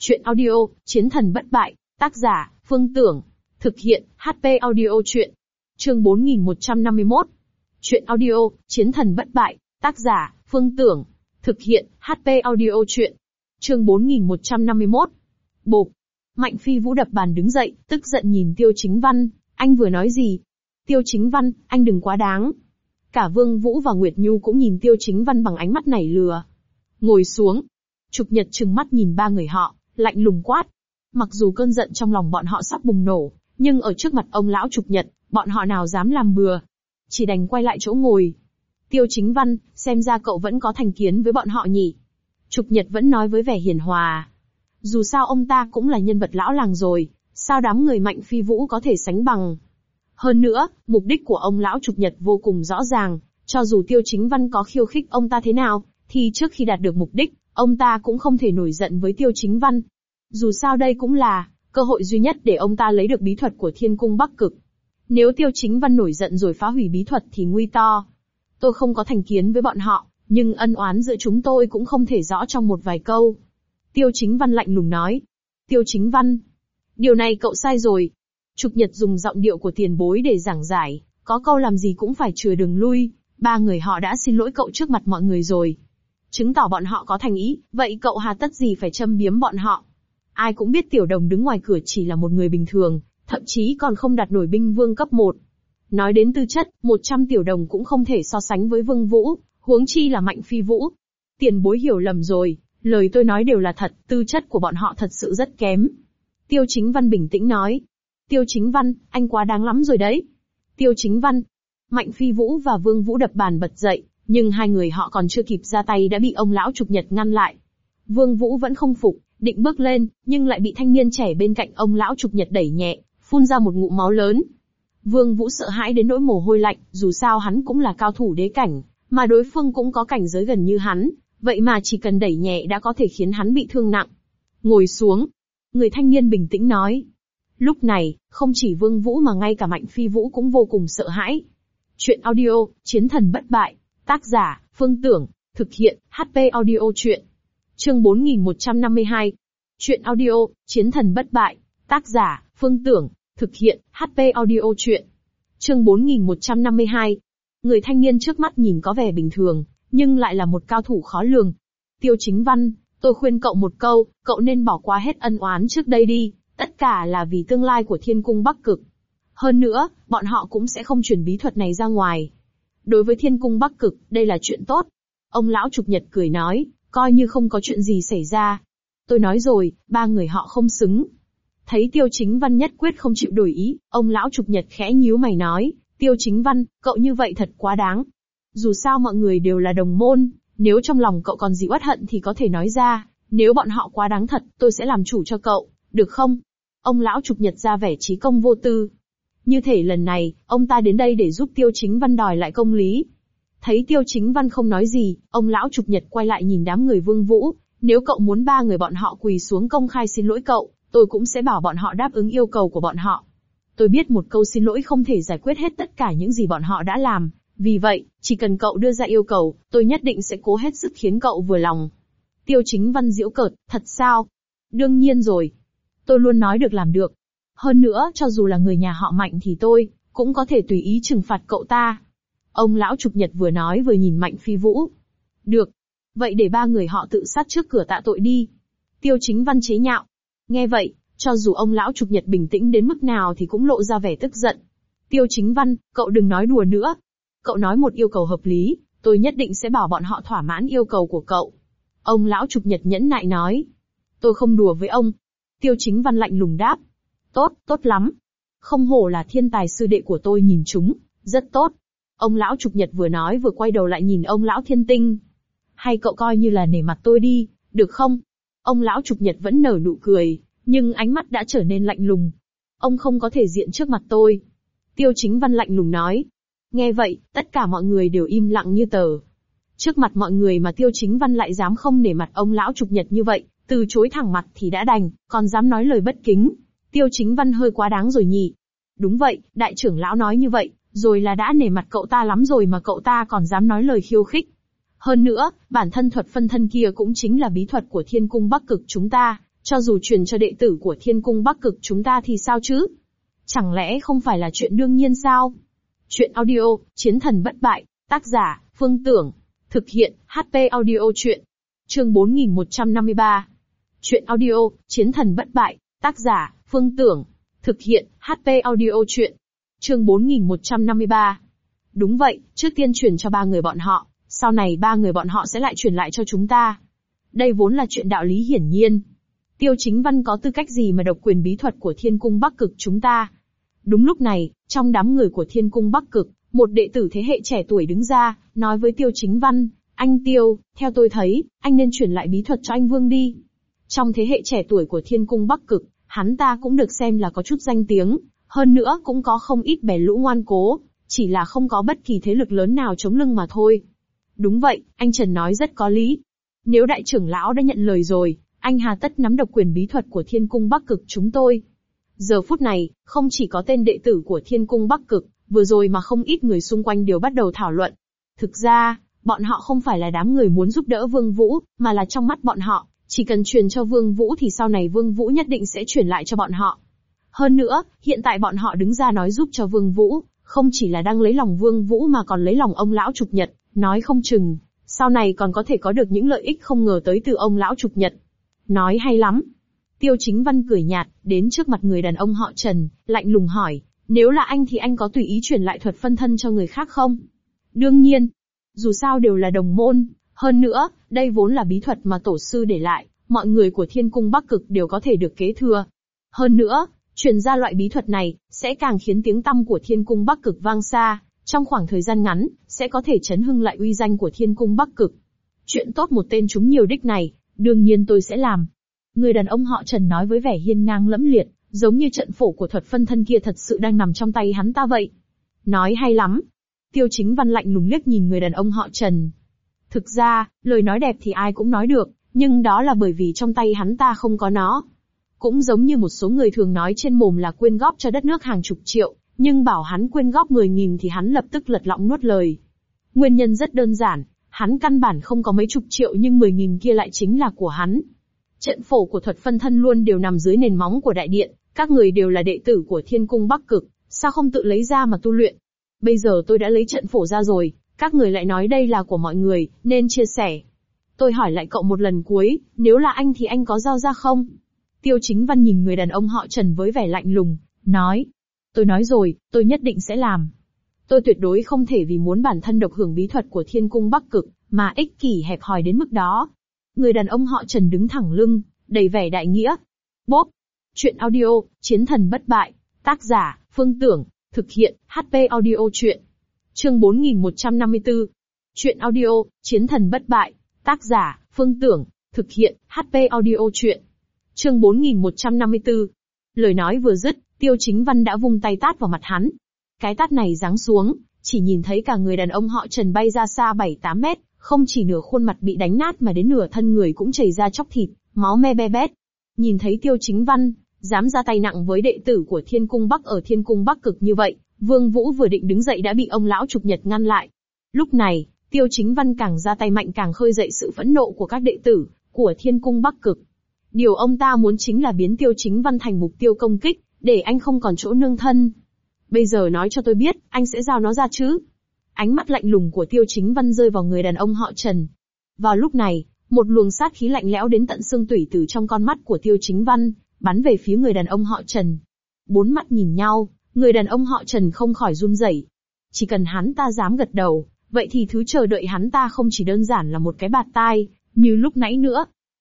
Chuyện audio, Chiến thần bất bại, tác giả, Phương Tưởng. Thực hiện, HP audio chuyện. Chương 4151. Chuyện audio, Chiến thần bất bại, tác giả, Phương Tưởng. Thực hiện, HP audio chuyện. Chương 4151. Bộp. Mạnh Phi Vũ đập bàn đứng dậy, tức giận nhìn Tiêu Chính Văn, anh vừa nói gì? Tiêu Chính Văn, anh đừng quá đáng. Cả Vương Vũ và Nguyệt Nhu cũng nhìn Tiêu Chính Văn bằng ánh mắt nảy lừa. Ngồi xuống. Trục Nhật trừng mắt nhìn ba người họ, lạnh lùng quát. Mặc dù cơn giận trong lòng bọn họ sắp bùng nổ, nhưng ở trước mặt ông lão Trục Nhật, bọn họ nào dám làm bừa. Chỉ đành quay lại chỗ ngồi. Tiêu Chính Văn, xem ra cậu vẫn có thành kiến với bọn họ nhỉ? Trục Nhật vẫn nói với vẻ hiền hòa. Dù sao ông ta cũng là nhân vật lão làng rồi, sao đám người Mạnh Phi Vũ có thể sánh bằng? Hơn nữa, mục đích của ông lão Trục Nhật vô cùng rõ ràng, cho dù Tiêu Chính Văn có khiêu khích ông ta thế nào, thì trước khi đạt được mục đích, ông ta cũng không thể nổi giận với Tiêu Chính Văn. Dù sao đây cũng là cơ hội duy nhất để ông ta lấy được bí thuật của Thiên Cung Bắc Cực. Nếu Tiêu Chính Văn nổi giận rồi phá hủy bí thuật thì nguy to. Tôi không có thành kiến với bọn họ, nhưng ân oán giữa chúng tôi cũng không thể rõ trong một vài câu. Tiêu Chính Văn lạnh lùng nói. Tiêu Chính Văn, điều này cậu sai rồi. Trục Nhật dùng giọng điệu của tiền bối để giảng giải, có câu làm gì cũng phải chừa đường lui, ba người họ đã xin lỗi cậu trước mặt mọi người rồi. Chứng tỏ bọn họ có thành ý, vậy cậu hà tất gì phải châm biếm bọn họ? Ai cũng biết Tiểu Đồng đứng ngoài cửa chỉ là một người bình thường, thậm chí còn không đạt nổi binh vương cấp 1. Nói đến tư chất, 100 Tiểu Đồng cũng không thể so sánh với Vương Vũ, huống chi là Mạnh Phi Vũ. Tiền bối hiểu lầm rồi, lời tôi nói đều là thật, tư chất của bọn họ thật sự rất kém. Tiêu Chính Văn bình tĩnh nói. Tiêu Chính Văn, anh quá đáng lắm rồi đấy. Tiêu Chính Văn. Mạnh Phi Vũ và Vương Vũ đập bàn bật dậy, nhưng hai người họ còn chưa kịp ra tay đã bị ông lão Trục Nhật ngăn lại. Vương Vũ vẫn không phục, định bước lên, nhưng lại bị thanh niên trẻ bên cạnh ông lão Trục Nhật đẩy nhẹ, phun ra một ngụm máu lớn. Vương Vũ sợ hãi đến nỗi mồ hôi lạnh, dù sao hắn cũng là cao thủ đế cảnh, mà đối phương cũng có cảnh giới gần như hắn, vậy mà chỉ cần đẩy nhẹ đã có thể khiến hắn bị thương nặng. Ngồi xuống. Người thanh niên bình tĩnh nói. Lúc này, không chỉ Vương Vũ mà ngay cả Mạnh Phi Vũ cũng vô cùng sợ hãi. Chuyện audio, Chiến thần bất bại. Tác giả, Phương Tưởng. Thực hiện, HP audio chuyện. Chương 4152. Chuyện audio, Chiến thần bất bại. Tác giả, Phương Tưởng. Thực hiện, HP audio chuyện. Chương 4152. Người thanh niên trước mắt nhìn có vẻ bình thường, nhưng lại là một cao thủ khó lường. Tiêu Chính Văn, tôi khuyên cậu một câu, cậu nên bỏ qua hết ân oán trước đây đi, tất cả là vì tương lai của Thiên Cung Bắc Cực. Hơn nữa, bọn họ cũng sẽ không truyền bí thuật này ra ngoài. Đối với Thiên Cung Bắc Cực, đây là chuyện tốt. Ông lão Trục Nhật cười nói, coi như không có chuyện gì xảy ra. Tôi nói rồi, ba người họ không xứng. Thấy Tiêu Chính Văn nhất quyết không chịu đổi ý, ông lão Trục Nhật khẽ nhíu mày nói, Tiêu Chính Văn, cậu như vậy thật quá đáng. Dù sao mọi người đều là đồng môn, nếu trong lòng cậu còn gì uất hận thì có thể nói ra, nếu bọn họ quá đáng thật, tôi sẽ làm chủ cho cậu, được không? Ông lão Trục Nhật ra vẻ trí công vô tư. Như thể lần này, ông ta đến đây để giúp Tiêu Chính Văn đòi lại công lý. Thấy Tiêu Chính Văn không nói gì, ông lão Trục Nhật quay lại nhìn đám người Vương Vũ, nếu cậu muốn ba người bọn họ quỳ xuống công khai xin lỗi cậu, tôi cũng sẽ bảo bọn họ đáp ứng yêu cầu của bọn họ. Tôi biết một câu xin lỗi không thể giải quyết hết tất cả những gì bọn họ đã làm, vì vậy, chỉ cần cậu đưa ra yêu cầu, tôi nhất định sẽ cố hết sức khiến cậu vừa lòng. Tiêu Chính Văn giễu cợt, thật sao? Đương nhiên rồi. Tôi luôn nói được làm được. Hơn nữa, cho dù là người nhà họ Mạnh thì tôi cũng có thể tùy ý trừng phạt cậu ta. Ông lão Trục Nhật vừa nói vừa nhìn Mạnh Phi Vũ. Được. Vậy để ba người họ tự sát trước cửa tạ tội đi. Tiêu Chính Văn chế nhạo. Nghe vậy, cho dù ông lão Trục Nhật bình tĩnh đến mức nào thì cũng lộ ra vẻ tức giận. Tiêu Chính Văn, cậu đừng nói đùa nữa. Cậu nói một yêu cầu hợp lý, tôi nhất định sẽ bảo bọn họ thỏa mãn yêu cầu của cậu. Ông lão Trục Nhật nhẫn nại nói. Tôi không đùa với ông. Tiêu Chính Văn lạnh lùng đáp. Tốt, tốt lắm. Không hổ là thiên tài sư đệ của tôi nhìn chúng, rất tốt. Ông lão Trục Nhật vừa nói vừa quay đầu lại nhìn ông lão Thiên Tinh. Hay cậu coi như là nể mặt tôi đi, được không? Ông lão Trục Nhật vẫn nở nụ cười, nhưng ánh mắt đã trở nên lạnh lùng. Ông không có thể diện trước mặt tôi. Tiêu Chính Văn lạnh lùng nói. Nghe vậy, tất cả mọi người đều im lặng như tờ. Trước mặt mọi người mà Tiêu Chính Văn lại dám không nể mặt ông lão Trục Nhật như vậy, từ chối thẳng mặt thì đã đành, còn dám nói lời bất kính. Tiêu Chính Văn hơi quá đáng rồi nhỉ? Đúng vậy, đại trưởng lão nói như vậy, rồi là đã nể mặt cậu ta lắm rồi mà cậu ta còn dám nói lời khiêu khích. Hơn nữa, bản thân thuật phân thân kia cũng chính là bí thuật của Thiên Cung Bắc Cực chúng ta, Cho dù truyền cho đệ tử của Thiên Cung Bắc Cực chúng ta thì sao chứ? Chẳng lẽ không phải là chuyện đương nhiên sao? Chuyện audio, Chiến thần bất bại, tác giả, Phương Tưởng. Thực hiện, HP Audio Chuyện. Chương 4153. Chuyện audio, Chiến thần bất bại, tác giả, Phương Tưởng. Thực hiện, HP Audio Chuyện. Chương 4153. Đúng vậy, trước tiên truyền cho 3 người bọn họ, sau này 3 người bọn họ sẽ lại truyền lại cho chúng ta. Đây vốn là chuyện đạo lý hiển nhiên. Tiêu Chính Văn có tư cách gì mà độc quyền bí thuật của Thiên Cung Bắc Cực chúng ta? Đúng lúc này, trong đám người của Thiên Cung Bắc Cực, một đệ tử thế hệ trẻ tuổi đứng ra, nói với Tiêu Chính Văn, anh Tiêu, theo tôi thấy, anh nên chuyển lại bí thuật cho anh Vương đi. Trong thế hệ trẻ tuổi của Thiên Cung Bắc Cực, hắn ta cũng được xem là có chút danh tiếng, hơn nữa cũng có không ít bè lũ ngoan cố, chỉ là không có bất kỳ thế lực lớn nào chống lưng mà thôi. Đúng vậy, anh Trần nói rất có lý. Nếu đại trưởng lão đã nhận lời rồi, anh hà tất nắm độc quyền bí thuật của Thiên Cung Bắc Cực chúng tôi. Giờ phút này, không chỉ có tên đệ tử của Thiên Cung Bắc Cực, vừa rồi mà không ít người xung quanh đều bắt đầu thảo luận. Thực ra, bọn họ không phải là đám người muốn giúp đỡ Vương Vũ, mà là trong mắt bọn họ, chỉ cần truyền cho Vương Vũ thì sau này Vương Vũ nhất định sẽ truyền lại cho bọn họ. Hơn nữa, hiện tại bọn họ đứng ra nói giúp cho Vương Vũ, không chỉ là đang lấy lòng Vương Vũ mà còn lấy lòng ông lão Trục Nhật, nói không chừng, sau này còn có thể có được những lợi ích không ngờ tới từ ông lão Trục Nhật. Nói hay lắm. Tiêu Chính Văn cười nhạt, đến trước mặt người đàn ông họ Trần, lạnh lùng hỏi, nếu là anh thì anh có tùy ý truyền lại thuật phân thân cho người khác không? Đương nhiên. Dù sao đều là đồng môn, hơn nữa, đây vốn là bí thuật mà tổ sư để lại, mọi người của Thiên Cung Bắc Cực đều có thể được kế thừa. Hơn nữa, truyền ra loại bí thuật này, sẽ càng khiến tiếng tăm của Thiên Cung Bắc Cực vang xa, trong khoảng thời gian ngắn, sẽ có thể chấn hưng lại uy danh của Thiên Cung Bắc Cực. Chuyện tốt một tên trúng nhiều đích này, đương nhiên tôi sẽ làm. Người đàn ông họ Trần nói với vẻ hiên ngang lẫm liệt, giống như trận phổ của thuật phân thân kia thật sự đang nằm trong tay hắn ta vậy. Nói hay lắm. Tiêu Chính Văn lạnh lùng liếc nhìn người đàn ông họ Trần. Thực ra, lời nói đẹp thì ai cũng nói được, nhưng đó là bởi vì trong tay hắn ta không có nó. Cũng giống như một số người thường nói trên mồm là quyên góp cho đất nước hàng chục triệu, nhưng bảo hắn quyên góp 10.000 thì hắn lập tức lật lọng nuốt lời. Nguyên nhân rất đơn giản, hắn căn bản không có mấy chục triệu nhưng 10.000 kia lại chính là của hắn. Trận phổ của thuật phân thân luôn đều nằm dưới nền móng của đại điện, các người đều là đệ tử của Thiên Cung Bắc Cực, sao không tự lấy ra mà tu luyện? Bây giờ tôi đã lấy trận phổ ra rồi, các người lại nói đây là của mọi người, nên chia sẻ. Tôi hỏi lại cậu một lần cuối, nếu là anh thì anh có giao ra không? Tiêu Chính Văn nhìn người đàn ông họ Trần với vẻ lạnh lùng, nói. Tôi nói rồi, tôi nhất định sẽ làm. Tôi tuyệt đối không thể vì muốn bản thân độc hưởng bí thuật của Thiên Cung Bắc Cực, mà ích kỷ hẹp hòi đến mức đó. Người đàn ông họ Trần đứng thẳng lưng, đầy vẻ đại nghĩa. Bốp! Chuyện audio, Chiến thần bất bại, tác giả, Phương Tưởng, thực hiện, HP Audio Chuyện. Chương 4154. Chuyện audio, Chiến thần bất bại, tác giả, Phương Tưởng, thực hiện, HP Audio Chuyện. Chương 4154. Lời nói vừa dứt, Tiêu Chính Văn đã vung tay tát vào mặt hắn. Cái tát này giáng xuống, chỉ nhìn thấy cả người đàn ông họ Trần bay ra xa 7-8 mét, không chỉ nửa khuôn mặt bị đánh nát mà đến nửa thân người cũng chảy ra chóc thịt, máu me be bét. Nhìn thấy Tiêu Chính Văn dám ra tay nặng với đệ tử của Thiên Cung Bắc ở Thiên Cung Bắc Cực như vậy, Vương Vũ vừa định đứng dậy đã bị ông lão Trục Nhật ngăn lại. Lúc này, Tiêu Chính Văn càng ra tay mạnh càng khơi dậy sự phẫn nộ của các đệ tử của Thiên Cung Bắc Cực. Điều ông ta muốn chính là biến Tiêu Chính Văn thành mục tiêu công kích, để anh không còn chỗ nương thân. Bây giờ nói cho tôi biết, anh sẽ giao nó ra chứ? Ánh mắt lạnh lùng của Tiêu Chính Văn rơi vào người đàn ông họ Trần. Vào lúc này, một luồng sát khí lạnh lẽo đến tận xương tủy từ trong con mắt của Tiêu Chính Văn, bắn về phía người đàn ông họ Trần. Bốn mắt nhìn nhau, người đàn ông họ Trần không khỏi run rẩy. Chỉ cần hắn ta dám gật đầu, vậy thì thứ chờ đợi hắn ta không chỉ đơn giản là một cái bạt tai, như lúc nãy nữa.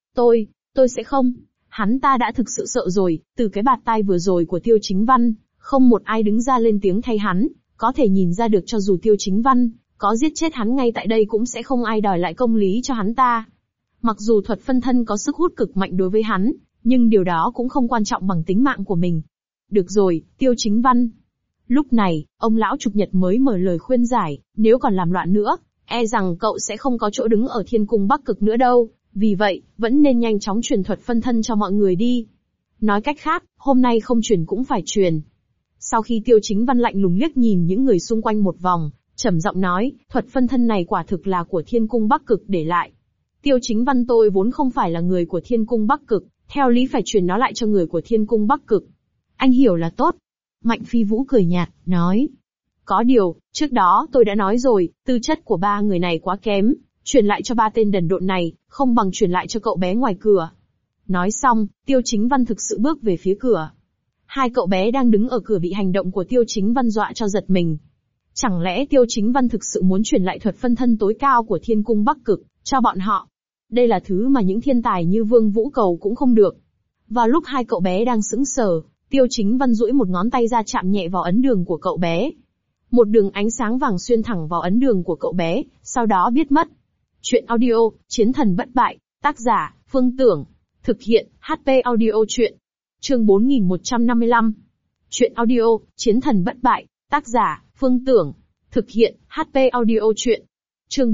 Tôi sẽ không. Hắn ta đã thực sự sợ rồi, từ cái bạt tai vừa rồi của Tiêu Chính Văn, không một ai đứng ra lên tiếng thay hắn, có thể nhìn ra được cho dù Tiêu Chính Văn có giết chết hắn ngay tại đây cũng sẽ không ai đòi lại công lý cho hắn ta. Mặc dù thuật phân thân có sức hút cực mạnh đối với hắn, nhưng điều đó cũng không quan trọng bằng tính mạng của mình. Được rồi, Tiêu Chính Văn. Lúc này, ông lão Trục Nhật mới mở lời khuyên giải, nếu còn làm loạn nữa, e rằng cậu sẽ không có chỗ đứng ở Thiên Cung Bắc Cực nữa đâu, vì vậy, vẫn nên nhanh chóng truyền thuật phân thân cho mọi người đi. Nói cách khác, hôm nay không truyền cũng phải truyền. Sau khi Tiêu Chính Văn lạnh lùng liếc nhìn những người xung quanh một vòng, trầm giọng nói, thuật phân thân này quả thực là của Thiên Cung Bắc Cực để lại. Tiêu Chính Văn tôi vốn không phải là người của Thiên Cung Bắc Cực, Theo lý phải truyền nó lại cho người của Thiên Cung Bắc Cực. Anh hiểu là tốt. Mạnh Phi Vũ cười nhạt, nói. Có điều, trước đó tôi đã nói rồi, tư chất của ba người này quá kém, truyền lại cho ba tên đần độn này, không bằng truyền lại cho cậu bé ngoài cửa. Nói xong, Tiêu Chính Văn thực sự bước về phía cửa. Hai cậu bé đang đứng ở cửa bị hành động của Tiêu Chính Văn dọa cho giật mình. Chẳng lẽ Tiêu Chính Văn thực sự muốn truyền lại thuật phân thân tối cao của Thiên Cung Bắc Cực cho bọn họ? Đây là thứ mà những thiên tài như Vương Vũ cầu cũng không được. Vào lúc hai cậu bé đang sững sờ, Tiêu Chính Văn duỗi một ngón tay ra chạm nhẹ vào ấn đường của cậu bé. Một đường ánh sáng vàng xuyên thẳng vào ấn đường của cậu bé, sau đó biến mất. Chuyện audio, Chiến thần bất bại, tác giả, Phương Tưởng. Thực hiện, HP Audio Chuyện. Chương 4155. Chuyện audio, Chiến thần bất bại, tác giả, Phương Tưởng. Thực hiện, HP Audio Chuyện. Chương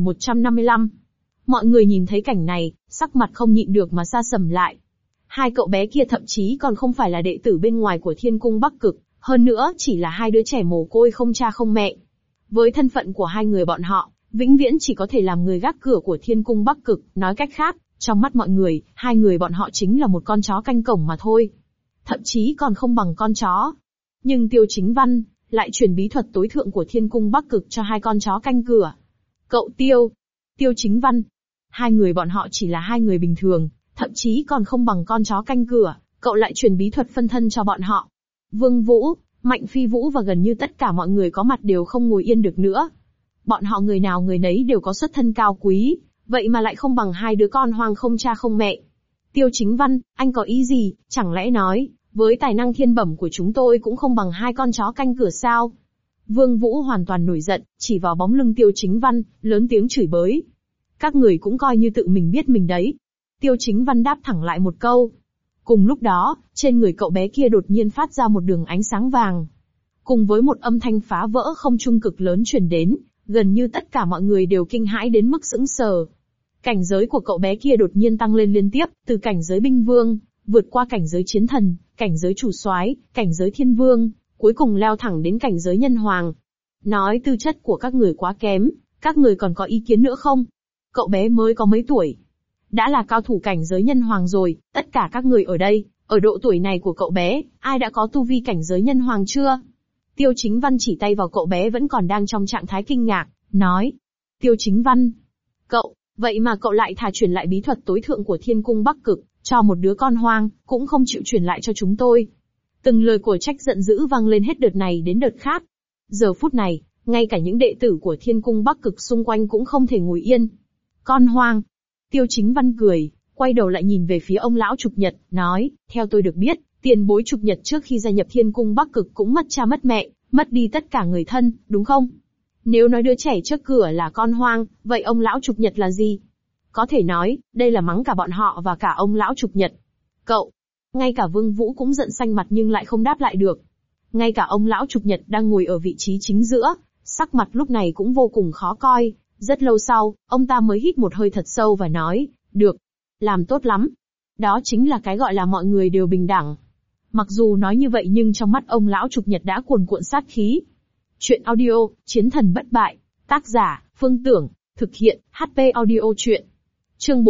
4155. Mọi người nhìn thấy cảnh này, sắc mặt không nhịn được mà sa sầm lại. Hai cậu bé kia thậm chí còn không phải là đệ tử bên ngoài của Thiên Cung Bắc Cực, hơn nữa chỉ là hai đứa trẻ mồ côi không cha không mẹ. Với thân phận của hai người bọn họ, vĩnh viễn chỉ có thể làm người gác cửa của Thiên Cung Bắc Cực, nói cách khác, trong mắt mọi người, hai người bọn họ chính là một con chó canh cổng mà thôi. Thậm chí còn không bằng con chó. Nhưng Tiêu Chính Văn lại truyền bí thuật tối thượng của Thiên Cung Bắc Cực cho hai con chó canh cửa. Cậu Tiêu, Tiêu Chính Văn, hai người bọn họ chỉ là hai người bình thường, thậm chí còn không bằng con chó canh cửa, cậu lại truyền bí thuật phân thân cho bọn họ. Vương Vũ, Mạnh Phi Vũ và gần như tất cả mọi người có mặt đều không ngồi yên được nữa. Bọn họ người nào người nấy đều có xuất thân cao quý, vậy mà lại không bằng hai đứa con hoang không cha không mẹ. Tiêu Chính Văn, anh có ý gì, chẳng lẽ nói, với tài năng thiên bẩm của chúng tôi cũng không bằng hai con chó canh cửa sao? Vương Vũ hoàn toàn nổi giận, chỉ vào bóng lưng Tiêu Chính Văn, lớn tiếng chửi bới. Các người cũng coi như tự mình biết mình đấy. Tiêu Chính Văn đáp thẳng lại một câu. Cùng lúc đó, trên người cậu bé kia đột nhiên phát ra một đường ánh sáng vàng. Cùng với một âm thanh phá vỡ không trung cực lớn truyền đến, gần như tất cả mọi người đều kinh hãi đến mức sững sờ. Cảnh giới của cậu bé kia đột nhiên tăng lên liên tiếp, từ cảnh giới binh vương, vượt qua cảnh giới chiến thần, cảnh giới chủ soái, cảnh giới thiên vương, cuối cùng leo thẳng đến cảnh giới nhân hoàng. Nói tư chất của các người quá kém, các người còn có ý kiến nữa không? Cậu bé mới có mấy tuổi, đã là cao thủ cảnh giới nhân hoàng rồi, tất cả các người ở đây, ở độ tuổi này của cậu bé, ai đã có tu vi cảnh giới nhân hoàng chưa? Tiêu Chính Văn chỉ tay vào cậu bé vẫn còn đang trong trạng thái kinh ngạc, nói. Tiêu Chính Văn, cậu, vậy mà cậu lại thà truyền lại bí thuật tối thượng của Thiên Cung Bắc Cực, cho một đứa con hoang, cũng không chịu truyền lại cho chúng tôi. Từng lời của trách giận dữ vang lên hết đợt này đến đợt khác. Giờ phút này, ngay cả những đệ tử của Thiên Cung Bắc Cực xung quanh cũng không thể ngồi yên. Con hoang. Tiêu Chính Văn cười, quay đầu lại nhìn về phía ông lão Trục Nhật, nói, theo tôi được biết, tiền bối Trục Nhật trước khi gia nhập Thiên Cung Bắc Cực cũng mất cha mất mẹ, mất đi tất cả người thân, đúng không? Nếu nói đứa trẻ trước cửa là con hoang, vậy ông lão Trục Nhật là gì? Có thể nói, đây là mắng cả bọn họ và cả ông lão Trục Nhật. Cậu, ngay cả Vương Vũ cũng giận xanh mặt nhưng lại không đáp lại được. Ngay cả ông lão Trục Nhật đang ngồi ở vị trí chính giữa, sắc mặt lúc này cũng vô cùng khó coi. Rất lâu sau, ông ta mới hít một hơi thật sâu và nói, được, làm tốt lắm. Đó chính là cái gọi là mọi người đều bình đẳng. Mặc dù nói như vậy nhưng trong mắt ông lão Trục Nhật đã cuồn cuộn sát khí. Chuyện audio, Chiến thần bất bại, tác giả, Phương Tưởng, thực hiện, HP Audio Chuyện. Chương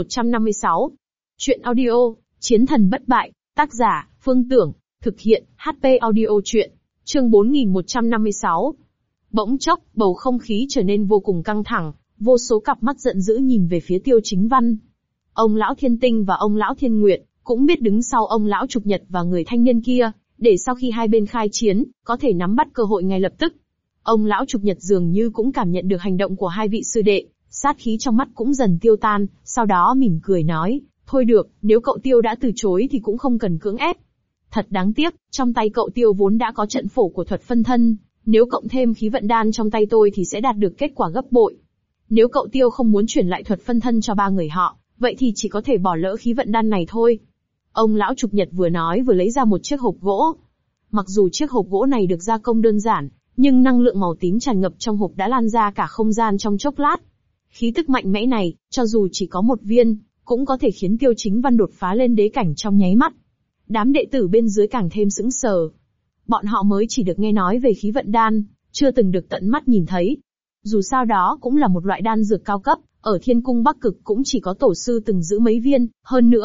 4156. Chuyện audio, Chiến thần bất bại, tác giả, Phương Tưởng, thực hiện, HP Audio Chuyện. Chương 4156. Bỗng chốc, bầu không khí trở nên vô cùng căng thẳng, vô số cặp mắt giận dữ nhìn về phía Tiêu Chính Văn. Ông lão Thiên Tinh và ông lão Thiên Nguyệt cũng biết đứng sau ông lão Trục Nhật và người thanh niên kia, để sau khi hai bên khai chiến, có thể nắm bắt cơ hội ngay lập tức. Ông lão Trục Nhật dường như cũng cảm nhận được hành động của hai vị sư đệ, sát khí trong mắt cũng dần tiêu tan, sau đó mỉm cười nói, thôi được, nếu cậu Tiêu đã từ chối thì cũng không cần cưỡng ép. Thật đáng tiếc, trong tay cậu Tiêu vốn đã có trận phổ của thuật phân thân, nếu cộng thêm khí vận đan trong tay tôi thì sẽ đạt được kết quả gấp bội. Nếu cậu Tiêu không muốn chuyển lại thuật phân thân cho ba người họ, vậy thì chỉ có thể bỏ lỡ khí vận đan này thôi. Ông lão Trục Nhật vừa nói vừa lấy ra một chiếc hộp gỗ. Mặc dù chiếc hộp gỗ này được gia công đơn giản, nhưng năng lượng màu tím tràn ngập trong hộp đã lan ra cả không gian trong chốc lát. Khí tức mạnh mẽ này, cho dù chỉ có một viên, cũng có thể khiến Tiêu Chính Văn đột phá lên đế cảnh trong nháy mắt. Đám đệ tử bên dưới càng thêm sững sờ. Bọn họ mới chỉ được nghe nói về khí vận đan, chưa từng được tận mắt nhìn thấy. Dù sao đó cũng là một loại đan dược cao cấp, ở Thiên Cung Bắc Cực cũng chỉ có tổ sư từng giữ mấy viên, hơn nữa,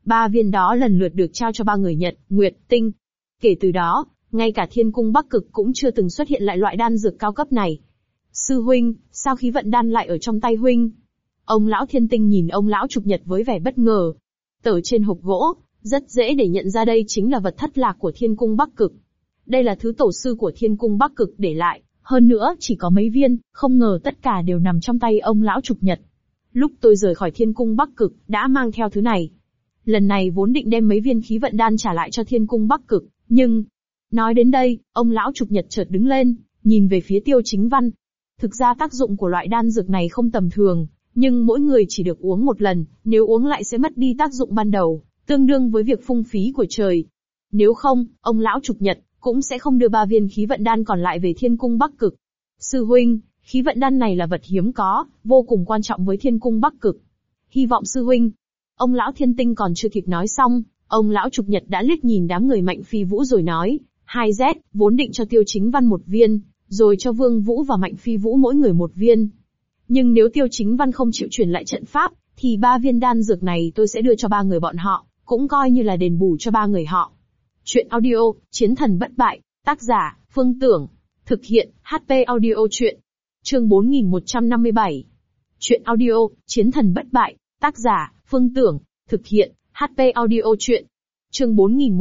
3 viên đó lần lượt được trao cho 3 người Nhật, Nguyệt, Tinh. Kể từ đó, ngay cả Thiên Cung Bắc Cực cũng chưa từng xuất hiện lại loại đan dược cao cấp này. Sư huynh, sao khí vận đan lại ở trong tay huynh? Ông lão Thiên Tinh nhìn ông lão Trục Nhật với vẻ bất ngờ. Tờ trên hộp gỗ, rất dễ để nhận ra đây chính là vật thất lạc của Thiên Cung Bắc Cực. Đây là thứ tổ sư của Thiên Cung Bắc Cực để lại, hơn nữa chỉ có mấy viên, không ngờ tất cả đều nằm trong tay ông lão Trục Nhật. Lúc tôi rời khỏi Thiên Cung Bắc Cực, đã mang theo thứ này. Lần này vốn định đem mấy viên khí vận đan trả lại cho Thiên Cung Bắc Cực, nhưng... Nói đến đây, ông lão Trục Nhật chợt đứng lên, nhìn về phía Tiêu Chính Văn. Thực ra tác dụng của loại đan dược này không tầm thường, nhưng mỗi người chỉ được uống một lần, nếu uống lại sẽ mất đi tác dụng ban đầu, tương đương với việc phung phí của trời. Nếu không, ông lão Trục Nhật cũng sẽ không đưa 3 viên khí vận đan còn lại về Thiên Cung Bắc Cực. Sư huynh, khí vận đan này là vật hiếm có, vô cùng quan trọng với Thiên Cung Bắc Cực. Hy vọng sư huynh. Ông lão Thiên Tinh còn chưa kịp nói xong, ông lão Trục Nhật đã liếc nhìn đám người Mạnh Phi Vũ rồi nói, 2Z, vốn định cho Tiêu Chính Văn 1 viên, rồi cho Vương Vũ và Mạnh Phi Vũ mỗi người 1 viên. Nhưng nếu Tiêu Chính Văn không chịu truyền lại trận pháp, thì 3 viên đan dược này tôi sẽ đưa cho 3 người bọn họ, cũng coi như là đền bù cho 3 người họ. Chuyện audio, Chiến Thần Bất Bại, tác giả, Phương Tưởng. Thực hiện, HP audio chuyện. Chương 4157. Chuyện audio, Chiến Thần Bất Bại, tác giả, Phương Tưởng. Thực hiện, HP audio chuyện. Chương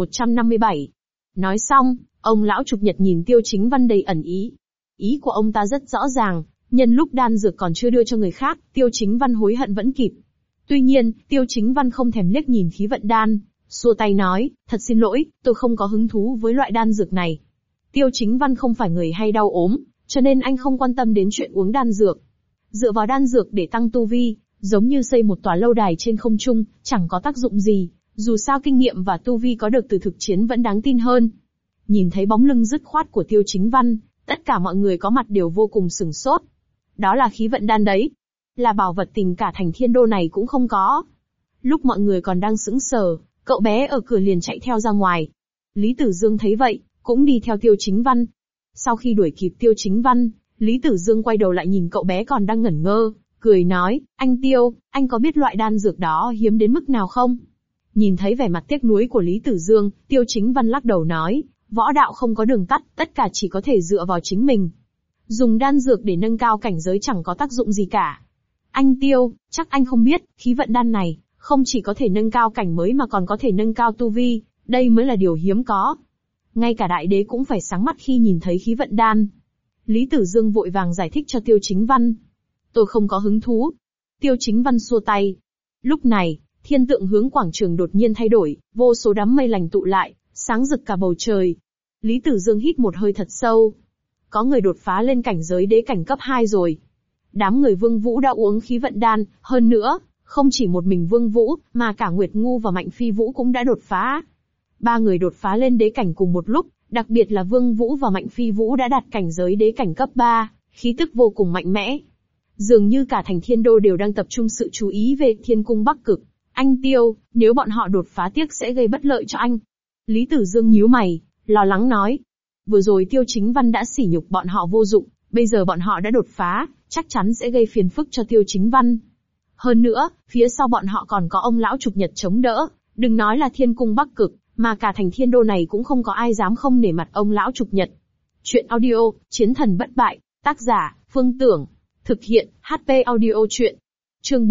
4157. Nói xong, ông lão Trục Nhật nhìn Tiêu Chính Văn đầy ẩn ý. Ý của ông ta rất rõ ràng, nhân lúc đan dược còn chưa đưa cho người khác, Tiêu Chính Văn hối hận vẫn kịp. Tuy nhiên, Tiêu Chính Văn không thèm liếc nhìn khí vận đan, xua tay nói, thật xin lỗi, tôi không có hứng thú với loại đan dược này. Tiêu Chính Văn không phải người hay đau ốm, cho nên anh không quan tâm đến chuyện uống đan dược. Dựa vào đan dược để tăng tu vi, giống như xây một tòa lâu đài trên không trung, chẳng có tác dụng gì, dù sao kinh nghiệm và tu vi có được từ thực chiến vẫn đáng tin hơn. Nhìn thấy bóng lưng dứt khoát của Tiêu Chính Văn, tất cả mọi người có mặt đều vô cùng sửng sốt. Đó là khí vận đan đấy. Là bảo vật tình cả thành Thiên Đô này cũng không có. Lúc mọi người còn đang sững sờ, cậu bé ở cửa liền chạy theo ra ngoài. Lý Tử Dương thấy vậy, cũng đi theo Tiêu Chính Văn. Sau khi đuổi kịp Tiêu Chính Văn, Lý Tử Dương quay đầu lại nhìn cậu bé còn đang ngẩn ngơ, cười nói, anh Tiêu, anh có biết loại đan dược đó hiếm đến mức nào không? Nhìn thấy vẻ mặt tiếc nuối của Lý Tử Dương, Tiêu Chính Văn lắc đầu nói, võ đạo không có đường tắt, tất cả chỉ có thể dựa vào chính mình. Dùng đan dược để nâng cao cảnh giới chẳng có tác dụng gì cả. Anh Tiêu, chắc anh không biết, khí vận đan này, không chỉ có thể nâng cao cảnh mới mà còn có thể nâng cao tu vi, đây mới là điều hiếm có. Ngay cả đại đế cũng phải sáng mắt khi nhìn thấy khí vận đan. Lý Tử Dương vội vàng giải thích cho Tiêu Chính Văn. Tôi không có hứng thú. Tiêu Chính Văn xua tay. Lúc này, thiên tượng hướng quảng trường đột nhiên thay đổi, vô số đám mây lành tụ lại, sáng rực cả bầu trời. Lý Tử Dương hít một hơi thật sâu. Có người đột phá lên cảnh giới đế cảnh cấp 2 rồi. Đám người Vương Vũ đã uống khí vận đan, hơn nữa, không chỉ một mình Vương Vũ, mà cả Nguyệt Ngu và Mạnh Phi Vũ cũng đã đột phá. 3 người đột phá lên đế cảnh cùng một lúc, đặc biệt là Vương Vũ và Mạnh Phi Vũ đã đạt cảnh giới đế cảnh cấp 3, khí tức vô cùng mạnh mẽ. Dường như cả thành Thiên Đô đều đang tập trung sự chú ý về Thiên Cung Bắc Cực. Anh Tiêu, nếu bọn họ đột phá tiếc sẽ gây bất lợi cho anh. Lý Tử Dương nhíu mày, lo lắng nói. Vừa rồi Tiêu Chính Văn đã sỉ nhục bọn họ vô dụng, bây giờ bọn họ đã đột phá, chắc chắn sẽ gây phiền phức cho Tiêu Chính Văn. Hơn nữa, phía sau bọn họ còn có ông lão Trục Nhật chống đỡ, đừng nói là Thiên Cung Bắc Cực, mà cả thành Thiên Đô này cũng không có ai dám không nể mặt ông lão Trục Nhật. Chuyện audio, Chiến Thần Bất Bại, tác giả, Phương Tưởng. Thực hiện, HP audio chuyện. Chương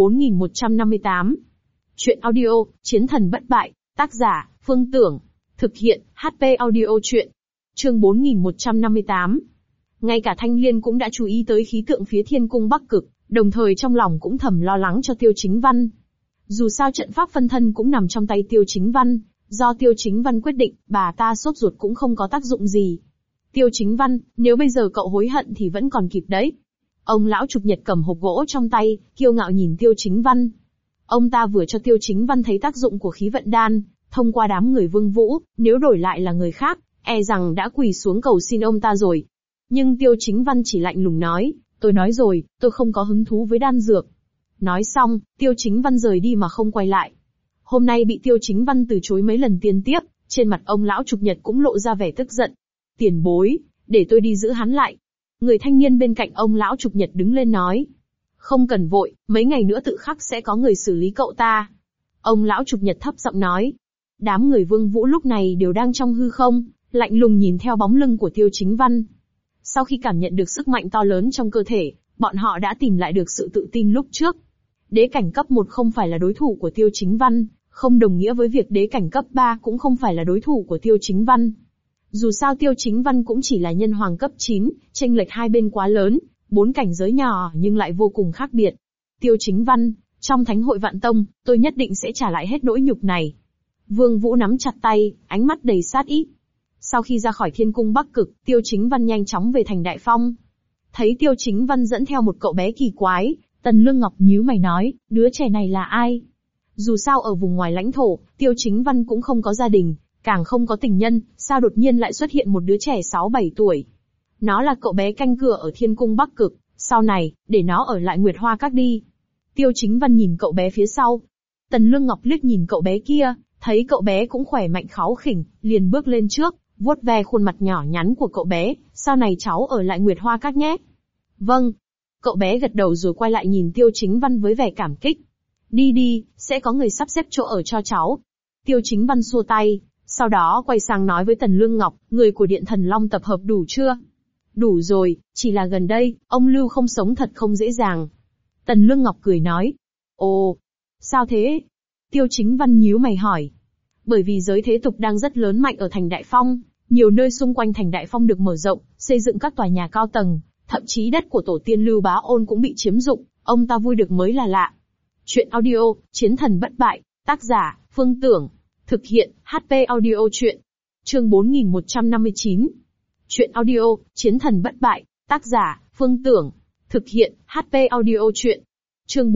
4158. Chuyện audio, Chiến Thần Bất Bại, tác giả, Phương Tưởng. Thực hiện, HP audio chuyện. Chương 4158. Ngay cả Thanh Liên cũng đã chú ý tới khí tượng phía Thiên Cung Bắc Cực, đồng thời trong lòng cũng thầm lo lắng cho Tiêu Chính Văn. Dù sao trận pháp phân thân cũng nằm trong tay Tiêu Chính Văn, do Tiêu Chính Văn quyết định, bà ta sốt ruột cũng không có tác dụng gì. Tiêu Chính Văn, nếu bây giờ cậu hối hận thì vẫn còn kịp đấy. Ông lão Trục Nhật cầm hộp gỗ trong tay, kiêu ngạo nhìn Tiêu Chính Văn. Ông ta vừa cho Tiêu Chính Văn thấy tác dụng của khí vận đan, thông qua đám người Vương Vũ, nếu đổi lại là người khác, e rằng đã quỳ xuống cầu xin ông ta rồi. Nhưng Tiêu Chính Văn chỉ lạnh lùng nói, tôi nói rồi, tôi không có hứng thú với đan dược. Nói xong, Tiêu Chính Văn rời đi mà không quay lại. Hôm nay bị Tiêu Chính Văn từ chối mấy lần liên tiếp, trên mặt ông lão Trục Nhật cũng lộ ra vẻ tức giận. Tiền bối, để tôi đi giữ hắn lại. Người thanh niên bên cạnh ông lão Trục Nhật đứng lên nói. Không cần vội, mấy ngày nữa tự khắc sẽ có người xử lý cậu ta. Ông lão Trục Nhật thấp giọng nói. Đám người Vương Vũ lúc này đều đang trong hư không, lạnh lùng nhìn theo bóng lưng của Tiêu Chính Văn. Sau khi cảm nhận được sức mạnh to lớn trong cơ thể, bọn họ đã tìm lại được sự tự tin lúc trước. Đế cảnh cấp 1 không phải là đối thủ của Tiêu Chính Văn, không đồng nghĩa với việc đế cảnh cấp 3 cũng không phải là đối thủ của Tiêu Chính Văn. Dù sao Tiêu Chính Văn cũng chỉ là nhân hoàng cấp 9, chênh lệch hai bên quá lớn, 4 cảnh giới nhỏ nhưng lại vô cùng khác biệt. Tiêu Chính Văn, trong Thánh hội Vạn Tông, tôi nhất định sẽ trả lại hết nỗi nhục này. Vương Vũ nắm chặt tay, ánh mắt đầy sát ý. Sau khi ra khỏi Thiên Cung Bắc Cực, Tiêu Chính Văn nhanh chóng về thành Đại Phong. Thấy Tiêu Chính Văn dẫn theo một cậu bé kỳ quái, Tần Lương Ngọc nhíu mày nói, đứa trẻ này là ai? Dù sao ở vùng ngoài lãnh thổ, Tiêu Chính Văn cũng không có gia đình, càng không có tình nhân, sao đột nhiên lại xuất hiện một đứa trẻ 6-7 tuổi? Nó là cậu bé canh cửa ở Thiên Cung Bắc Cực, sau này, để nó ở lại Nguyệt Hoa Các đi. Tiêu Chính Văn nhìn cậu bé phía sau. Tần Lương Ngọc liếc nhìn cậu bé kia, thấy cậu bé cũng khỏe mạnh kháu khỉnh, liền bước lên trước, vuốt ve khuôn mặt nhỏ nhắn của cậu bé, sau này cháu ở lại Nguyệt Hoa Các nhé. Vâng. Cậu bé gật đầu rồi quay lại nhìn Tiêu Chính Văn với vẻ cảm kích. Đi đi, sẽ có người sắp xếp chỗ ở cho cháu. Tiêu Chính Văn xua tay, sau đó quay sang nói với Tần Lương Ngọc, người của Điện Thần Long tập hợp đủ chưa? Đủ rồi, chỉ là gần đây, ông Lưu không sống thật không dễ dàng. Tần Lương Ngọc cười nói. Ồ, sao thế? Tiêu Chính Văn nhíu mày hỏi. Bởi vì giới thế tục đang rất lớn mạnh ở thành Đại Phong, nhiều nơi xung quanh thành Đại Phong được mở rộng, xây dựng các tòa nhà cao tầng, thậm chí đất của tổ tiên Lưu Bá Ôn cũng bị chiếm dụng, ông ta vui được mới là lạ. Chuyện audio, Chiến thần bất bại, tác giả, Phương Tưởng. Thực hiện, HP audio chuyện. Chương 4159. Chuyện audio, Chiến thần bất bại, tác giả, Phương Tưởng. Thực hiện, HP audio chuyện. Chương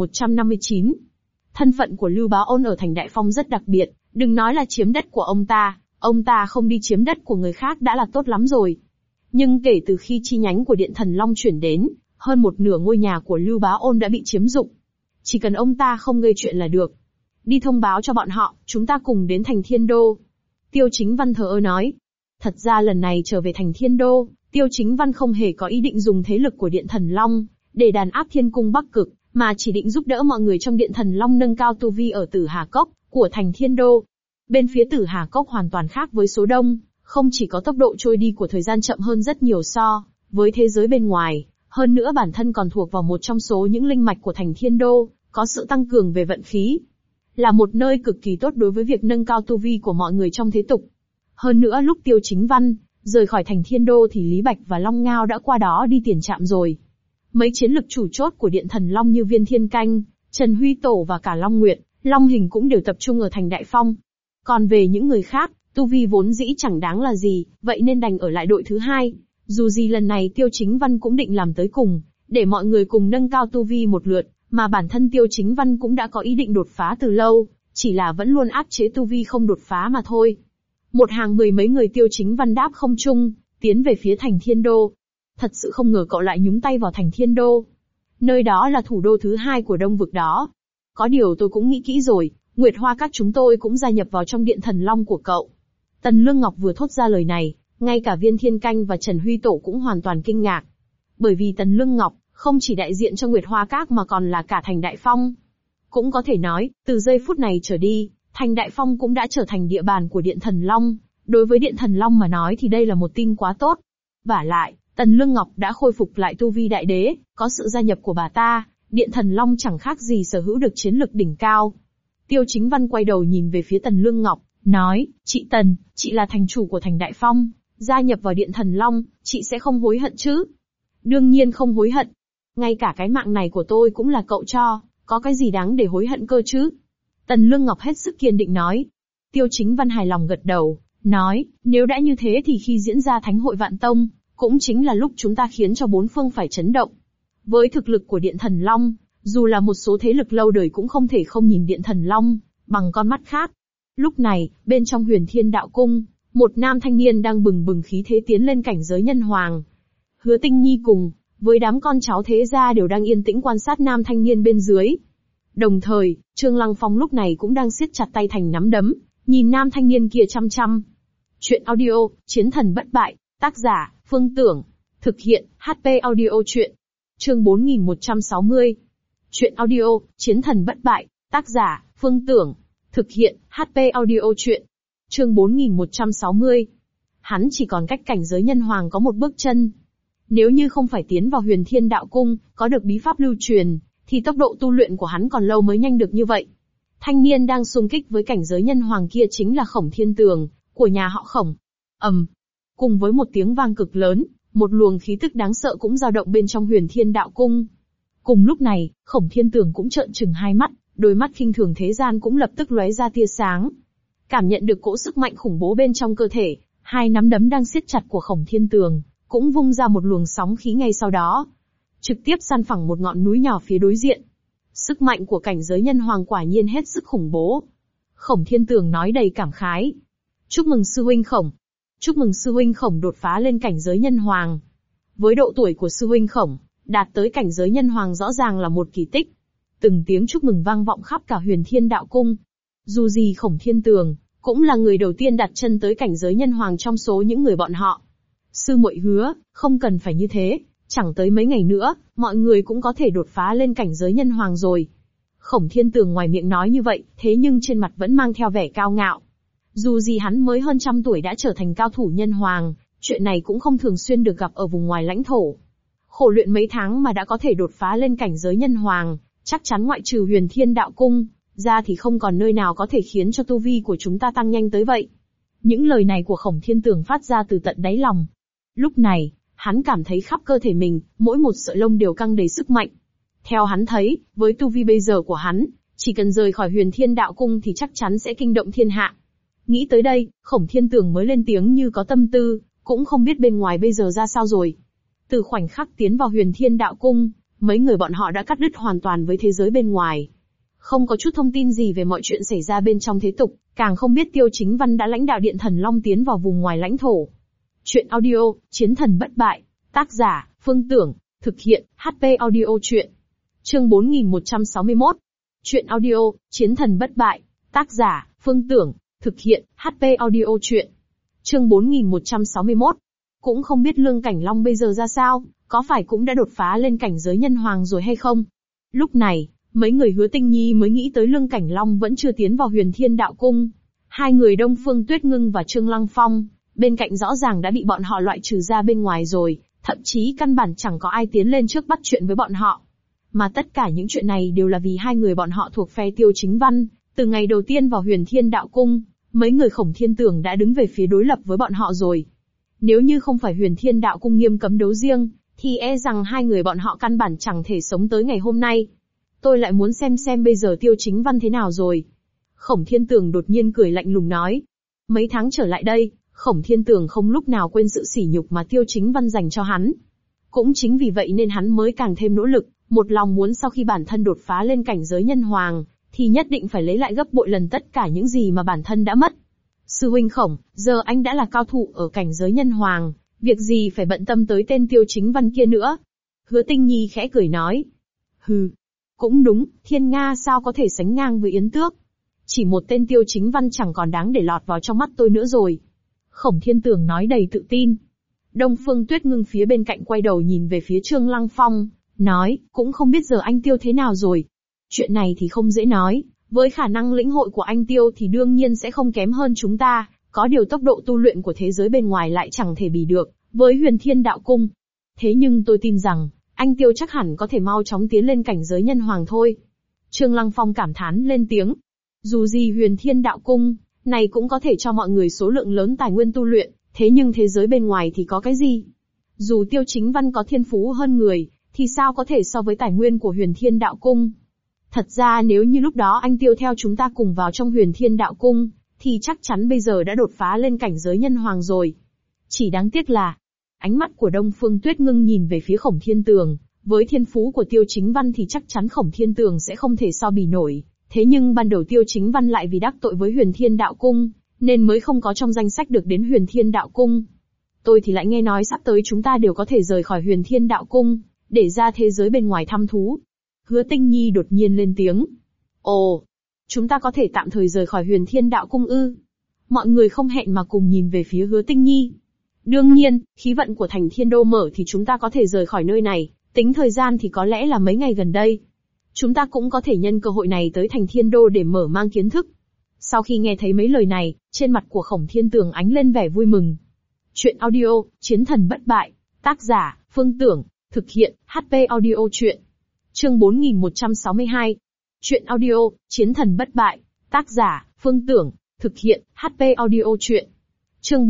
4159. Thân phận của Lưu Bá Ôn ở thành Đại Phong rất đặc biệt, đừng nói là chiếm đất của ông ta không đi chiếm đất của người khác đã là tốt lắm rồi. Nhưng kể từ khi chi nhánh của Điện Thần Long chuyển đến, hơn một nửa ngôi nhà của Lưu Bá Ôn đã bị chiếm dụng. Chỉ cần ông ta không gây chuyện là được. Đi thông báo cho bọn họ, chúng ta cùng đến thành Thiên Đô. Tiêu Chính Văn thờ ơ nói. Thật ra lần này trở về thành Thiên Đô, Tiêu Chính Văn không hề có ý định dùng thế lực của Điện Thần Long để đàn áp Thiên Cung Bắc Cực, mà chỉ định giúp đỡ mọi người trong Điện Thần Long nâng cao tu vi ở Tử Hà Cốc của thành Thiên Đô. Bên phía Tử Hà Cốc hoàn toàn khác với số đông, không chỉ có tốc độ trôi đi của thời gian chậm hơn rất nhiều so với thế giới bên ngoài, hơn nữa bản thân còn thuộc vào một trong số những linh mạch của thành Thiên Đô, có sự tăng cường về vận khí. Là một nơi cực kỳ tốt đối với việc nâng cao tu vi của mọi người trong thế tục. Hơn nữa lúc Tiêu Chính Văn rời khỏi thành Thiên Đô thì Lý Bạch và Long Ngao đã qua đó đi tiền trạm rồi. Mấy chiến lực chủ chốt của Điện Thần Long như Viên Thiên Canh, Trần Huy Tổ và cả Long Nguyệt, Long Hình cũng đều tập trung ở thành Đại Phong. Còn về những người khác, tu vi vốn dĩ chẳng đáng là gì, vậy nên đành ở lại đội thứ hai. Dù gì lần này Tiêu Chính Văn cũng định làm tới cùng, để mọi người cùng nâng cao tu vi một lượt, mà bản thân Tiêu Chính Văn cũng đã có ý định đột phá từ lâu, chỉ là vẫn luôn áp chế tu vi không đột phá mà thôi. Một hàng mười mấy người Tiêu Chính Văn đáp không trung, tiến về phía thành Thiên Đô. Thật sự không ngờ cậu lại nhúng tay vào thành Thiên Đô. Nơi đó là thủ đô thứ hai của Đông Vực đó. Có điều tôi cũng nghĩ kỹ rồi, Nguyệt Hoa Các chúng tôi cũng gia nhập vào trong Điện Thần Long của cậu. Tần Lương Ngọc vừa thốt ra lời này, ngay cả Viên Thiên Canh và Trần Huy Tổ cũng hoàn toàn kinh ngạc. Bởi vì Tần Lương Ngọc không chỉ đại diện cho Nguyệt Hoa Các mà còn là cả thành Đại Phong. Cũng có thể nói, từ giây phút này trở đi, thành Đại Phong cũng đã trở thành địa bàn của Điện Thần Long. Đối với Điện Thần Long mà nói thì đây là một tin quá tốt. Vả lại, Tần Lương Ngọc đã khôi phục lại tu vi đại đế, có sự gia nhập của bà ta, Điện Thần Long chẳng khác gì sở hữu được chiến lực đỉnh cao. Tiêu Chính Văn quay đầu nhìn về phía Tần Lương Ngọc, nói, chị Tần, chị là thành chủ của thành Đại Phong, gia nhập vào Điện Thần Long, chị sẽ không hối hận chứ? Đương nhiên không hối hận. Ngay cả cái mạng này của tôi cũng là cậu cho, có cái gì đáng để hối hận cơ chứ? Tần Lương Ngọc hết sức kiên định nói. Tiêu Chính Văn hài lòng gật đầu, nói, nếu đã như thế thì khi diễn ra Thánh hội Vạn Tông, cũng chính là lúc chúng ta khiến cho bốn phương phải chấn động. Với thực lực của Điện Thần Long, dù là một số thế lực lâu đời cũng không thể không nhìn Điện Thần Long bằng con mắt khác. Lúc này, bên trong Huyền Thiên Đạo Cung, một nam thanh niên đang bừng bừng khí thế tiến lên cảnh giới nhân hoàng. Hứa Tinh Nhi cùng với đám con cháu thế gia đều đang yên tĩnh quan sát nam thanh niên bên dưới. Đồng thời, Trương Lăng Phong lúc này cũng đang siết chặt tay thành nắm đấm, nhìn nam thanh niên kia chăm chăm. Chuyện audio, Chiến thần bất bại, tác giả, Phương Tưởng. Thực hiện, HP audio chuyện. Chương 4160. Chuyện audio, Chiến thần bất bại, Tác giả, Phương Tưởng. Thực hiện, HP Audio Chuyện. Chương 4160. Hắn chỉ còn cách cảnh giới nhân hoàng có một bước chân. Nếu như không phải tiến vào Huyền Thiên Đạo Cung, có được bí pháp lưu truyền, thì tốc độ tu luyện của hắn còn lâu mới nhanh được như vậy. Thanh niên đang xung kích với cảnh giới nhân hoàng kia chính là Khổng Thiên Tường, của nhà họ Khổng. Cùng với một tiếng vang cực lớn, một luồng khí tức đáng sợ cũng dao động bên trong Huyền Thiên Đạo Cung. Cùng lúc này, Khổng Thiên Tường cũng trợn trừng hai mắt, đôi mắt khinh thường thế gian cũng lập tức lóe ra tia sáng. Cảm nhận được cỗ sức mạnh khủng bố bên trong cơ thể, hai nắm đấm đang siết chặt của Khổng Thiên Tường cũng vung ra một luồng sóng khí ngay sau đó, trực tiếp san phẳng một ngọn núi nhỏ phía đối diện. Sức mạnh của cảnh giới nhân hoàng quả nhiên hết sức khủng bố. Khổng Thiên Tường nói đầy cảm khái. Chúc mừng sư huynh Khổng. Chúc mừng sư huynh Khổng đột phá lên cảnh giới nhân hoàng. Với độ tuổi của sư huynh Khổng, đạt tới cảnh giới nhân hoàng rõ ràng là một kỳ tích. Từng tiếng chúc mừng vang vọng khắp cả Huyền Thiên Đạo Cung. Dù gì Khổng Thiên Tường cũng là người đầu tiên đặt chân tới cảnh giới nhân hoàng trong số những người bọn họ. Sư muội hứa, không cần phải như thế, chẳng tới mấy ngày nữa, mọi người cũng có thể đột phá lên cảnh giới nhân hoàng rồi. Khổng Thiên Tường ngoài miệng nói như vậy, thế nhưng trên mặt vẫn mang theo vẻ cao ngạo. Dù gì hắn mới hơn trăm tuổi đã trở thành cao thủ nhân hoàng, chuyện này cũng không thường xuyên được gặp ở vùng ngoài lãnh thổ. Khổ luyện mấy tháng mà đã có thể đột phá lên cảnh giới nhân hoàng, chắc chắn ngoại trừ Huyền Thiên Đạo Cung ra thì không còn nơi nào có thể khiến cho tu vi của chúng ta tăng nhanh tới vậy. Những lời này của Khổng Thiên Tường phát ra từ tận đáy lòng. Lúc này, hắn cảm thấy khắp cơ thể mình, mỗi một sợi lông đều căng đầy sức mạnh. Theo hắn thấy, với tu vi bây giờ của hắn, chỉ cần rời khỏi Huyền Thiên Đạo Cung thì chắc chắn sẽ kinh động thiên hạ. Nghĩ tới đây, Khổng Thiên Tường mới lên tiếng như có tâm tư, cũng không biết bên ngoài bây giờ ra sao rồi. Từ khoảnh khắc tiến vào Huyền Thiên Đạo Cung, mấy người bọn họ đã cắt đứt hoàn toàn với thế giới bên ngoài. Không có chút thông tin gì về mọi chuyện xảy ra bên trong thế tục, càng không biết Tiêu Chính Văn đã lãnh đạo Điện Thần Long tiến vào vùng ngoài lãnh thổ. Chuyện audio, Chiến Thần Bất Bại. Tác giả, Phương Tưởng. Thực hiện, HP Audio Chuyện. Chương 4161. Chuyện audio, Chiến Thần Bất Bại. Tác giả, Phương Tưởng. Thực hiện, HP Audio Chuyện. Chương 4161. Cũng không biết Lương Cảnh Long bây giờ ra sao, có phải cũng đã đột phá lên cảnh giới nhân hoàng rồi hay không? Lúc này, mấy người Hứa Tinh Nhi mới nghĩ tới Lương Cảnh Long vẫn chưa tiến vào Huyền Thiên Đạo Cung. Hai người Đông Phương Tuyết Ngưng và Trương Lăng Phong, bên cạnh rõ ràng đã bị bọn họ loại trừ ra bên ngoài rồi, thậm chí căn bản chẳng có ai tiến lên trước bắt chuyện với bọn họ. Mà tất cả những chuyện này đều là vì hai người bọn họ thuộc phe Tiêu Chính Văn, từ ngày đầu tiên vào Huyền Thiên Đạo Cung, mấy người Khổng Thiên Tường đã đứng về phía đối lập với bọn họ rồi. Nếu như không phải Huyền Thiên Đạo Cung nghiêm cấm đấu riêng, thì e rằng hai người bọn họ căn bản chẳng thể sống tới ngày hôm nay. Tôi lại muốn xem bây giờ Tiêu Chính Văn thế nào rồi. Khổng Thiên Tường đột nhiên cười lạnh lùng nói. Mấy tháng trở lại đây, Khổng Thiên Tường không lúc nào quên sự sỉ nhục mà Tiêu Chính Văn dành cho hắn. Cũng chính vì vậy nên hắn mới càng thêm nỗ lực, một lòng muốn sau khi bản thân đột phá lên cảnh giới nhân hoàng, thì nhất định phải lấy lại gấp bội lần tất cả những gì mà bản thân đã mất. Sư huynh Khổng, giờ anh đã là cao thủ ở cảnh giới nhân hoàng, việc gì phải bận tâm tới tên Tiêu Chính Văn kia nữa? Hứa Tinh Nhi khẽ cười nói. Hừ, cũng đúng, Thiên Nga sao có thể sánh ngang với Yến Tước? Chỉ một tên Tiêu Chính Văn chẳng còn đáng để lọt vào trong mắt tôi nữa rồi. Khổng Thiên Tường nói đầy tự tin. Đông Phương Tuyết Ngưng phía bên cạnh quay đầu nhìn về phía Trương Lăng Phong, nói, cũng không biết giờ anh Tiêu thế nào rồi. Chuyện này thì không dễ nói, với khả năng lĩnh hội của anh Tiêu thì đương nhiên sẽ không kém hơn chúng ta, có điều tốc độ tu luyện của thế giới bên ngoài lại chẳng thể bì được với Huyền Thiên Đạo Cung. Thế nhưng tôi tin rằng, anh Tiêu chắc hẳn có thể mau chóng tiến lên cảnh giới nhân hoàng thôi. Trương Lăng Phong cảm thán lên tiếng. Dù gì Huyền Thiên Đạo Cung này cũng có thể cho mọi người số lượng lớn tài nguyên tu luyện, thế nhưng thế giới bên ngoài thì có cái gì? Dù Tiêu Chính Văn có thiên phú hơn người, thì sao có thể so với tài nguyên của Huyền Thiên Đạo Cung? Thật ra nếu như lúc đó anh Tiêu theo chúng ta cùng vào trong Huyền Thiên Đạo Cung, thì chắc chắn bây giờ đã đột phá lên cảnh giới nhân hoàng rồi. Chỉ đáng tiếc là, ánh mắt của Đông Phương Tuyết Ngưng nhìn về phía Khổng Thiên Tường, với thiên phú của Tiêu Chính Văn thì chắc chắn Khổng Thiên Tường sẽ không thể so bì nổi. Thế nhưng ban đầu Tiêu Chính Văn lại vì đắc tội với Huyền Thiên Đạo Cung, nên mới không có trong danh sách được đến Huyền Thiên Đạo Cung. Tôi thì lại nghe nói sắp tới chúng ta đều có thể rời khỏi Huyền Thiên Đạo Cung, để ra thế giới bên ngoài thăm thú. Hứa Tinh Nhi đột nhiên lên tiếng. Ồ, chúng ta có thể tạm thời rời khỏi Huyền Thiên Đạo Cung ư? Mọi người không hẹn mà cùng nhìn về phía Hứa Tinh Nhi. Đương nhiên, khí vận của thành Thiên Đô mở thì chúng ta có thể rời khỏi nơi này, tính thời gian thì có lẽ là mấy ngày gần đây. Chúng ta cũng có thể nhân cơ hội này tới thành Thiên Đô để mở mang kiến thức. Sau khi nghe thấy mấy lời này, trên mặt của Khổng Thiên Tường ánh lên vẻ vui mừng. Chuyện audio, Chiến thần bất bại. Tác giả, Phương Tưởng. Thực hiện, HP Audio Chuyện. Chương 4162. Chuyện audio, Chiến thần bất bại. Tác giả, Phương Tưởng. Thực hiện, HP Audio Chuyện. Chương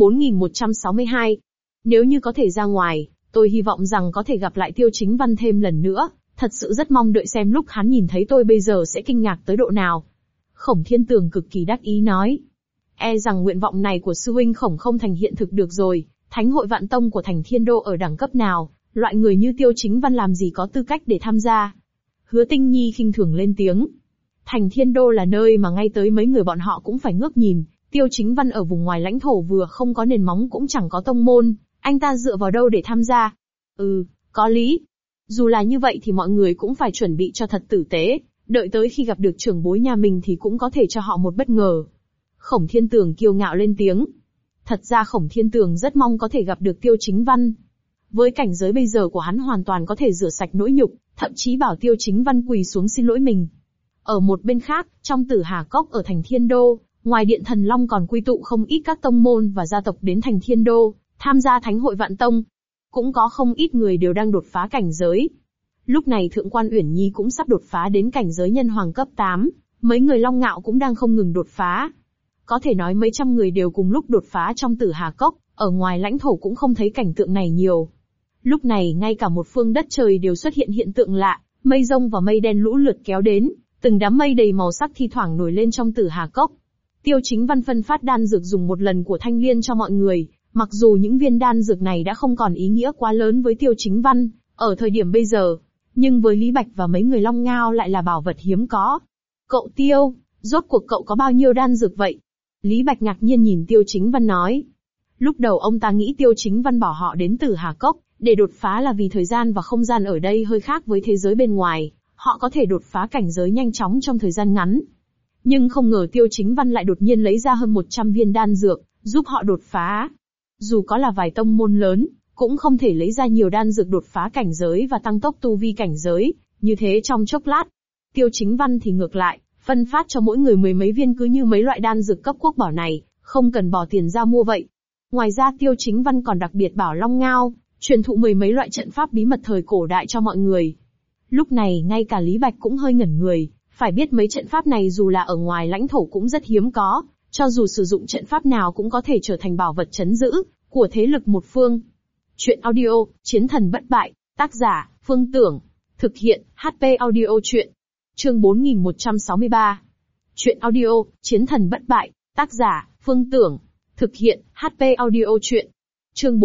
4162. Nếu như có thể ra ngoài, tôi hy vọng rằng có thể gặp lại Tiêu Chính Văn thêm lần nữa. Thật sự rất mong đợi xem lúc hắn nhìn thấy tôi bây giờ sẽ kinh ngạc tới độ nào. Khổng Thiên Tường cực kỳ đắc ý nói. E rằng nguyện vọng này của sư huynh Khổng không thành hiện thực được rồi. Thánh hội vạn tông của thành Thiên Đô ở đẳng cấp nào, loại người như Tiêu Chính Văn làm gì có tư cách để tham gia. Hứa Tinh Nhi khinh thường lên tiếng. Thành Thiên Đô là nơi mà ngay tới mấy người bọn họ cũng phải ngước nhìn. Tiêu Chính Văn ở vùng ngoài lãnh thổ vừa không có nền móng cũng chẳng có tông môn, anh ta dựa vào đâu để tham gia? Có lý. Dù là như vậy thì mọi người cũng phải chuẩn bị cho thật tử tế, đợi tới khi gặp được trưởng bối nhà mình thì cũng có thể cho họ một bất ngờ. Khổng Thiên Tường kiêu ngạo lên tiếng. Thật ra Khổng Thiên Tường rất mong có thể gặp được Tiêu Chính Văn. Với cảnh giới bây giờ của hắn hoàn toàn có thể rửa sạch nỗi nhục, thậm chí bảo Tiêu Chính Văn quỳ xuống xin lỗi mình. Ở một bên khác, trong Tử Hà Cốc ở thành Thiên Đô, ngoài Điện Thần Long còn quy tụ không ít các tông môn và gia tộc đến thành Thiên Đô, tham gia Thánh hội Vạn Tông. Cũng có không ít người đều đang đột phá cảnh giới. Lúc này Thượng quan Uyển Nhi cũng sắp đột phá đến cảnh giới nhân hoàng cấp 8, mấy người Long Ngạo cũng đang không ngừng đột phá. Có thể nói mấy trăm người đều cùng lúc đột phá trong Tử Hà Cốc, ở ngoài lãnh thổ cũng không thấy cảnh tượng này nhiều. Lúc này ngay cả một phương đất trời đều xuất hiện hiện tượng lạ, mây rông và mây đen lũ lượt kéo đến, từng đám mây đầy màu sắc thi thoảng nổi lên trong Tử Hà Cốc. Tiêu Chính Văn phân phát đan dược dùng một lần của Thanh Liên cho mọi người, mặc dù những viên đan dược này đã không còn ý nghĩa quá lớn với Tiêu Chính Văn, ở thời điểm bây giờ, nhưng với Lý Bạch và mấy người Long Ngao lại là bảo vật hiếm có. Cậu Tiêu, rốt cuộc cậu có bao nhiêu đan dược vậy? Lý Bạch ngạc nhiên nhìn Tiêu Chính Văn nói. Lúc đầu ông ta nghĩ Tiêu Chính Văn bảo họ đến Tử Hà Cốc, để đột phá là vì thời gian và không gian ở đây hơi khác với thế giới bên ngoài, họ có thể đột phá cảnh giới nhanh chóng trong thời gian ngắn. Nhưng không ngờ Tiêu Chính Văn lại đột nhiên lấy ra hơn 100 viên đan dược, giúp họ đột phá. Dù có là vài tông môn lớn, cũng không thể lấy ra nhiều đan dược đột phá cảnh giới và tăng tốc tu vi cảnh giới, như thế trong chốc lát. Tiêu Chính Văn thì ngược lại, phân phát cho mỗi người mười mấy viên cứ như mấy loại đan dược cấp quốc bảo này, không cần bỏ tiền ra mua vậy. Ngoài ra Tiêu Chính Văn còn đặc biệt bảo Long Ngao, truyền thụ mười mấy loại trận pháp bí mật thời cổ đại cho mọi người. Lúc này ngay cả Lý Bạch cũng hơi ngẩn người, phải biết mấy trận pháp này dù là ở ngoài lãnh thổ cũng rất hiếm có, cho dù sử dụng trận pháp nào cũng có thể trở thành bảo vật trấn giữ của thế lực một phương. Chuyện audio, Chiến thần bất bại, tác giả, Phương Tưởng. Thực hiện, HP Audio Chuyện. Chương 4163. Chuyện audio, Chiến thần bất bại, tác giả, Phương Tưởng. Thực hiện, HP Audio Chuyện. Chương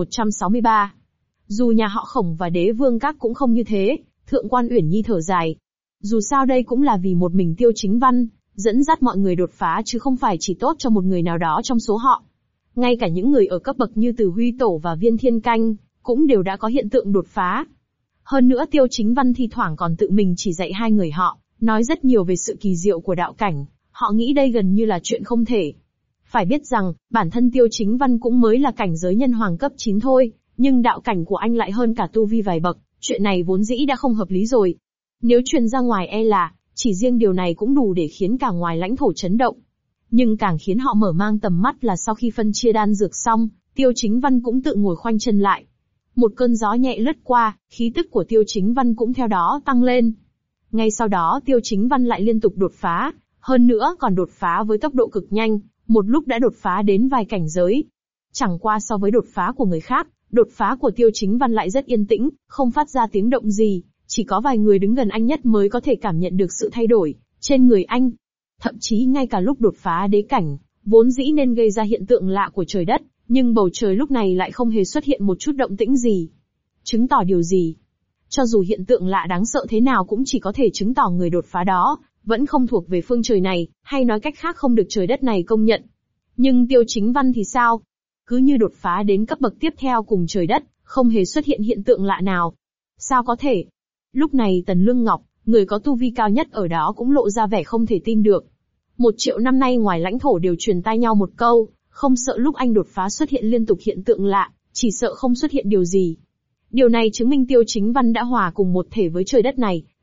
4163. Dù nhà họ Khổng và Đế Vương Các cũng không như thế, Thượng quan Uyển Nhi thở dài. Dù sao đây cũng là vì một mình Tiêu Chính Văn, dẫn dắt mọi người đột phá chứ không phải chỉ tốt cho một người nào đó trong số họ. Ngay cả những người ở cấp bậc như Từ Huy Tổ và Viên Thiên Canh, cũng đều đã có hiện tượng đột phá. Hơn nữa Tiêu Chính Văn thi thoảng còn tự mình chỉ dạy hai người họ, nói rất nhiều về sự kỳ diệu của đạo cảnh, họ nghĩ đây gần như là chuyện không thể. Phải biết rằng, bản thân Tiêu Chính Văn cũng mới là cảnh giới nhân hoàng cấp 9 thôi, nhưng đạo cảnh của anh lại hơn cả tu vi vài bậc, chuyện này vốn dĩ đã không hợp lý rồi. Nếu truyền ra ngoài e là, chỉ riêng điều này cũng đủ để khiến cả ngoài lãnh thổ chấn động. Nhưng càng khiến họ mở mang tầm mắt là sau khi phân chia đan dược xong, Tiêu Chính Văn cũng tự ngồi khoanh chân lại. Một cơn gió nhẹ lướt qua, khí tức của Tiêu Chính Văn cũng theo đó tăng lên. Ngay sau đó Tiêu Chính Văn lại liên tục đột phá, hơn nữa còn đột phá với tốc độ cực nhanh, một lúc đã đột phá đến vài cảnh giới. Chẳng qua so với đột phá của người khác, đột phá của Tiêu Chính Văn lại rất yên tĩnh, không phát ra tiếng động gì, chỉ có vài người đứng gần anh nhất mới có thể cảm nhận được sự thay đổi trên người anh. Thậm chí ngay cả lúc đột phá đế cảnh, vốn dĩ nên gây ra hiện tượng lạ của trời đất, nhưng bầu trời lúc này lại không hề xuất hiện một chút động tĩnh gì. Chứng tỏ điều gì? Cho dù hiện tượng lạ đáng sợ thế nào cũng chỉ có thể chứng tỏ người đột phá đó vẫn không thuộc về phương trời này, hay nói cách khác không được trời đất này công nhận. Nhưng Tiêu Chính Văn thì sao? Cứ như đột phá đến cấp bậc tiếp theo cùng trời đất, không hề xuất hiện hiện tượng lạ nào. Sao có thể? Lúc này Tần Lương Ngọc, người có tu vi cao nhất ở đó cũng lộ ra vẻ không thể tin được. 1 triệu năm nay ngoài lãnh thổ đều truyền tai nhau một câu, không sợ lúc anh đột phá xuất hiện liên tục hiện tượng lạ, chỉ sợ không xuất hiện điều gì. Điều này chứng minh Tiêu Chính Văn đã hòa cùng một thể với trời đất này,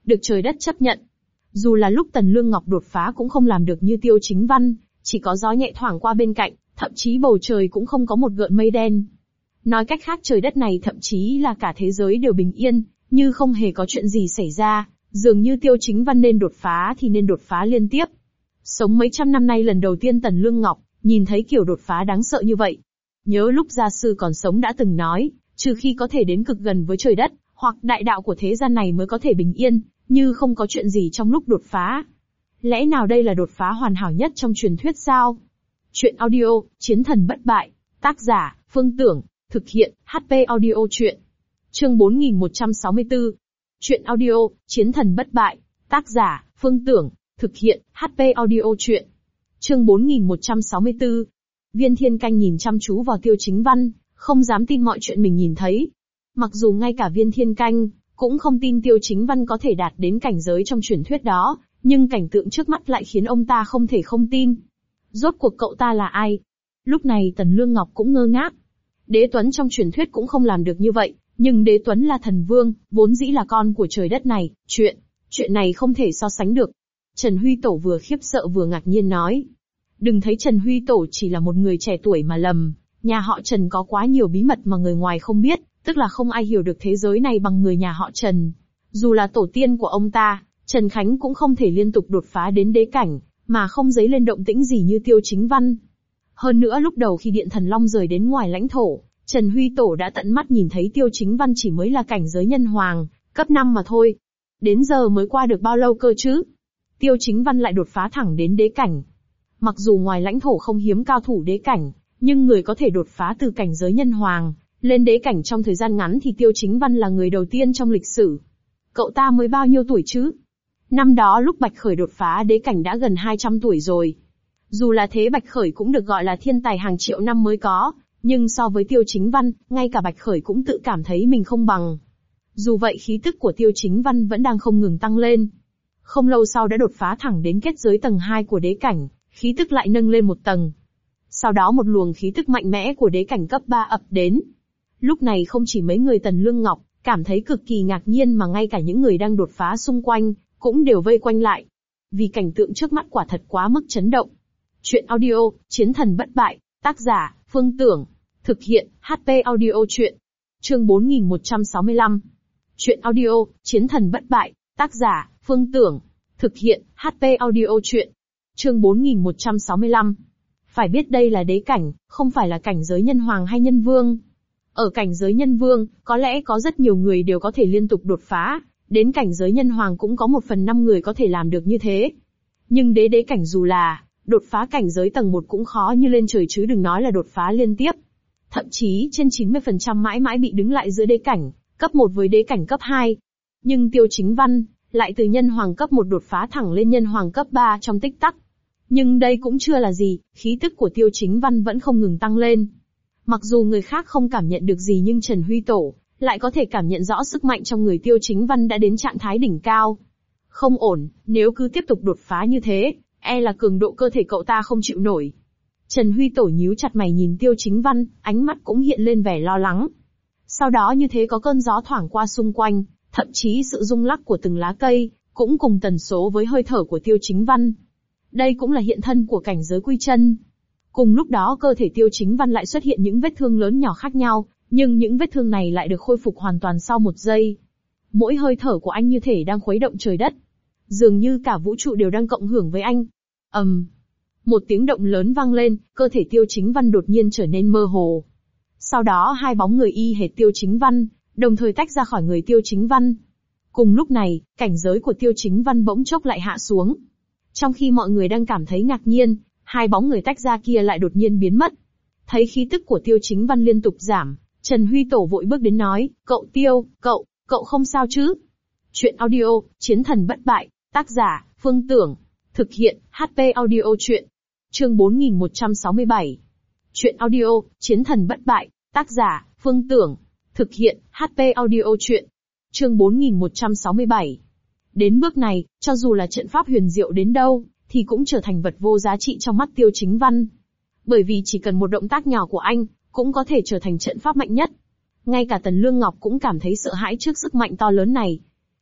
được trời đất chấp nhận. Dù là lúc Tần Lương Ngọc đột phá cũng không làm được như Tiêu Chính Văn, chỉ có gió nhẹ thoảng qua bên cạnh, thậm chí bầu trời cũng không có một gợn mây đen. Nói cách khác trời đất này thậm chí là cả thế giới đều bình yên, như không hề có chuyện gì xảy ra, dường như Tiêu Chính Văn nên đột phá thì nên đột phá liên tiếp. Sống mấy trăm năm nay lần đầu tiên Tần Lương Ngọc nhìn thấy kiểu đột phá đáng sợ như vậy. Nhớ lúc gia sư còn sống đã từng nói, trừ khi có thể đến cực gần với trời đất, hoặc đại đạo của thế gian này mới có thể bình yên, như không có chuyện gì trong lúc đột phá. Lẽ nào đây là đột phá hoàn hảo nhất trong truyền thuyết sao? Chuyện audio, Chiến thần bất bại, tác giả, Phương Tưởng, thực hiện, HP audio chuyện. Chương 4164. Chuyện audio, Chiến thần bất bại, tác giả, Phương Tưởng, thực hiện, HP audio chuyện. Chương 4164. Viên Thiên Canh nhìn chăm chú vào Tiêu Chính Văn, không dám tin mọi chuyện mình nhìn thấy. Mặc dù ngay cả Viên Thiên Canh cũng không tin Tiêu Chính Văn có thể đạt đến cảnh giới trong truyền thuyết đó, nhưng cảnh tượng trước mắt lại khiến ông ta không thể không tin. Rốt cuộc cậu ta là ai? Lúc này Tần Lương Ngọc cũng ngơ ngác. Đế Tuấn trong truyền thuyết cũng không làm được như vậy, nhưng Đế Tuấn là thần vương, vốn dĩ là con của trời đất này, chuyện này không thể so sánh được. Trần Huy Tổ vừa khiếp sợ vừa ngạc nhiên nói. Đừng thấy Trần Huy Tổ chỉ là một người trẻ tuổi mà lầm, nhà họ Trần có quá nhiều bí mật mà người ngoài không biết, tức là không ai hiểu được thế giới này bằng người nhà họ Trần. Dù là tổ tiên của ông ta, Trần Khánh cũng không thể liên tục đột phá đến đế cảnh, mà không dấy lên động tĩnh gì như Tiêu Chính Văn. Hơn nữa lúc đầu khi Điện Thần Long rời đến ngoài lãnh thổ, Trần Huy Tổ đã tận mắt nhìn thấy Tiêu Chính Văn chỉ mới là cảnh giới nhân hoàng, cấp 5 mà thôi. Đến giờ mới qua được bao lâu cơ chứ? Tiêu Chính Văn lại đột phá thẳng đến đế cảnh. Mặc dù ngoài lãnh thổ không hiếm cao thủ đế cảnh, nhưng người có thể đột phá từ cảnh giới nhân hoàng lên đế cảnh trong thời gian ngắn thì Tiêu Chính Văn là người đầu tiên trong lịch sử. Cậu ta mới bao nhiêu tuổi chứ? Năm đó lúc Bạch Khởi đột phá đế cảnh đã gần 200 tuổi rồi. Dù là thế Bạch Khởi cũng được gọi là thiên tài hàng triệu năm mới có, nhưng so với Tiêu Chính Văn, ngay cả Bạch Khởi cũng tự cảm thấy mình không bằng. Dù vậy khí tức của Tiêu Chính Văn vẫn đang không ngừng tăng lên. Không lâu sau đã đột phá thẳng đến kết giới tầng 2 của đế cảnh, khí tức lại nâng lên một tầng. Sau đó một luồng khí tức mạnh mẽ của đế cảnh cấp 3 ập đến. Lúc này không chỉ mấy người Tần Lương Ngọc cảm thấy cực kỳ ngạc nhiên mà ngay cả những người đang đột phá xung quanh cũng đều vây quanh lại. Vì cảnh tượng trước mắt quả thật quá mức chấn động. Chuyện audio, Chiến thần bất bại, tác giả, Phương Tưởng, thực hiện, HP audio chuyện. Chương 4165. Chuyện audio, Chiến thần bất bại, tác giả, Phương Tưởng, thực hiện, HP audio chuyện. Chương 4165. Phải biết đây là đế cảnh, không phải là cảnh giới nhân hoàng hay nhân vương. Ở cảnh giới nhân vương, có lẽ có rất nhiều người đều có thể liên tục đột phá, đến cảnh giới nhân hoàng cũng có 1/5 người có thể làm được như thế. Nhưng đế cảnh dù là đột phá cảnh giới tầng 1 cũng khó như lên trời chứ đừng nói là đột phá liên tiếp. Thậm chí trên 90% mãi mãi bị đứng lại giữa đế cảnh, cấp 1 với đế cảnh cấp 2. Nhưng Tiêu Chính Văn lại từ nhân hoàng cấp 1 đột phá thẳng lên nhân hoàng cấp 3 trong tích tắc. Nhưng đây cũng chưa là gì, khí tức của Tiêu Chính Văn vẫn không ngừng tăng lên. Mặc dù người khác không cảm nhận được gì nhưng Trần Huy Tổ lại có thể cảm nhận rõ sức mạnh trong người Tiêu Chính Văn đã đến trạng thái đỉnh cao. Không ổn, nếu cứ tiếp tục đột phá như thế, e là cường độ cơ thể cậu ta không chịu nổi. Trần Huy Tổ nhíu chặt mày nhìn Tiêu Chính Văn, ánh mắt cũng hiện lên vẻ lo lắng. Sau đó như thế có cơn gió thoảng qua xung quanh, thậm chí sự rung lắc của từng lá cây, cũng cùng tần số với hơi thở của Tiêu Chính Văn. Đây cũng là hiện thân của cảnh giới quy chân. Cùng lúc đó cơ thể Tiêu Chính Văn lại xuất hiện những vết thương lớn nhỏ khác nhau, nhưng những vết thương này lại được khôi phục hoàn toàn sau 1 giây. Mỗi hơi thở của anh như thể đang khuấy động trời đất. Dường như cả vũ trụ đều đang cộng hưởng với anh. Một tiếng động lớn vang lên, cơ thể Tiêu Chính Văn đột nhiên trở nên mơ hồ. Sau đó 2 bóng người y hệt Tiêu Chính Văn, đồng thời tách ra khỏi người Tiêu Chính Văn. Cùng lúc này, cảnh giới của Tiêu Chính Văn bỗng chốc lại hạ xuống. Trong khi mọi người đang cảm thấy ngạc nhiên, 2 bóng người tách ra kia lại đột nhiên biến mất. Thấy khí tức của Tiêu Chính Văn liên tục giảm, Trần Huy Tổ vội bước đến nói, cậu Tiêu, cậu không sao chứ? Chuyện audio, Chiến thần bất bại, tác giả, Phương Tưởng, thực hiện, HP audio chuyện. Chương 4167. Chuyện audio, Chiến thần bất bại, tác giả, Phương Tưởng, thực hiện, HP audio chuyện. Chương 4167. Đến bước này, cho dù là trận pháp huyền diệu đến đâu, thì cũng trở thành vật vô giá trị trong mắt Tiêu Chính Văn. Bởi vì chỉ cần một động tác nhỏ của anh, cũng có thể trở thành trận pháp mạnh nhất. Ngay cả Tần Lương Ngọc cũng cảm thấy sợ hãi trước sức mạnh to lớn này.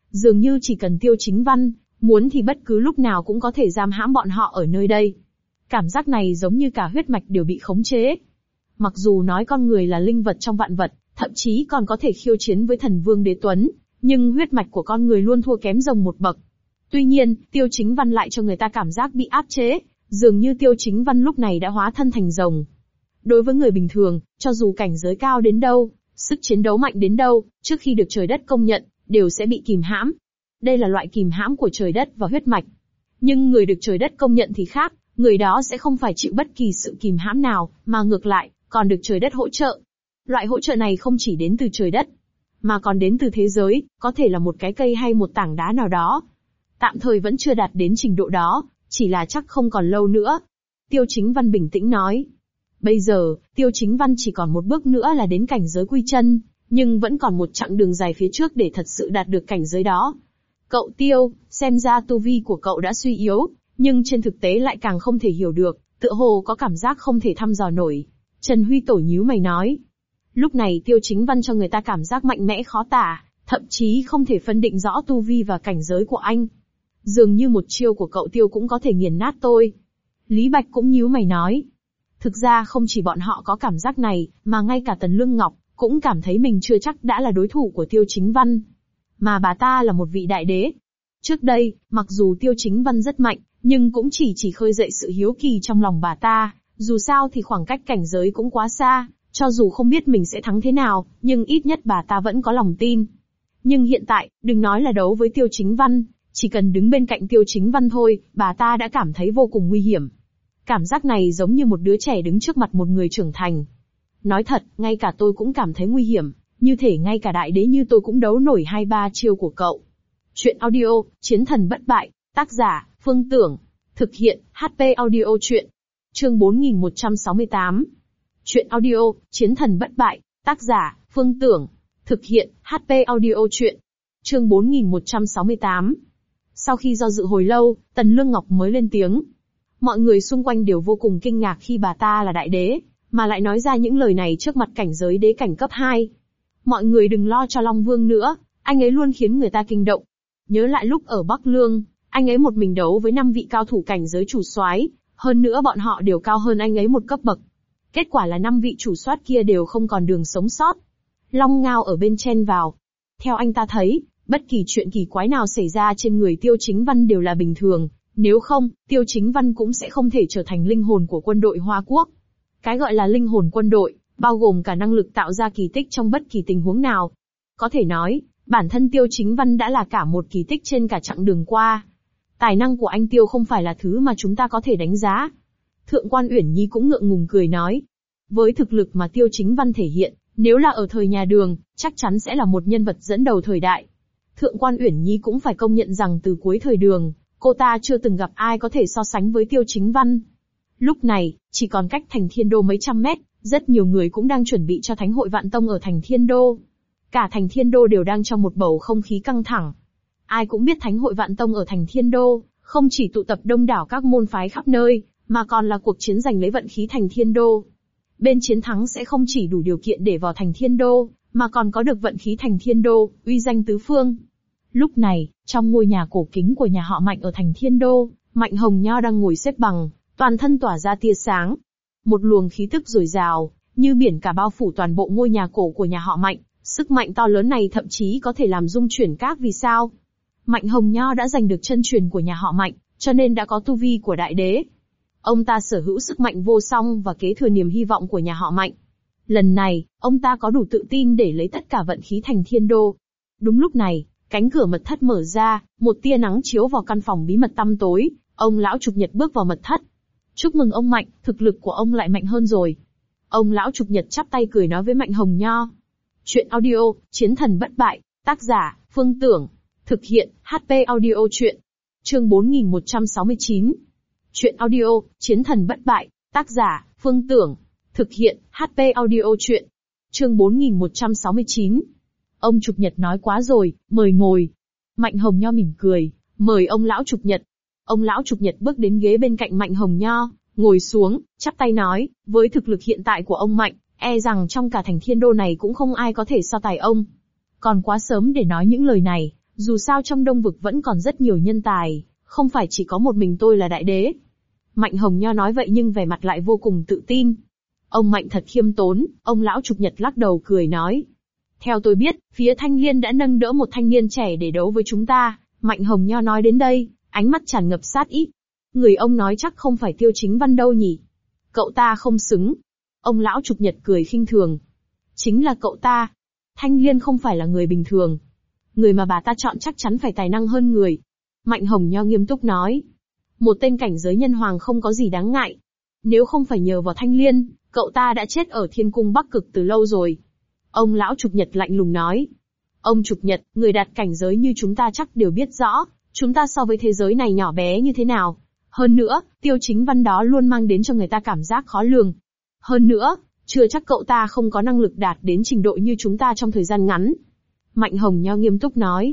Dường như chỉ cần Tiêu Chính Văn, muốn thì bất cứ lúc nào cũng có thể giam hãm bọn họ ở nơi đây. Cảm giác này giống như cả huyết mạch đều bị khống chế. Mặc dù nói con người là linh vật trong vạn vật, thậm chí còn có thể khiêu chiến với thần vương đế tuấn, nhưng huyết mạch của con người luôn thua kém rồng một bậc. Tuy nhiên, Tiêu Chính Văn lại cho người ta cảm giác bị áp chế, dường như Tiêu Chính Văn lúc này đã hóa thân thành rồng. Đối với người bình thường, cho dù cảnh giới cao đến đâu, sức chiến đấu mạnh đến đâu, trước khi được trời đất công nhận, đều sẽ bị kìm hãm. Đây là loại kìm hãm của trời đất và huyết mạch. Nhưng người được trời đất công nhận thì khác, người đó sẽ không phải chịu bất kỳ sự kìm hãm nào, mà ngược lại, còn được trời đất hỗ trợ. Loại hỗ trợ này không chỉ đến từ trời đất, mà còn đến từ thế giới, có thể là một cái cây hay một tảng đá nào đó. Tạm thời vẫn chưa đạt đến trình độ đó, chỉ là chắc không còn lâu nữa. Tiêu Chính Văn bình tĩnh nói. Bây giờ, Tiêu Chính Văn chỉ còn một bước nữa là đến cảnh giới quy chân, nhưng vẫn còn một chặng đường dài phía trước để thật sự đạt được cảnh giới đó. Cậu Tiêu, xem ra tu vi của cậu đã suy yếu, nhưng trên thực tế lại càng không thể hiểu được, tựa hồ có cảm giác không thể thăm dò nổi. Trần Huy Tổ nhíu mày nói. Lúc này Tiêu Chính Văn cho người ta cảm giác mạnh mẽ khó tả, thậm chí không thể phân định rõ tu vi và cảnh giới của anh. Dường như một chiêu của cậu Tiêu cũng có thể nghiền nát tôi. Lý Bạch cũng nhíu mày nói. Thực ra không chỉ bọn họ có cảm giác này, mà ngay cả Tần Lương Ngọc cũng cảm thấy mình chưa chắc đã là đối thủ của Tiêu Chính Văn. Mà bà ta là một vị đại đế. Trước đây, mặc dù Tiêu Chính Văn rất mạnh, nhưng cũng chỉ khơi dậy sự hiếu kỳ trong lòng bà ta. Dù sao thì khoảng cách cảnh giới cũng quá xa, cho dù không biết mình sẽ thắng thế nào, nhưng ít nhất bà ta vẫn có lòng tin. Nhưng hiện tại, đừng nói là đấu với Tiêu Chính Văn, chỉ cần đứng bên cạnh Tiêu Chính Văn thôi, bà ta đã cảm thấy vô cùng nguy hiểm. Cảm giác này giống như một đứa trẻ đứng trước mặt một người trưởng thành. Nói thật, ngay cả tôi cũng cảm thấy nguy hiểm, như thể ngay cả đại đế như tôi cũng đấu nổi 2-3 chiêu của cậu. Chuyện audio, Chiến thần bất bại, tác giả, Phương Tưởng. Thực hiện, HP audio chuyện. Chương 4168. Chuyện audio, Chiến thần bất bại, tác giả, Phương Tưởng. Thực hiện, HP audio chuyện. Chương 4168. Sau khi do dự hồi lâu, Tần Lương Ngọc mới lên tiếng. Mọi người xung quanh đều vô cùng kinh ngạc khi bà ta là đại đế, mà lại nói ra những lời này trước mặt cảnh giới đế cảnh cấp 2. Mọi người đừng lo cho Long Vương nữa, anh ấy luôn khiến người ta kinh động. Nhớ lại lúc ở Bắc Lương, anh ấy một mình đấu với 5 vị cao thủ cảnh giới chủ soái, hơn nữa bọn họ đều cao hơn anh ấy một cấp bậc. Kết quả là 5 vị chủ soát kia đều không còn đường sống sót. Long Ngao ở bên chen vào. Theo anh ta thấy, bất kỳ chuyện kỳ quái nào xảy ra trên người Tiêu Chính Văn đều là bình thường, nếu không, Tiêu Chính Văn cũng sẽ không thể trở thành linh hồn của quân đội Hoa Quốc. Cái gọi là linh hồn quân đội, bao gồm cả năng lực tạo ra kỳ tích trong bất kỳ tình huống nào. Có thể nói, bản thân Tiêu Chính Văn đã là cả một kỳ tích trên cả chặng đường qua. Tài năng của anh Tiêu không phải là thứ mà chúng ta có thể đánh giá. Thượng quan Uyển Nhi cũng ngượng ngùng cười nói. Với thực lực mà Tiêu Chính Văn thể hiện, nếu là ở thời nhà Đường, chắc chắn sẽ là một nhân vật dẫn đầu thời đại. Thượng quan Uyển Nhi cũng phải công nhận rằng từ cuối thời Đường, cô ta chưa từng gặp ai có thể so sánh với Tiêu Chính Văn. Lúc này, chỉ còn cách thành Thiên Đô mấy trăm mét, rất nhiều người cũng đang chuẩn bị cho Thánh hội Vạn Tông ở thành Thiên Đô. Cả thành Thiên Đô đều đang trong một bầu không khí căng thẳng. Ai cũng biết Thánh hội Vạn Tông ở thành Thiên Đô, không chỉ tụ tập đông đảo các môn phái khắp nơi, mà còn là cuộc chiến giành lấy vận khí thành Thiên Đô. Bên chiến thắng sẽ không chỉ đủ điều kiện để vào thành Thiên Đô, mà còn có được vận khí thành Thiên Đô, uy danh tứ phương. Lúc này, trong ngôi nhà cổ kính của nhà họ Mạnh ở thành Thiên Đô, Mạnh Hồng Nho đang ngồi xếp bằng, toàn thân tỏa ra tia sáng. Một luồng khí tức dồi dào, như biển cả bao phủ toàn bộ ngôi nhà cổ của nhà họ Mạnh, sức mạnh to lớn này thậm chí có thể làm rung chuyển các vì sao. Mạnh Hồng Nho đã giành được chân truyền của nhà họ Mạnh, cho nên đã có tu vi của đại đế. Ông ta sở hữu sức mạnh vô song và kế thừa niềm hy vọng của nhà họ Mạnh. Lần này, ông ta có đủ tự tin để lấy tất cả vận khí thành Thiên Đô. Đúng lúc này, cánh cửa mật thất mở ra, một tia nắng chiếu vào căn phòng bí mật tăm tối, ông lão Trục Nhật bước vào mật thất. Chúc mừng ông Mạnh, thực lực của ông lại mạnh hơn rồi. Ông lão Trục Nhật chắp tay cười nói với Mạnh Hồng Nho. Chuyện audio, Chiến thần bất bại, tác giả, Phương Tưởng. Thực hiện, HP audio chuyện. Chương 4169. Chuyện audio, Chiến thần bất bại, tác giả, Phương Tưởng. Thực hiện, HP audio chuyện. Chương 4169. Ông Trục Nhật nói quá rồi, mời ngồi. Mạnh Hồng Nho mỉm cười, mời ông lão Trục Nhật. Ông lão Trục Nhật bước đến ghế bên cạnh Mạnh Hồng Nho, ngồi xuống, chắp tay nói, với thực lực hiện tại của ông Mạnh, e rằng trong cả thành Thiên Đô này cũng không ai có thể so tài ông. Còn quá sớm để nói những lời này, Dù sao trong Đông Vực vẫn còn rất nhiều nhân tài, không phải chỉ có một mình tôi là đại đế. Mạnh Hồng Nho nói vậy nhưng vẻ mặt lại vô cùng tự tin. Ông Mạnh thật khiêm tốn, ông lão Trục Nhật lắc đầu cười nói. Theo tôi biết, phía Thanh Liên đã nâng đỡ một thanh niên trẻ để đấu với chúng ta. Mạnh Hồng Nho nói đến đây, ánh mắt tràn ngập sát ý. Người ông nói chắc không phải Tiêu Chính Văn đâu nhỉ? Cậu ta không xứng. Ông lão Trục Nhật cười khinh thường. Chính là cậu ta. Thanh Liên không phải là người bình thường. Người mà bà ta chọn chắc chắn phải tài năng hơn người. Mạnh Hồng Nho nghiêm túc nói. Một tên cảnh giới nhân hoàng không có gì đáng ngại. Nếu không phải nhờ vào Thanh Liên, cậu ta đã chết ở Thiên Cung Bắc Cực từ lâu rồi. Ông lão Trục Nhật lạnh lùng nói. Ông Trục Nhật, người đạt cảnh giới như chúng ta chắc đều biết rõ, chúng ta so với thế giới này nhỏ bé như thế nào. Hơn nữa, Tiêu Chính Văn đó luôn mang đến cho người ta cảm giác khó lường. Hơn nữa, chưa chắc cậu ta không có năng lực đạt đến trình độ như chúng ta trong thời gian ngắn. Mạnh Hồng Nho nghiêm túc nói.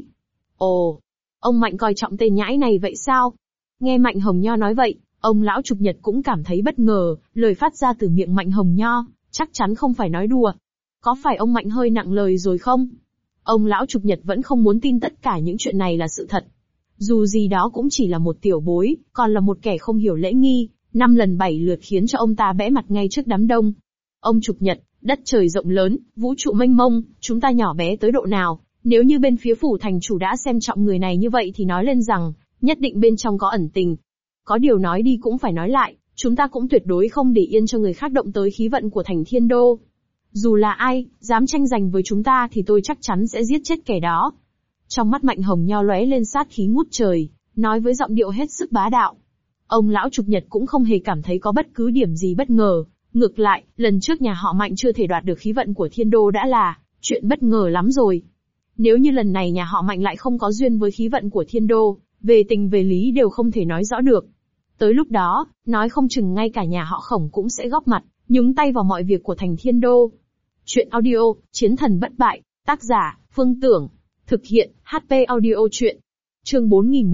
Ồ, ông Mạnh coi trọng tên nhãi này vậy sao? Nghe Mạnh Hồng Nho nói vậy, ông lão Trục Nhật cũng cảm thấy bất ngờ, lời phát ra từ miệng Mạnh Hồng Nho, chắc chắn không phải nói đùa. Có phải ông Mạnh hơi nặng lời rồi không? Ông lão Trục Nhật vẫn không muốn tin tất cả những chuyện này là sự thật. Dù gì đó cũng chỉ là một tiểu bối, còn là một kẻ không hiểu lễ nghi, 5 lần 7 lượt khiến cho ông ta bẽ mặt ngay trước đám đông. Ông Trục Nhật, đất trời rộng lớn, vũ trụ mênh mông, chúng ta nhỏ bé tới độ nào, nếu như bên phía phủ thành chủ đã xem trọng người này như vậy thì nói lên rằng, nhất định bên trong có ẩn tình. Có điều nói đi cũng phải nói lại, chúng ta cũng tuyệt đối không để yên cho người khác động tới khí vận của thành Thiên Đô. Dù là ai, dám tranh giành với chúng ta thì tôi chắc chắn sẽ giết chết kẻ đó. Trong mắt Mạnh Hồng Nho lóe lên sát khí ngút trời, nói với giọng điệu hết sức bá đạo. Ông lão Trục Nhật cũng không hề cảm thấy có bất cứ điểm gì bất ngờ. Ngược lại, lần trước nhà họ Mạnh chưa thể đoạt được khí vận của Thiên Đô đã là chuyện bất ngờ lắm rồi. Nếu như lần này nhà họ Mạnh lại không có duyên với khí vận của Thiên Đô, về tình về lý đều không thể nói rõ được. Tới lúc đó, nói không chừng ngay cả nhà họ Khổng cũng sẽ góp mặt, nhúng tay vào mọi việc của thành Thiên Đô. Chuyện audio, Chiến thần bất bại, tác giả, Phương Tưởng. Thực hiện, HP Audio Chuyện. Chương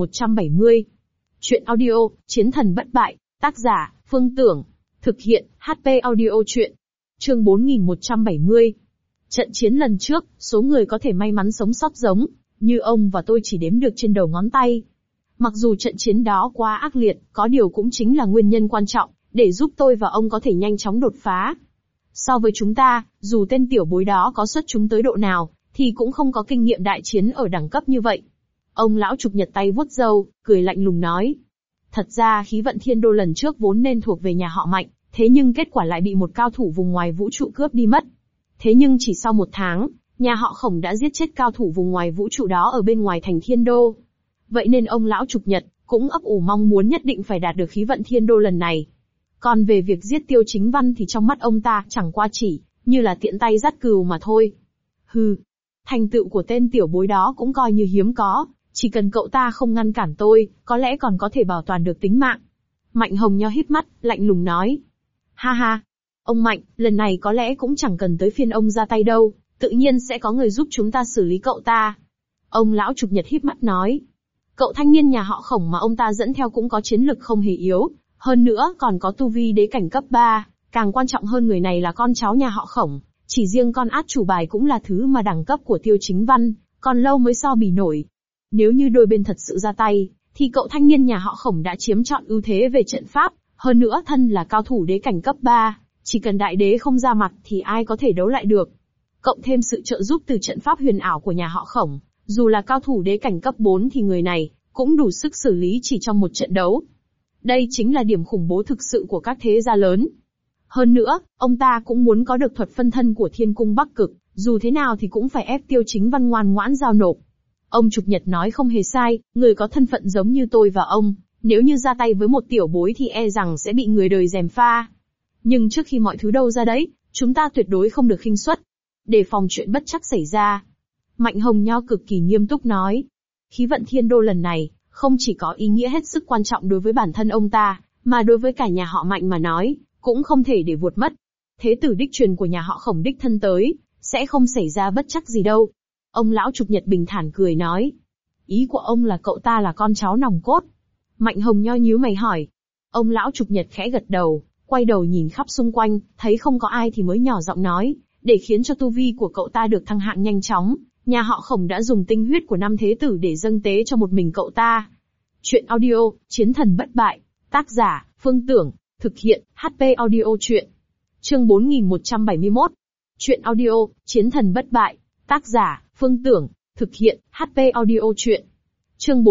4170. Chuyện audio, Chiến thần bất bại, tác giả, Phương Tưởng. Thực hiện, HP Audio Chuyện. Chương 4170. Trận chiến lần trước, số người có thể may mắn sống sót giống như ông và tôi chỉ đếm được trên đầu ngón tay. Mặc dù trận chiến đó quá ác liệt, có điều cũng chính là nguyên nhân quan trọng, để giúp tôi và ông có thể nhanh chóng đột phá. So với chúng ta, dù tên tiểu bối đó có xuất chúng tới độ nào, thì cũng không có kinh nghiệm đại chiến ở đẳng cấp như vậy. Ông lão Trục Nhật tay vuốt râu, cười lạnh lùng nói. Thật ra khí vận Thiên Đô lần trước vốn nên thuộc về nhà họ Mạnh, thế nhưng kết quả lại bị một cao thủ vùng ngoài vũ trụ cướp đi mất. Thế nhưng chỉ sau 1 tháng, nhà họ Khổng đã giết chết cao thủ vùng ngoài vũ trụ đó ở bên ngoài thành Thiên Đô. Vậy nên ông lão Trục Nhật cũng ấp ủ mong muốn nhất định phải đạt được khí vận Thiên Đô lần này. Còn về việc giết Tiêu Chính Văn thì trong mắt ông ta chẳng qua chỉ như là tiện tay dắt cừu mà thôi. Hừ, thành tựu của tên tiểu bối đó cũng coi như hiếm có, chỉ cần cậu ta không ngăn cản tôi, có lẽ còn có thể bảo toàn được tính mạng. Mạnh Hồng Nho híp mắt, lạnh lùng nói. Ha ha, ông Mạnh, lần này có lẽ cũng chẳng cần tới phiên ông ra tay đâu, tự nhiên sẽ có người giúp chúng ta xử lý cậu ta. Ông lão Trục Nhật híp mắt nói. Cậu thanh niên nhà họ Khổng mà ông ta dẫn theo cũng có chiến lực không hề yếu, hơn nữa còn có tu vi đế cảnh cấp 3, càng quan trọng hơn người này là con cháu nhà họ Khổng, chỉ riêng con át chủ bài cũng là thứ mà đẳng cấp của Tiêu Chính Văn còn lâu mới so bì nổi. Nếu như đôi bên thật sự ra tay, thì cậu thanh niên nhà họ Khổng đã chiếm trọn ưu thế về trận pháp, hơn nữa thân là cao thủ đế cảnh cấp 3, chỉ cần đại đế không ra mặt thì ai có thể đấu lại được. Cộng thêm sự trợ giúp từ trận pháp huyền ảo của nhà họ Khổng, dù là cao thủ đế cảnh cấp 4 thì người này cũng đủ sức xử lý chỉ trong một trận đấu. Đây chính là điểm khủng bố thực sự của các thế gia lớn. Hơn nữa, ông ta cũng muốn có được thuật phân thân của Thiên Cung Bắc Cực, dù thế nào thì cũng phải ép Tiêu Chính Văn ngoan ngoãn giao nộp. Ông Trục Nhật nói không hề sai, người có thân phận giống như tôi và ông, nếu như ra tay với một tiểu bối thì e rằng sẽ bị người đời gièm pha. Nhưng trước khi mọi thứ đâu ra đấy, chúng ta tuyệt đối không được khinh suất, để phòng chuyện bất trắc xảy ra. Mạnh Hồng Nho cực kỳ nghiêm túc nói. Khí vận Thiên Đô lần này, không chỉ có ý nghĩa hết sức quan trọng đối với bản thân ông ta, mà đối với cả nhà họ Mạnh mà nói, cũng không thể để vuột mất. Thế tử đích truyền của nhà họ Khổng đích thân tới, sẽ không xảy ra bất trắc gì đâu. Ông lão Trục Nhật bình thản cười nói. Ý của ông là cậu ta là con cháu nòng cốt. Mạnh Hồng Nho nhíu mày hỏi. Ông lão Trục Nhật khẽ gật đầu, quay đầu nhìn khắp xung quanh, thấy không có ai thì mới nhỏ giọng nói, để khiến cho tu vi của cậu ta được thăng hạng nhanh chóng, Nhà họ Khổng đã dùng tinh huyết của 5 thế tử để dâng tế cho một mình cậu ta. Chuyện audio, Chiến thần bất bại. Tác giả, Phương Tưởng. Thực hiện, HP Audio Chuyện. Chương 4171. Chuyện audio, Chiến thần bất bại. Tác giả, Phương Tưởng. Thực hiện, HP Audio Chuyện. Chương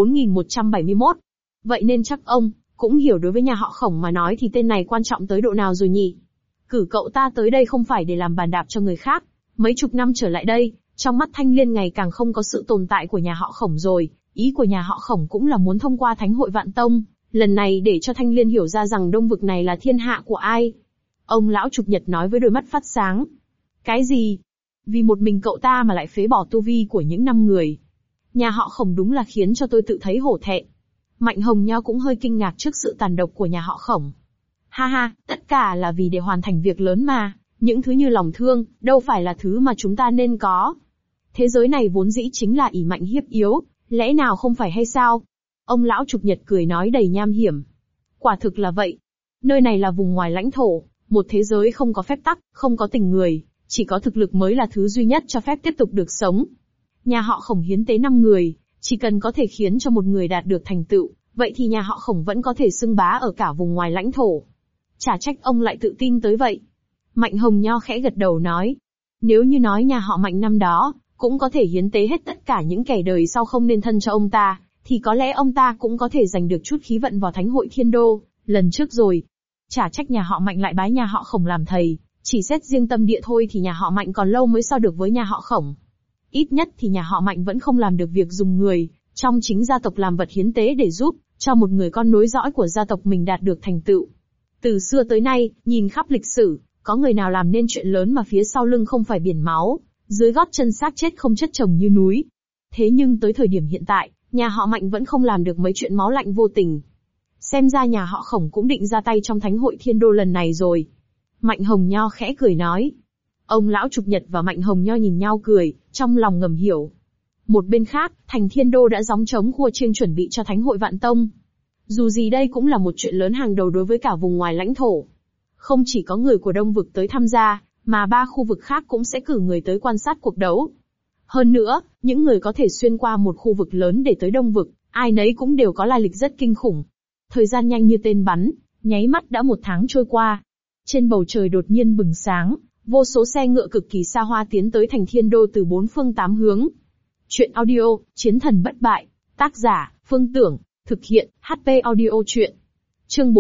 4171. Vậy nên chắc ông cũng hiểu đối với nhà họ Khổng mà nói thì tên này quan trọng tới độ nào rồi nhỉ? Cử cậu ta tới đây không phải để làm bàn đạp cho người khác. Mấy chục năm trở lại đây, trong mắt Thanh Liên ngày càng không có sự tồn tại của nhà họ Khổng rồi. Ý của nhà họ Khổng cũng là muốn thông qua Thánh hội Vạn Tông, lần này để cho Thanh Liên hiểu ra rằng Đông vực này là thiên hạ của ai. Ông lão Trục Nhật nói với đôi mắt phát sáng. Cái gì? Vì một mình cậu ta mà lại phế bỏ tu vi của những 5 người. Nhà họ Khổng đúng là khiến cho tôi tự thấy hổ thẹn. Mạnh Hồng Nho cũng hơi kinh ngạc trước sự tàn độc của nhà họ Khổng. Ha ha, tất cả là vì để hoàn thành việc lớn mà, những thứ như lòng thương, đâu phải là thứ mà chúng ta nên có. Thế giới này vốn dĩ chính là ỷ mạnh hiếp yếu, lẽ nào không phải hay sao? Ông lão Trục Nhật cười nói đầy nham hiểm. Quả thực là vậy. Nơi này là vùng ngoài lãnh thổ, một thế giới không có phép tắc, không có tình người, chỉ có thực lực mới là thứ duy nhất cho phép tiếp tục được sống. Nhà họ Khổng hiến tế 5 người, chỉ cần có thể khiến cho một người đạt được thành tựu, vậy thì nhà họ Khổng vẫn có thể xưng bá ở cả vùng ngoài lãnh thổ. Chả trách ông lại tự tin tới vậy. Mạnh Hồng Nho khẽ gật đầu nói. Nếu như nói nhà họ Mạnh năm đó, cũng có thể hiến tế hết tất cả những kẻ đời sau không nên thân cho ông ta, thì có lẽ ông ta cũng có thể giành được chút khí vận vào Thánh hội Thiên Đô, lần trước rồi. Chả trách nhà họ Mạnh lại bái nhà họ Khổng làm thầy, chỉ xét riêng tâm địa thôi thì nhà họ Mạnh còn lâu mới so được với nhà họ Khổng. Ít nhất thì nhà họ Mạnh vẫn không làm được việc dùng người trong chính gia tộc làm vật hiến tế để giúp cho một người con nối dõi của gia tộc mình đạt được thành tựu. Từ xưa tới nay, nhìn khắp lịch sử, có người nào làm nên chuyện lớn mà phía sau lưng không phải biển máu, dưới gót chân xác chết không chất chồng như núi. Thế nhưng tới thời điểm hiện tại, nhà họ Mạnh vẫn không làm được mấy chuyện máu lạnh vô tình. Xem ra nhà họ Khổng cũng định ra tay trong Thánh hội Thiên Đô lần này rồi. Mạnh Hồng Nho khẽ cười nói. Ông lão Trục Nhật và Mạnh Hồng Nho nhìn nhau cười, trong lòng ngầm hiểu. Một bên khác, thành Thiên Đô đã gióng trống khua chiêng chuẩn bị cho Thánh hội Vạn Tông. Dù gì đây cũng là một chuyện lớn hàng đầu đối với cả vùng ngoài lãnh thổ. Không chỉ có người của Đông vực tới tham gia, mà 3 khu vực khác cũng sẽ cử người tới quan sát cuộc đấu. Hơn nữa, những người có thể xuyên qua một khu vực lớn để tới Đông vực, ai nấy cũng đều có lai lịch rất kinh khủng. Thời gian nhanh như tên bắn, nháy mắt đã 1 tháng trôi qua. Trên bầu trời đột nhiên bừng sáng, vô số xe ngựa cực kỳ xa hoa tiến tới thành Thiên Đô từ 4 phương 8 hướng. Chuyện audio, Chiến thần bất bại. Tác giả, Phương Tưởng. Thực hiện, HP Audio Chuyện. Chương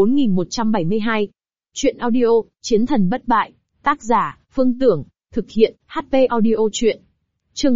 4172. Chuyện audio, Chiến thần bất bại. Tác giả, Phương Tưởng. Thực hiện, HP Audio Chuyện. Chương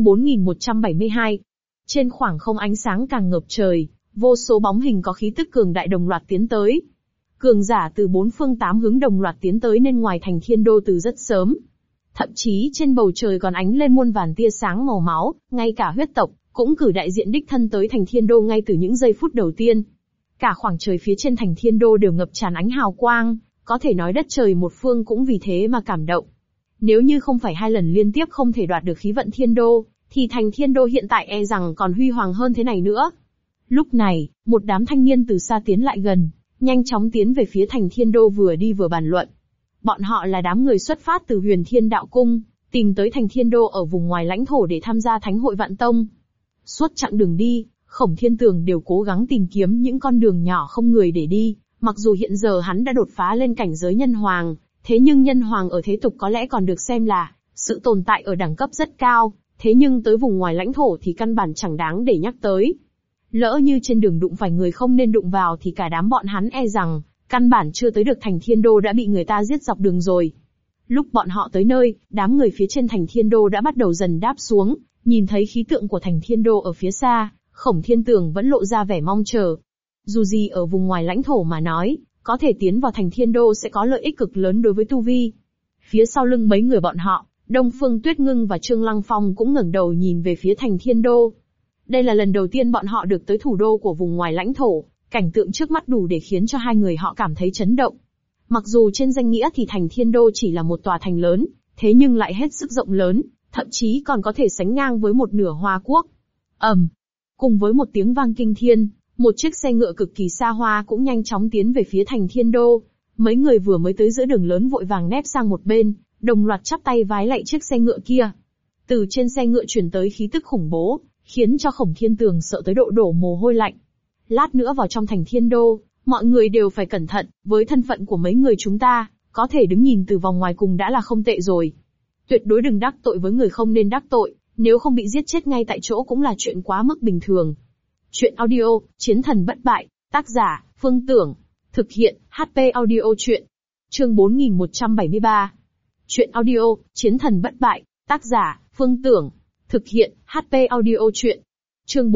4172. Trên khoảng không ánh sáng càng ngập trời, vô số bóng hình có khí tức cường đại đồng loạt tiến tới. Cường giả từ 4 phương 8 hướng đồng loạt tiến tới nên ngoài thành Thiên Đô từ rất sớm. Thậm chí trên bầu trời còn ánh lên muôn vàn tia sáng màu máu, ngay cả huyết tộc cũng cử đại diện đích thân tới thành Thiên Đô ngay từ những giây phút đầu tiên. Cả khoảng trời phía trên thành Thiên Đô đều ngập tràn ánh hào quang, có thể nói đất trời một phương cũng vì thế mà cảm động. Nếu như không phải 2 lần liên tiếp không thể đoạt được khí vận Thiên Đô, thì thành Thiên Đô hiện tại e rằng còn huy hoàng hơn thế này nữa. Lúc này, một đám thanh niên từ xa tiến lại gần, nhanh chóng tiến về phía thành Thiên Đô vừa đi vừa bàn luận. Bọn họ là đám người xuất phát từ Huyền Thiên Đạo Cung, tìm tới thành Thiên Đô ở vùng ngoài lãnh thổ để tham gia Thánh hội Vạn Tông. Suốt chặng đường đi, Khổng Thiên Tường đều cố gắng tìm kiếm những con đường nhỏ không người để đi, mặc dù hiện giờ hắn đã đột phá lên cảnh giới nhân hoàng, thế nhưng nhân hoàng ở thế tục có lẽ còn được xem là sự tồn tại ở đẳng cấp rất cao, thế nhưng tới vùng ngoài lãnh thổ thì căn bản chẳng đáng để nhắc tới. Lỡ như trên đường đụng phải người không nên đụng vào thì cả đám bọn hắn e rằng, căn bản chưa tới được thành Thiên Đô đã bị người ta giết dọc đường rồi. Lúc bọn họ tới nơi, đám người phía trên thành Thiên Đô đã bắt đầu dần đáp xuống, nhìn thấy khí tượng của thành Thiên Đô ở phía xa, Khổng Thiên Tường vẫn lộ ra vẻ mong chờ. Dù gì ở vùng ngoài lãnh thổ mà nói, có thể tiến vào thành Thiên Đô sẽ có lợi ích cực lớn đối với tu vi. Phía sau lưng mấy người bọn họ, Đông Phương Tuyết Ngưng và Trương Lăng Phong cũng ngẩng đầu nhìn về phía thành Thiên Đô. Đây là lần đầu tiên bọn họ được tới thủ đô của vùng ngoài lãnh thổ, cảnh tượng trước mắt đủ để khiến cho 2 người họ cảm thấy chấn động. Mặc dù trên danh nghĩa thì thành Thiên Đô chỉ là một tòa thành lớn, thế nhưng lại hết sức rộng lớn, thậm chí còn có thể sánh ngang với một nửa Hoa Quốc. Cùng với một tiếng vang kinh thiên, một chiếc xe ngựa cực kỳ xa hoa cũng nhanh chóng tiến về phía thành Thiên Đô. Mấy người vừa mới tới giữa đường lớn vội vàng nép sang một bên, đồng loạt chắp tay vái lạy chiếc xe ngựa kia. Từ trên xe ngựa truyền tới khí tức khủng bố, khiến cho Khổng Thiên Tường sợ tới độ đổ mồ hôi lạnh. Lát nữa vào trong thành Thiên Đô, mọi người đều phải cẩn thận, với thân phận của mấy người chúng ta, có thể đứng nhìn từ vòng ngoài cùng đã là không tệ rồi. Tuyệt đối đừng đắc tội với người không nên đắc tội, nếu không bị giết chết ngay tại chỗ cũng là chuyện quá mức bình thường. Chuyện audio, Chiến thần bất bại, tác giả, Phương Tưởng. Thực hiện, HP audio chuyện. Chương 4173. Chuyện audio, Chiến thần bất bại, tác giả, Phương Tưởng. Thực hiện, HP audio chuyện. Chương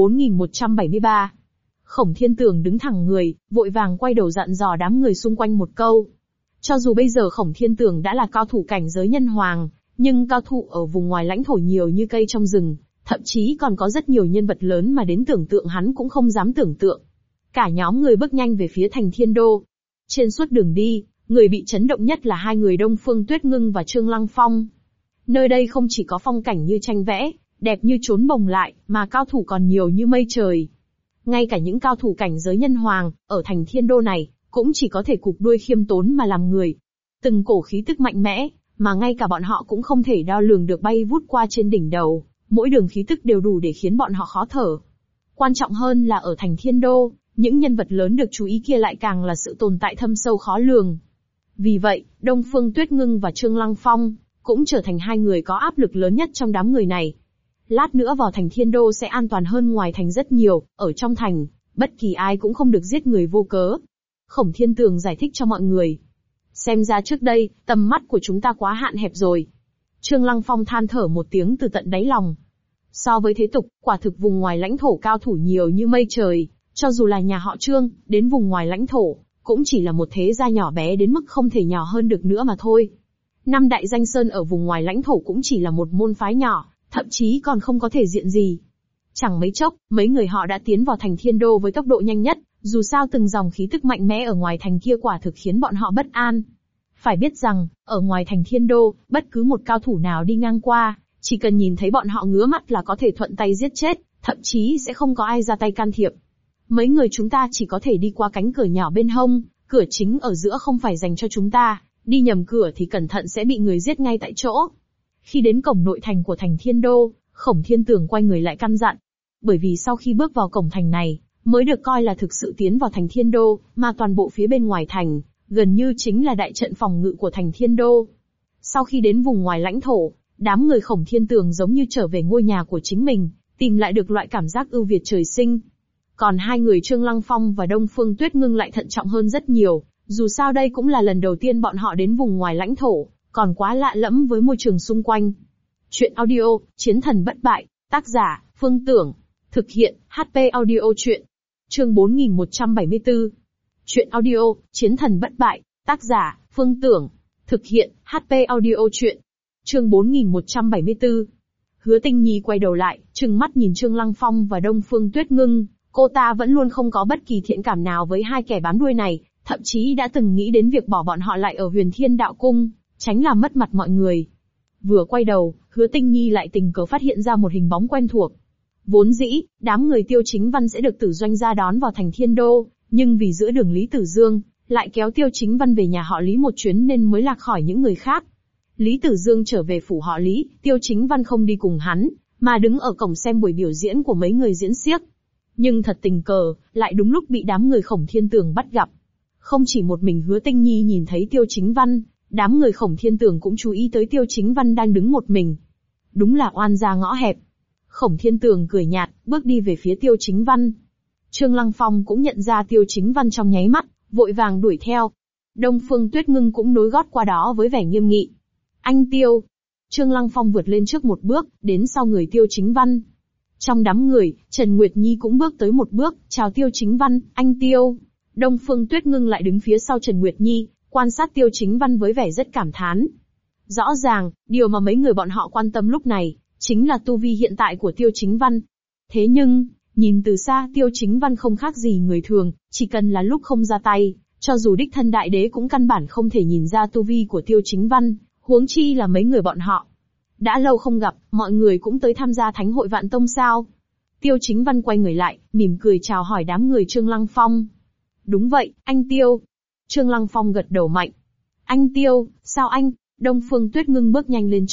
4173. Khổng Thiên Tường đứng thẳng người, vội vàng quay đầu dặn dò đám người xung quanh một câu. Cho dù bây giờ Khổng Thiên Tường đã là cao thủ cảnh giới nhân hoàng, nhưng cao thủ ở vùng ngoài lãnh thổ nhiều như cây trong rừng, thậm chí còn có rất nhiều nhân vật lớn mà đến tưởng tượng hắn cũng không dám tưởng tượng. Cả nhóm người bước nhanh về phía thành Thiên Đô. Trên suốt đường đi, người bị chấn động nhất là hai người Đông Phương Tuyết Ngưng và Trương Lăng Phong. Nơi đây không chỉ có phong cảnh như tranh vẽ, đẹp như chốn bồng lại, mà cao thủ còn nhiều như mây trời. Ngay cả những cao thủ cảnh giới nhân hoàng, ở thành Thiên Đô này, cũng chỉ có thể cụp đuôi khiêm tốn mà làm người. Từng cổ khí tức mạnh mẽ, mà ngay cả bọn họ cũng không thể đo lường được bay vút qua trên đỉnh đầu, mỗi đường khí tức đều đủ để khiến bọn họ khó thở. Quan trọng hơn là ở thành Thiên Đô, những nhân vật lớn được chú ý kia lại càng là sự tồn tại thâm sâu khó lường. Vì vậy, Đông Phương Tuyết Ngưng và Trương Lăng Phong cũng trở thành hai người có áp lực lớn nhất trong đám người này. Lát nữa vào thành Thiên Đô sẽ an toàn hơn ngoài thành rất nhiều, ở trong thành, bất kỳ ai cũng không được giết người vô cớ. Khổng Thiên Tường giải thích cho mọi người. Xem ra trước đây, tầm mắt của chúng ta quá hạn hẹp rồi. Trương Lăng Phong than thở một tiếng từ tận đáy lòng. So với thế tục, quả thực vùng ngoài lãnh thổ cao thủ nhiều như mây trời, cho dù là nhà họ Trương, đến vùng ngoài lãnh thổ, cũng chỉ là một thế gia nhỏ bé đến mức không thể nhỏ hơn được nữa mà thôi. Năm đại danh sơn ở vùng ngoài lãnh thổ cũng chỉ là một môn phái nhỏ, thậm chí còn không có thể diện gì. Chẳng mấy chốc, mấy người họ đã tiến vào thành Thiên Đô với tốc độ nhanh nhất, dù sao từng dòng khí tức mạnh mẽ ở ngoài thành kia quả thực khiến bọn họ bất an. Phải biết rằng, ở ngoài thành Thiên Đô, bất cứ một cao thủ nào đi ngang qua, chỉ cần nhìn thấy bọn họ ngứa mắt là có thể thuận tay giết chết, thậm chí sẽ không có ai ra tay can thiệp. Mấy người chúng ta chỉ có thể đi qua cánh cửa nhỏ bên hông, cửa chính ở giữa không phải dành cho chúng ta, đi nhầm cửa thì cẩn thận sẽ bị người giết ngay tại chỗ. Khi đến cổng nội thành của thành Thiên Đô, Khổng Thiên Tường quay người lại căn dặn. Bởi vì sau khi bước vào cổng thành này, mới được coi là thực sự tiến vào thành Thiên Đô, mà toàn bộ phía bên ngoài thành, gần như chính là đại trận phòng ngự của thành Thiên Đô. Sau khi đến vùng ngoài lãnh thổ, đám người Khổng Thiên Tường giống như trở về ngôi nhà của chính mình, tìm lại được loại cảm giác ưu việt trời sinh. Còn hai người Trương Lăng Phong và Đông Phương Tuyết Ngưng lại thận trọng hơn rất nhiều, dù sao đây cũng là lần đầu tiên bọn họ đến vùng ngoài lãnh thổ, còn quá lạ lẫm với môi trường xung quanh. Chuyện audio, Chiến thần bất bại, tác giả, Phương Tưởng. Thực hiện, HP audio chuyện. Chương 4174. Chuyện audio, Chiến thần bất bại, tác giả, Phương Tưởng. Thực hiện, HP audio chuyện. Chương 4174. Hứa Tinh Nhi quay đầu lại, trừng mắt nhìn Trương Lăng Phong và Đông Phương Tuyết Ngưng. Cô ta vẫn luôn không có bất kỳ thiện cảm nào với hai kẻ bám đuôi này, thậm chí đã từng nghĩ đến việc bỏ bọn họ lại ở Huyền Thiên Đạo Cung, tránh làm mất mặt mọi người. Vừa quay đầu, Hứa Tinh Nhi lại tình cờ phát hiện ra một hình bóng quen thuộc. Vốn dĩ, đám người Tiêu Chính Văn sẽ được Tử Doanh ra đón vào thành Thiên Đô, nhưng vì giữa đường Lý Tử Dương, lại kéo Tiêu Chính Văn về nhà họ Lý một chuyến nên mới lạc khỏi những người khác. Lý Tử Dương trở về phủ họ Lý, Tiêu Chính Văn không đi cùng hắn, mà đứng ở cổng xem buổi biểu diễn của mấy người diễn xiếc. Nhưng thật tình cờ, lại đúng lúc bị đám người Khổng Thiên Tường bắt gặp. Không chỉ một mình Hứa Tinh Nhi nhìn thấy Tiêu Chính Văn, đám người Khổng Thiên Tường cũng chú ý tới Tiêu Chính Văn đang đứng một mình. Đúng là oan gia ngõ hẹp. Khổng Thiên Tường cười nhạt, bước đi về phía Tiêu Chính Văn. Trương Lăng Phong cũng nhận ra Tiêu Chính Văn trong nháy mắt, vội vàng đuổi theo. Đông Phương Tuyết Ngưng cũng nối gót qua đó với vẻ nghiêm nghị. Anh Tiêu. Trương Lăng Phong vượt lên trước một bước, đến sau người Tiêu Chính Văn. Trong đám người, Trần Nguyệt Nhi cũng bước tới một bước, chào Tiêu Chính Văn, anh Tiêu. Đông Phương Tuyết Ngưng lại đứng phía sau Trần Nguyệt Nhi, quan sát Tiêu Chính Văn với vẻ rất cảm thán. Rõ ràng, điều mà mấy người bọn họ quan tâm lúc này, chính là tu vi hiện tại của Tiêu Chính Văn. Thế nhưng, nhìn từ xa Tiêu Chính Văn không khác gì người thường, chỉ cần là lúc không ra tay, cho dù đích thân đại đế cũng căn bản không thể nhìn ra tu vi của Tiêu Chính Văn, huống chi là mấy người bọn họ. Đã lâu không gặp, mọi người cũng tới tham gia Thánh hội Vạn Tông sao? Tiêu Chính Văn quay người lại, mỉm cười chào hỏi đám người Trương Lăng Phong. Đúng vậy, anh Tiêu. Trương Lăng Phong gật đầu mạnh. Anh Tiêu, sao anh? Đông Phương Tuyết Ngưng bước nhanh lên trước,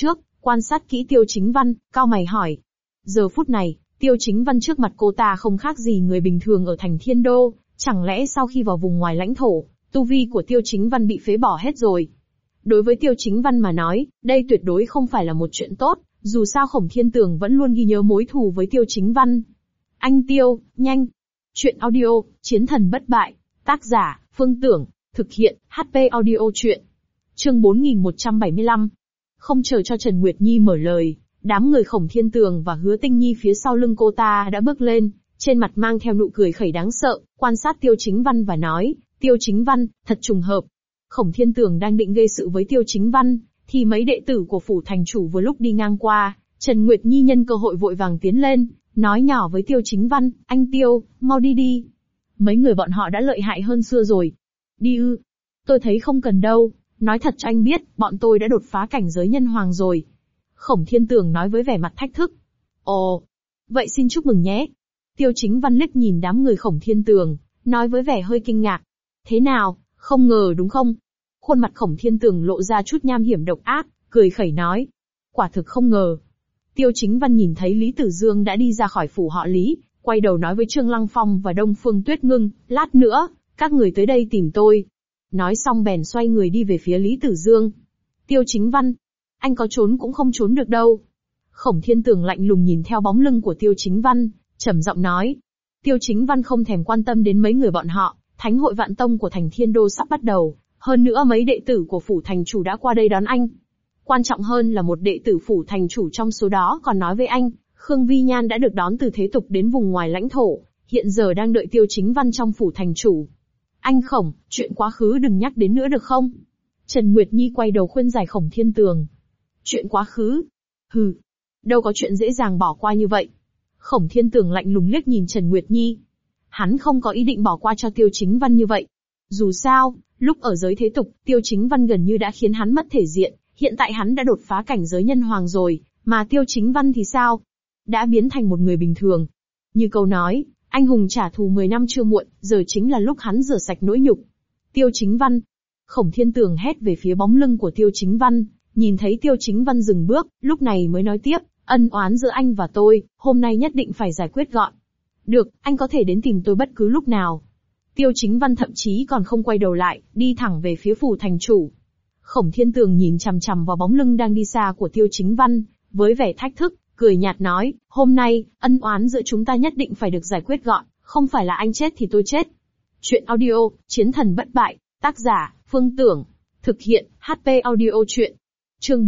Quan sát kỹ Tiêu Chính Văn, cau mày hỏi. Giờ phút này, Tiêu Chính Văn trước mặt cô ta không khác gì người bình thường ở thành Thiên Đô, chẳng lẽ sau khi vào vùng ngoài lãnh thổ, tu vi của Tiêu Chính Văn bị phế bỏ hết rồi? Đối với Tiêu Chính Văn mà nói, đây tuyệt đối không phải là một chuyện tốt, dù sao Khổng Thiên Tường vẫn luôn ghi nhớ mối thù với Tiêu Chính Văn. Anh Tiêu, nhanh! Chuyện audio, Chiến thần bất bại, tác giả, Phương Tưởng, thực hiện, HP audio chuyện. Chương 4175. Không chờ cho Trần Nguyệt Nhi mở lời, đám người Khổng Thiên Tường và Hứa Tinh Nhi phía sau lưng cô ta đã bước lên, trên mặt mang theo nụ cười khẩy đáng sợ, quan sát Tiêu Chính Văn và nói, Tiêu Chính Văn, thật trùng hợp. Khổng Thiên Tường đang định gây sự với Tiêu Chính Văn, thì mấy đệ tử của phủ thành chủ vừa lúc đi ngang qua, Trần Nguyệt Nhi nhân cơ hội vội vàng tiến lên, nói nhỏ với Tiêu Chính Văn, anh Tiêu, mau đi đi. Mấy người bọn họ đã lợi hại hơn xưa rồi. Đi ư? Tôi thấy không cần đâu, nói thật cho anh biết, bọn tôi đã đột phá cảnh giới nhân hoàng rồi. Khổng Thiên Tường nói với vẻ mặt thách thức. Ồ, vậy xin chúc mừng nhé. Tiêu Chính Văn liếc nhìn đám người Khổng Thiên Tường, nói với vẻ hơi kinh ngạc. Thế nào, không ngờ đúng không? Khuôn mặt Khổng Thiên Tường lộ ra chút nham hiểm độc ác, cười khẩy nói. Quả thực không ngờ. Tiêu Chính Văn nhìn thấy Lý Tử Dương đã đi ra khỏi phủ họ Lý, quay đầu nói với Trương Lăng Phong và Đông Phương Tuyết Ngưng, lát nữa, các người tới đây tìm tôi. Nói xong bèn xoay người đi về phía Lý Tử Dương. Tiêu Chính Văn, anh có trốn cũng không trốn được đâu. Khổng Thiên Tường lạnh lùng nhìn theo bóng lưng của Tiêu Chính Văn, trầm giọng nói. Tiêu Chính Văn không thèm quan tâm đến mấy người bọn họ, Thánh hội Vạn Tông của thành Thiên Đô sắp bắt đầu, hơn nữa mấy đệ tử của phủ thành chủ đã qua đây đón anh. Quan trọng hơn là một đệ tử phủ thành chủ trong số đó còn nói với anh, Khương Vi Nhan đã được đón từ thế tục đến vùng ngoài lãnh thổ, hiện giờ đang đợi Tiêu Chính Văn trong phủ thành chủ. Anh Khổng, chuyện quá khứ đừng nhắc đến nữa được không? Trần Nguyệt Nhi quay đầu khuyên giải Khổng Thiên Tường. Chuyện quá khứ? Hừ, đâu có chuyện dễ dàng bỏ qua như vậy. Khổng Thiên Tường lạnh lùng liếc nhìn Trần Nguyệt Nhi. Hắn không có ý định bỏ qua cho Tiêu Chính Văn như vậy. Dù sao, lúc ở giới thế tục, Tiêu Chính Văn gần như đã khiến hắn mất thể diện, hiện tại hắn đã đột phá cảnh giới nhân hoàng rồi, mà Tiêu Chính Văn thì sao? Đã biến thành một người bình thường. Như câu nói, anh hùng trả thù 10 năm chưa muộn, giờ chính là lúc hắn rửa sạch nỗi nhục. Tiêu Chính Văn. Khổng Thiên Tường hét về phía bóng lưng của Tiêu Chính Văn, nhìn thấy Tiêu Chính Văn dừng bước, lúc này mới nói tiếp, ân oán giữa anh và tôi, hôm nay nhất định phải giải quyết gọn. Được, anh có thể đến tìm tôi bất cứ lúc nào. Tiêu Chính Văn thậm chí còn không quay đầu lại, đi thẳng về phía phủ thành chủ. Khổng Thiên Tường nhìn chằm chằm vào bóng lưng đang đi xa của Tiêu Chính Văn, với vẻ thách thức, cười nhạt nói, hôm nay, ân oán giữa chúng ta nhất định phải được giải quyết gọn, không phải là anh chết thì tôi chết. Chuyện audio, Chiến thần bất bại, tác giả, Phương Tưởng, thực hiện, HP audio chuyện. Chương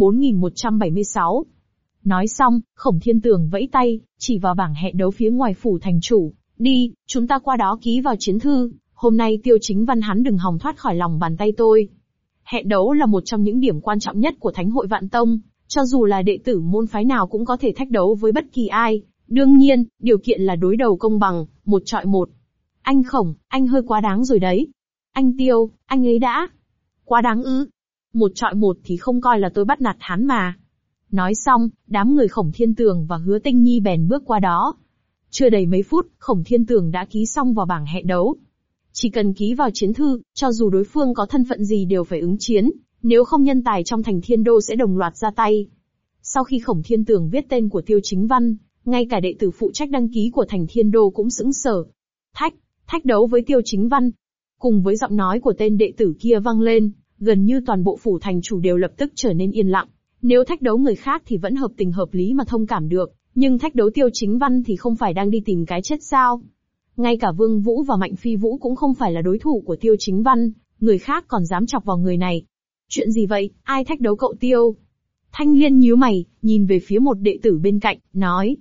4176. Nói xong, Khổng Thiên Tường vẫy tay, chỉ vào bảng hẹn đấu phía ngoài phủ thành chủ, đi, chúng ta qua đó ký vào chiến thư, hôm nay Tiêu Chính Văn hắn đừng hòng thoát khỏi lòng bàn tay tôi. Hẹn đấu là một trong những điểm quan trọng nhất của Thánh hội Vạn Tông, cho dù là đệ tử môn phái nào cũng có thể thách đấu với bất kỳ ai, đương nhiên, điều kiện là đối đầu công bằng, một chọi một. Anh Khổng, anh hơi quá đáng rồi đấy. Anh Tiêu, anh ấy đã. Quá đáng ư? Một chọi một thì không coi là tôi bắt nạt hắn mà. Nói xong, đám người Khổng Thiên Tường và Hứa Tinh Nhi bèn bước qua đó. Chưa đầy mấy phút, Khổng Thiên Tường đã ký xong vào bảng hẹn đấu. Chỉ cần ký vào chiến thư, cho dù đối phương có thân phận gì đều phải ứng chiến, nếu không nhân tài trong thành Thiên Đô sẽ đồng loạt ra tay. Sau khi Khổng Thiên Tường viết tên của Tiêu Chính Văn, ngay cả đệ tử phụ trách đăng ký của thành Thiên Đô cũng sững sờ. Thách đấu với Tiêu Chính Văn. Cùng với giọng nói của tên đệ tử kia vang lên, gần như toàn bộ phủ thành chủ đều lập tức trở nên yên lặng. Nếu thách đấu người khác thì vẫn hợp tình hợp lý mà thông cảm được, nhưng thách đấu Tiêu Chính Văn thì không phải đang đi tìm cái chết sao? Ngay cả Vương Vũ và Mạnh Phi Vũ cũng không phải là đối thủ của Tiêu Chính Văn, người khác còn dám chọc vào người này. Chuyện gì vậy, ai thách đấu cậu Tiêu? Thanh Liên nhíu mày, nhìn về phía một đệ tử bên cạnh, nói.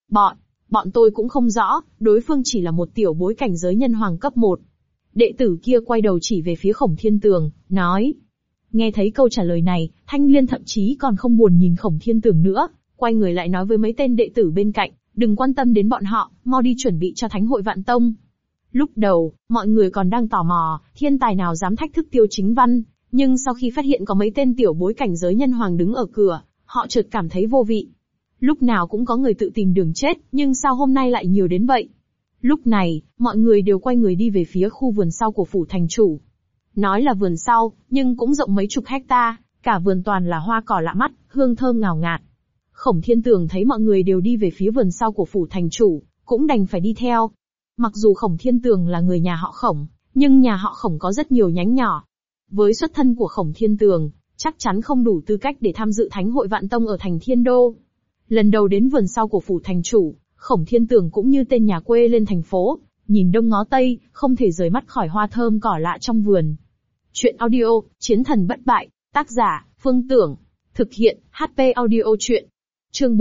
Bọn tôi cũng không rõ, đối phương chỉ là một tiểu bối cảnh giới nhân hoàng cấp 1. Đệ tử kia quay đầu chỉ về phía Khổng Thiên Tường, nói. Nghe thấy câu trả lời này, Thanh Liên thậm chí còn không buồn nhìn Khổng Thiên Tường nữa, quay người lại nói với mấy tên đệ tử bên cạnh, đừng quan tâm đến bọn họ, mau đi chuẩn bị cho Thánh hội Vạn Tông. Lúc đầu, mọi người còn đang tò mò, thiên tài nào dám thách thức Tiêu Chính Văn, nhưng sau khi phát hiện có mấy tên tiểu bối cảnh giới nhân hoàng đứng ở cửa, họ chợt cảm thấy vô vị. Lúc nào cũng có người tự tìm đường chết, nhưng sao hôm nay lại nhiều đến vậy? Lúc này, mọi người đều quay người đi về phía khu vườn sau của phủ thành chủ. Nói là vườn sau, nhưng cũng rộng mấy chục hecta, cả vườn toàn là hoa cỏ lạ mắt, hương thơm ngào ngạt. Khổng Thiên Tường thấy mọi người đều đi về phía vườn sau của phủ thành chủ, cũng đành phải đi theo. Mặc dù Khổng Thiên Tường là người nhà họ Khổng, nhưng nhà họ Khổng có rất nhiều nhánh nhỏ. Với xuất thân của Khổng Thiên Tường, chắc chắn không đủ tư cách để tham dự Thánh hội Vạn Tông ở thành Thiên Đô. Lần đầu đến vườn sau của phủ thành chủ, Khổng Thiên Tường cũng như tên nhà quê lên thành phố, nhìn đông ngó tây, không thể rời mắt khỏi hoa thơm cỏ lạ trong vườn. Chuyện audio, Chiến thần bất bại, tác giả, Phương Tưởng. Thực hiện, HP audio chuyện. Chương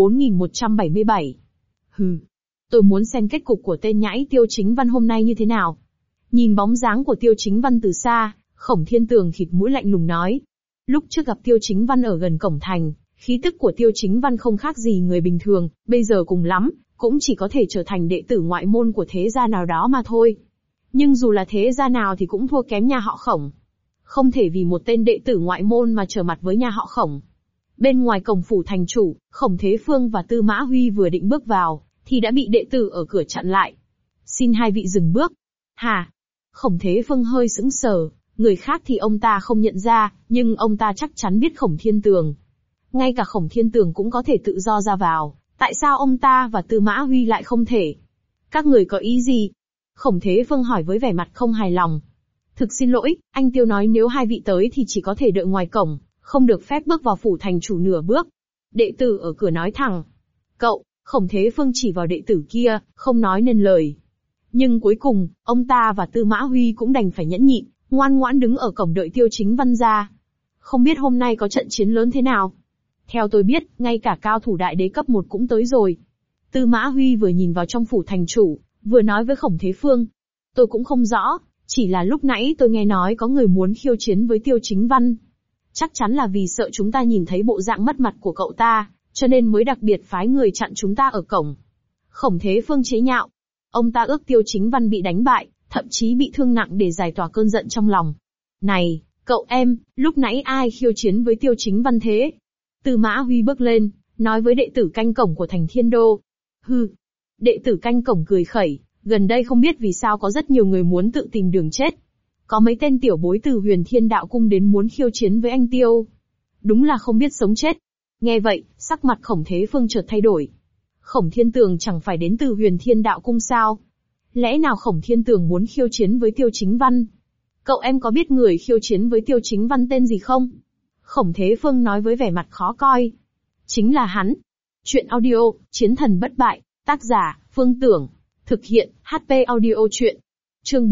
4177. Hừ. Tôi muốn xem kết cục của tên nhãi Tiêu Chính Văn hôm nay như thế nào. Nhìn bóng dáng của Tiêu Chính Văn từ xa, Khổng Thiên Tường khịt mũi lạnh lùng nói. Lúc trước gặp Tiêu Chính Văn ở gần cổng thành, khí tức của Tiêu Chính Văn không khác gì người bình thường, bây giờ cùng lắm, cũng chỉ có thể trở thành đệ tử ngoại môn của thế gia nào đó mà thôi. Nhưng dù là thế gia nào thì cũng thua kém nhà họ Khổng. Không thể vì một tên đệ tử ngoại môn mà trở mặt với nhà họ Khổng. Bên ngoài cổng phủ thành chủ, Khổng Thế Phương và Tư Mã Huy vừa định bước vào, thì đã bị đệ tử ở cửa chặn lại. Xin hai vị dừng bước. Hả? Khổng Thế Phương hơi sững sờ, người khác thì ông ta không nhận ra, nhưng ông ta chắc chắn biết Khổng Thiên Tường. Ngay cả Khổng Thiên Tường cũng có thể tự do ra vào, tại sao ông ta và Tư Mã Huy lại không thể? Các người có ý gì? Khổng Thế Phương hỏi với vẻ mặt không hài lòng. Thực xin lỗi, anh Tiêu nói nếu hai vị tới thì chỉ có thể đợi ngoài cổng, không được phép bước vào phủ thành chủ nửa bước. Đệ tử ở cửa nói thẳng. Cậu, Khổng Thế Phương chỉ vào đệ tử kia, không nói nên lời. Nhưng cuối cùng, ông ta và Tư Mã Huy cũng đành phải nhẫn nhịn, ngoan ngoãn đứng ở cổng đợi Tiêu Chính Văn ra. Không biết hôm nay có trận chiến lớn thế nào? Theo tôi biết, ngay cả cao thủ đại đế cấp 1 cũng tới rồi. Tư Mã Huy vừa nhìn vào trong phủ thành chủ, vừa nói với Khổng Thế Phương. Tôi cũng không rõ, chỉ là lúc nãy tôi nghe nói có người muốn khiêu chiến với Tiêu Chính Văn. Chắc chắn là vì sợ chúng ta nhìn thấy bộ dạng mất mặt của cậu ta, cho nên mới đặc biệt phái người chặn chúng ta ở cổng. Khổng Thế Phương chế nhạo. Ông ta ước Tiêu Chính Văn bị đánh bại, thậm chí bị thương nặng để giải tỏa cơn giận trong lòng. Này, cậu em, lúc nãy ai khiêu chiến với Tiêu Chính Văn thế? Tư Mã Huy bước lên, nói với đệ tử canh cổng của thành Thiên Đô. Hừ. Đệ tử canh cổng cười khẩy, gần đây không biết vì sao có rất nhiều người muốn tự tìm đường chết. Có mấy tên tiểu bối từ Huyền Thiên Đạo Cung đến muốn khiêu chiến với anh Tiêu. Đúng là không biết sống chết. Nghe vậy, sắc mặt Khổng Thế Phương chợt thay đổi. Khổng Thiên Tường chẳng phải đến từ Huyền Thiên Đạo Cung sao? Lẽ nào Khổng Thiên Tường muốn khiêu chiến với Tiêu Chính Văn? Cậu em có biết người khiêu chiến với Tiêu Chính Văn tên gì không? Khổng Thế Phương nói với vẻ mặt khó coi. Chính là hắn. Chuyện audio, Chiến thần bất bại, tác giả, Phương Tưởng. Thực hiện, HP audio chuyện. Chương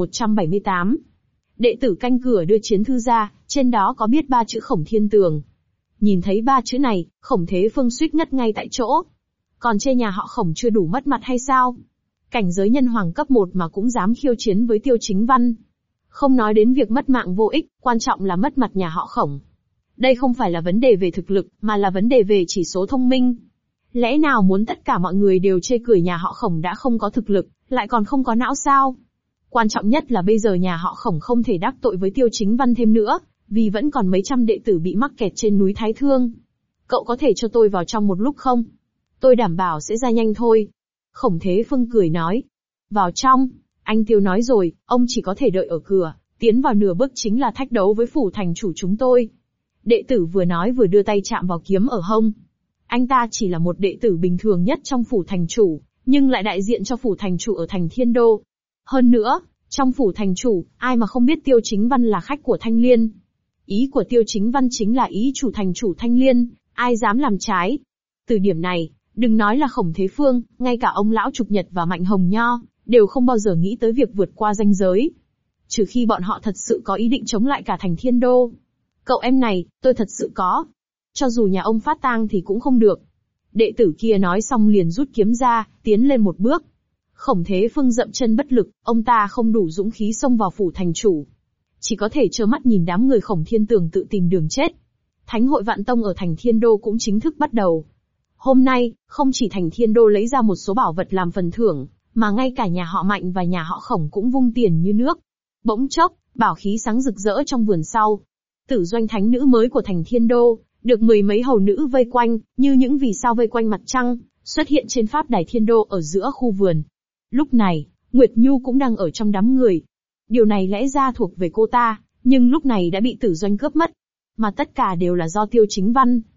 4178. Đệ tử canh cửa đưa chiến thư ra, trên đó có viết 3 chữ Khổng Thiên Tường. Nhìn thấy 3 chữ này, Khổng Thế Phương suýt ngất ngay tại chỗ. Còn chê nhà họ Khổng chưa đủ mất mặt hay sao? Cảnh giới nhân hoàng cấp 1 mà cũng dám khiêu chiến với Tiêu Chính Văn. Không nói đến việc mất mạng vô ích, quan trọng là mất mặt nhà họ Khổng. Đây không phải là vấn đề về thực lực, mà là vấn đề về chỉ số thông minh. Lẽ nào muốn tất cả mọi người đều chê cười nhà họ Khổng đã không có thực lực, lại còn không có não sao? Quan trọng nhất là bây giờ nhà họ Khổng không thể đắc tội với Tiêu Chính Văn thêm nữa, vì vẫn còn mấy trăm đệ tử bị mắc kẹt trên núi Thái Thương. Cậu có thể cho tôi vào trong một lúc không? Tôi đảm bảo sẽ ra nhanh thôi. Khổng Thế Phương cười nói. Vào trong, anh Tiêu nói rồi, ông chỉ có thể đợi ở cửa, tiến vào nửa bước chính là thách đấu với phủ thành chủ chúng tôi. Đệ tử vừa nói vừa đưa tay chạm vào kiếm ở hông. Anh ta chỉ là một đệ tử bình thường nhất trong phủ thành chủ, nhưng lại đại diện cho phủ thành chủ ở thành Thiên Đô. Hơn nữa, trong phủ thành chủ, ai mà không biết Tiêu Chính Văn là khách của Thanh Liên. Ý của Tiêu Chính Văn chính là ý chủ thành chủ Thanh Liên, ai dám làm trái. Từ điểm này, đừng nói là Khổng Thế Phương, ngay cả ông lão Trục Nhật và Mạnh Hồng Nho, đều không bao giờ nghĩ tới việc vượt qua ranh giới. Trừ khi bọn họ thật sự có ý định chống lại cả thành Thiên Đô. Cậu em này, tôi thật sự có. Cho dù nhà ông phát tang thì cũng không được. Đệ tử kia nói xong liền rút kiếm ra, tiến lên một bước. Khổng Thế Phương dậm chân bất lực, ông ta không đủ dũng khí xông vào phủ thành chủ. Chỉ có thể trơ mắt nhìn đám người Khổng Thiên Tường tự tìm đường chết. Thánh hội Vạn Tông ở thành Thiên Đô cũng chính thức bắt đầu. Hôm nay, không chỉ thành Thiên Đô lấy ra một số bảo vật làm phần thưởng, mà ngay cả nhà họ Mạnh và nhà họ Khổng cũng vung tiền như nước. Bỗng chốc, bảo khí sáng rực rỡ trong vườn sau. Tử doanh thánh nữ mới của thành Thiên Đô, được mười mấy hầu nữ vây quanh, như những vì sao vây quanh mặt trăng, xuất hiện trên pháp đài Thiên Đô ở giữa khu vườn. Lúc này, Nguyệt Nhu cũng đang ở trong đám người. Điều này lẽ ra thuộc về cô ta, nhưng lúc này đã bị Tử doanh cướp mất. Mà tất cả đều là do Tiêu Chính Văn.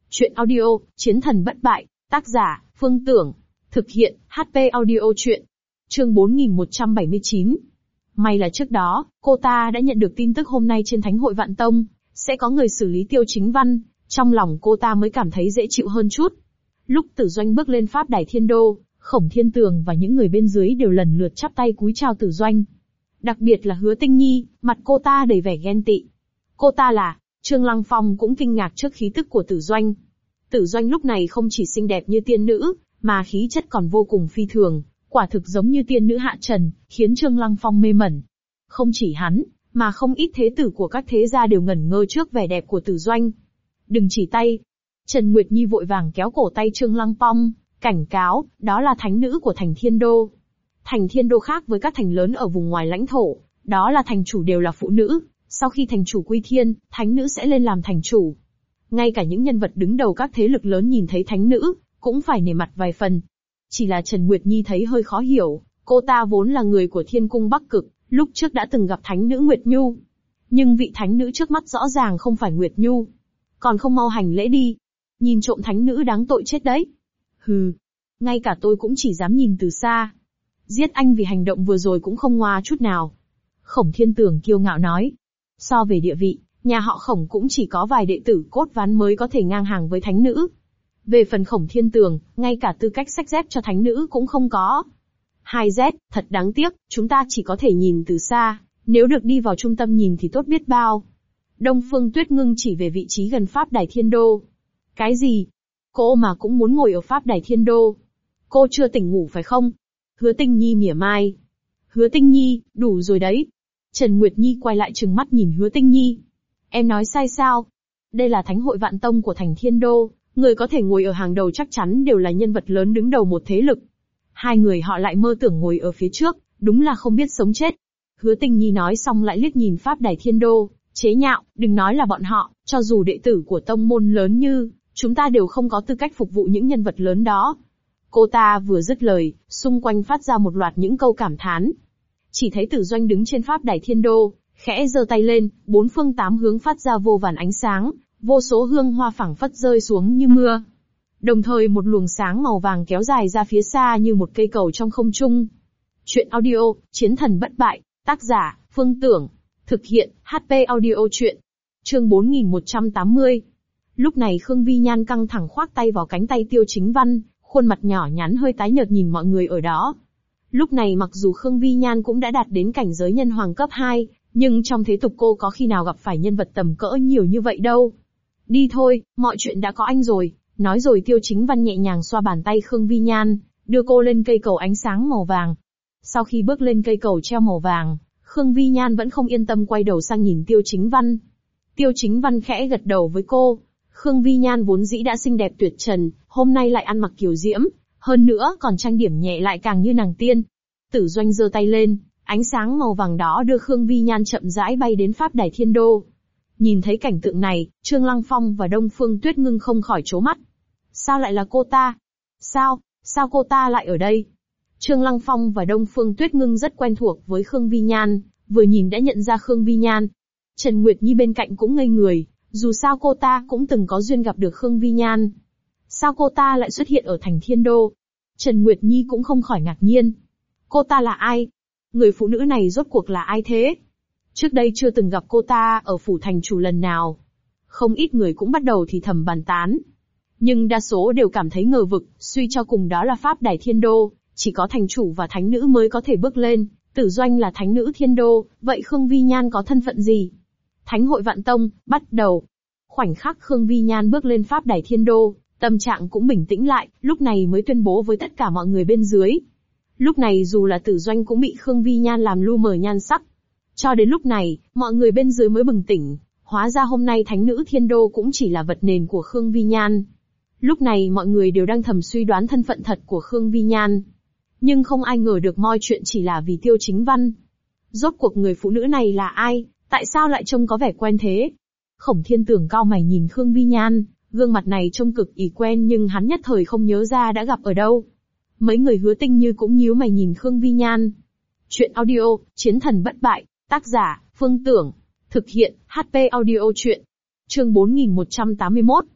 Chuyện audio, Chiến thần bất bại, tác giả, Phương Tưởng. Thực hiện, HP Audio Chuyện. Chương 4179. May là trước đó, cô ta đã nhận được tin tức hôm nay trên Thánh hội Vạn Tông, sẽ có người xử lý Tiêu Chính Văn, trong lòng cô ta mới cảm thấy dễ chịu hơn chút. Lúc Tử Doanh bước lên pháp đài Thiên Đô, Khổng Thiên Tường và những người bên dưới đều lần lượt chắp tay cúi chào Tử Doanh. Đặc biệt là Hứa Tinh Nhi, mặt cô ta đầy vẻ ghen tị. Cô ta là, Trương Lăng Phong cũng kinh ngạc trước khí tức của Tử Doanh. Tử Doanh lúc này không chỉ xinh đẹp như tiên nữ, mà khí chất còn vô cùng phi thường, quả thực giống như tiên nữ hạ trần, khiến Trương Lăng Phong mê mẩn. Không chỉ hắn, mà không ít thế tử của các thế gia đều ngẩn ngơ trước vẻ đẹp của Tử Doanh. Đừng chỉ tay. Trần Nguyệt Nhi vội vàng kéo cổ tay Trương Lăng Phong, cảnh cáo, đó là thánh nữ của thành Thiên Đô. Thành Thiên Đô khác với các thành lớn ở vùng ngoài lãnh thổ, đó là thành chủ đều là phụ nữ, sau khi thành chủ quy thiên, thánh nữ sẽ lên làm thành chủ. Ngay cả những nhân vật đứng đầu các thế lực lớn nhìn thấy thánh nữ, cũng phải nể mặt vài phần. Chỉ là Trần Nguyệt Nhi thấy hơi khó hiểu, cô ta vốn là người của Thiên Cung Bắc Cực, lúc trước đã từng gặp thánh nữ Nguyệt Nhu. Nhưng vị thánh nữ trước mắt rõ ràng không phải Nguyệt Nhu. Còn không mau hành lễ đi. Nhìn trộm thánh nữ đáng tội chết đấy. Hừ, ngay cả tôi cũng chỉ dám nhìn từ xa. Giết anh vì hành động vừa rồi cũng không ngoa chút nào. Khổng Thiên Tường kiêu ngạo nói. So về địa vị, nhà họ Khổng cũng chỉ có vài đệ tử cốt ván mới có thể ngang hàng với thánh nữ. Về phần Khổng Thiên Tường, ngay cả tư cách xách dép cho thánh nữ cũng không có. 2Z, thật đáng tiếc, chúng ta chỉ có thể nhìn từ xa, nếu được đi vào trung tâm nhìn thì tốt biết bao. Đông Phương Tuyết Ngưng chỉ về vị trí gần Pháp Đài Thiên Đô. Cái gì? Cô mà cũng muốn ngồi ở Pháp Đài Thiên Đô. Cô chưa tỉnh ngủ phải không? Hứa Tinh Nhi mỉa mai. Hứa Tinh Nhi, đủ rồi đấy. Trần Nguyệt Nhi quay lại trừng mắt nhìn Hứa Tinh Nhi. Em nói sai sao? Đây là Thánh hội Vạn Tông của thành Thiên Đô, người có thể ngồi ở hàng đầu chắc chắn đều là nhân vật lớn đứng đầu một thế lực. Hai người họ lại mơ tưởng ngồi ở phía trước, đúng là không biết sống chết. Hứa Tinh Nhi nói xong lại liếc nhìn Pháp Đài Thiên Đô, chế nhạo, đừng nói là bọn họ, cho dù đệ tử của tông môn lớn như chúng ta đều không có tư cách phục vụ những nhân vật lớn đó. Cô ta vừa dứt lời, xung quanh phát ra một loạt những câu cảm thán. Chỉ thấy Tử Doanh đứng trên Pháp Đài Thiên Đô, khẽ giơ tay lên, bốn phương tám hướng phát ra vô vàn ánh sáng, vô số hương hoa phảng phất rơi xuống như mưa. Đồng thời một luồng sáng màu vàng kéo dài ra phía xa như một cây cầu trong không trung. Chuyện audio, Chiến thần bất bại, tác giả, Phương Tưởng. Thực hiện, HP Audio Chuyện. Chương 4180. Lúc này Khương Vi Nhan căng thẳng khoác tay vào cánh tay Tiêu Chính Văn, khuôn mặt nhỏ nhắn hơi tái nhợt nhìn mọi người ở đó. Lúc này mặc dù Khương Vi Nhan cũng đã đạt đến cảnh giới nhân hoàng cấp 2, nhưng trong thế tục cô có khi nào gặp phải nhân vật tầm cỡ nhiều như vậy đâu. Đi thôi, mọi chuyện đã có anh rồi. Nói rồi Tiêu Chính Văn nhẹ nhàng xoa bàn tay Khương Vi Nhan, đưa cô lên cây cầu ánh sáng màu vàng. Sau khi bước lên cây cầu treo màu vàng, Khương Vi Nhan vẫn không yên tâm quay đầu sang nhìn Tiêu Chính Văn. Tiêu Chính Văn khẽ gật đầu với cô. Khương Vi Nhan vốn dĩ đã xinh đẹp tuyệt trần, hôm nay lại ăn mặc kiều diễm, hơn nữa còn trang điểm nhẹ lại càng như nàng tiên. Tử Doanh giơ tay lên, ánh sáng màu vàng đó đưa Khương Vi Nhan chậm rãi bay đến Pháp Đài Thiên Đô. Nhìn thấy cảnh tượng này, Trương Lăng Phong và Đông Phương Tuyết Ngưng không khỏi trố mắt. Sao lại là cô ta? Sao cô ta lại ở đây? Trương Lăng Phong và Đông Phương Tuyết Ngưng rất quen thuộc với Khương Vi Nhan, vừa nhìn đã nhận ra Khương Vi Nhan. Trần Nguyệt Nhi bên cạnh cũng ngây người, dù sao cô ta cũng từng có duyên gặp được Khương Vi Nhan. Sao cô ta lại xuất hiện ở thành Thiên Đô? Trần Nguyệt Nhi cũng không khỏi ngạc nhiên. Cô ta là ai? Người phụ nữ này rốt cuộc là ai thế? Trước đây chưa từng gặp cô ta ở phủ thành chủ lần nào. Không ít người cũng bắt đầu thì thầm bàn tán. Nhưng đa số đều cảm thấy ngờ vực, suy cho cùng đó là Pháp Đài Thiên Đô, chỉ có thành chủ và thánh nữ mới có thể bước lên. Tử Doanh là thánh nữ Thiên Đô, vậy Khương Vi Nhan có thân phận gì? Thánh hội Vạn Tông, bắt đầu. Khoảnh khắc Khương Vi Nhan bước lên Pháp Đài Thiên Đô, tâm trạng cũng bình tĩnh lại, lúc này mới tuyên bố với tất cả mọi người bên dưới. Lúc này dù là Tử Doanh cũng bị Khương Vi Nhan làm lu mờ nhan sắc. Cho đến lúc này, mọi người bên dưới mới bừng tỉnh, hóa ra hôm nay thánh nữ Thiên Đô cũng chỉ là vật nền của Khương Vi Nhan. Lúc này mọi người đều đang thầm suy đoán thân phận thật của Khương Vi Nhan. Nhưng không ai ngờ được mọi chuyện chỉ là vì Tiêu Chính Văn. Rốt cuộc người phụ nữ này là ai, tại sao lại trông có vẻ quen thế? Khổng Thiên Tường cau mày nhìn Khương Vi Nhan, gương mặt này trông cực kỳ quen nhưng hắn nhất thời không nhớ ra đã gặp ở đâu. Mấy người Hứa Tinh Như cũng nhíu mày nhìn Khương Vi Nhan. Chuyện audio, Chiến thần bất bại, tác giả, Phương Tưởng. Thực hiện, HP Audio Chuyện. Chương 4181.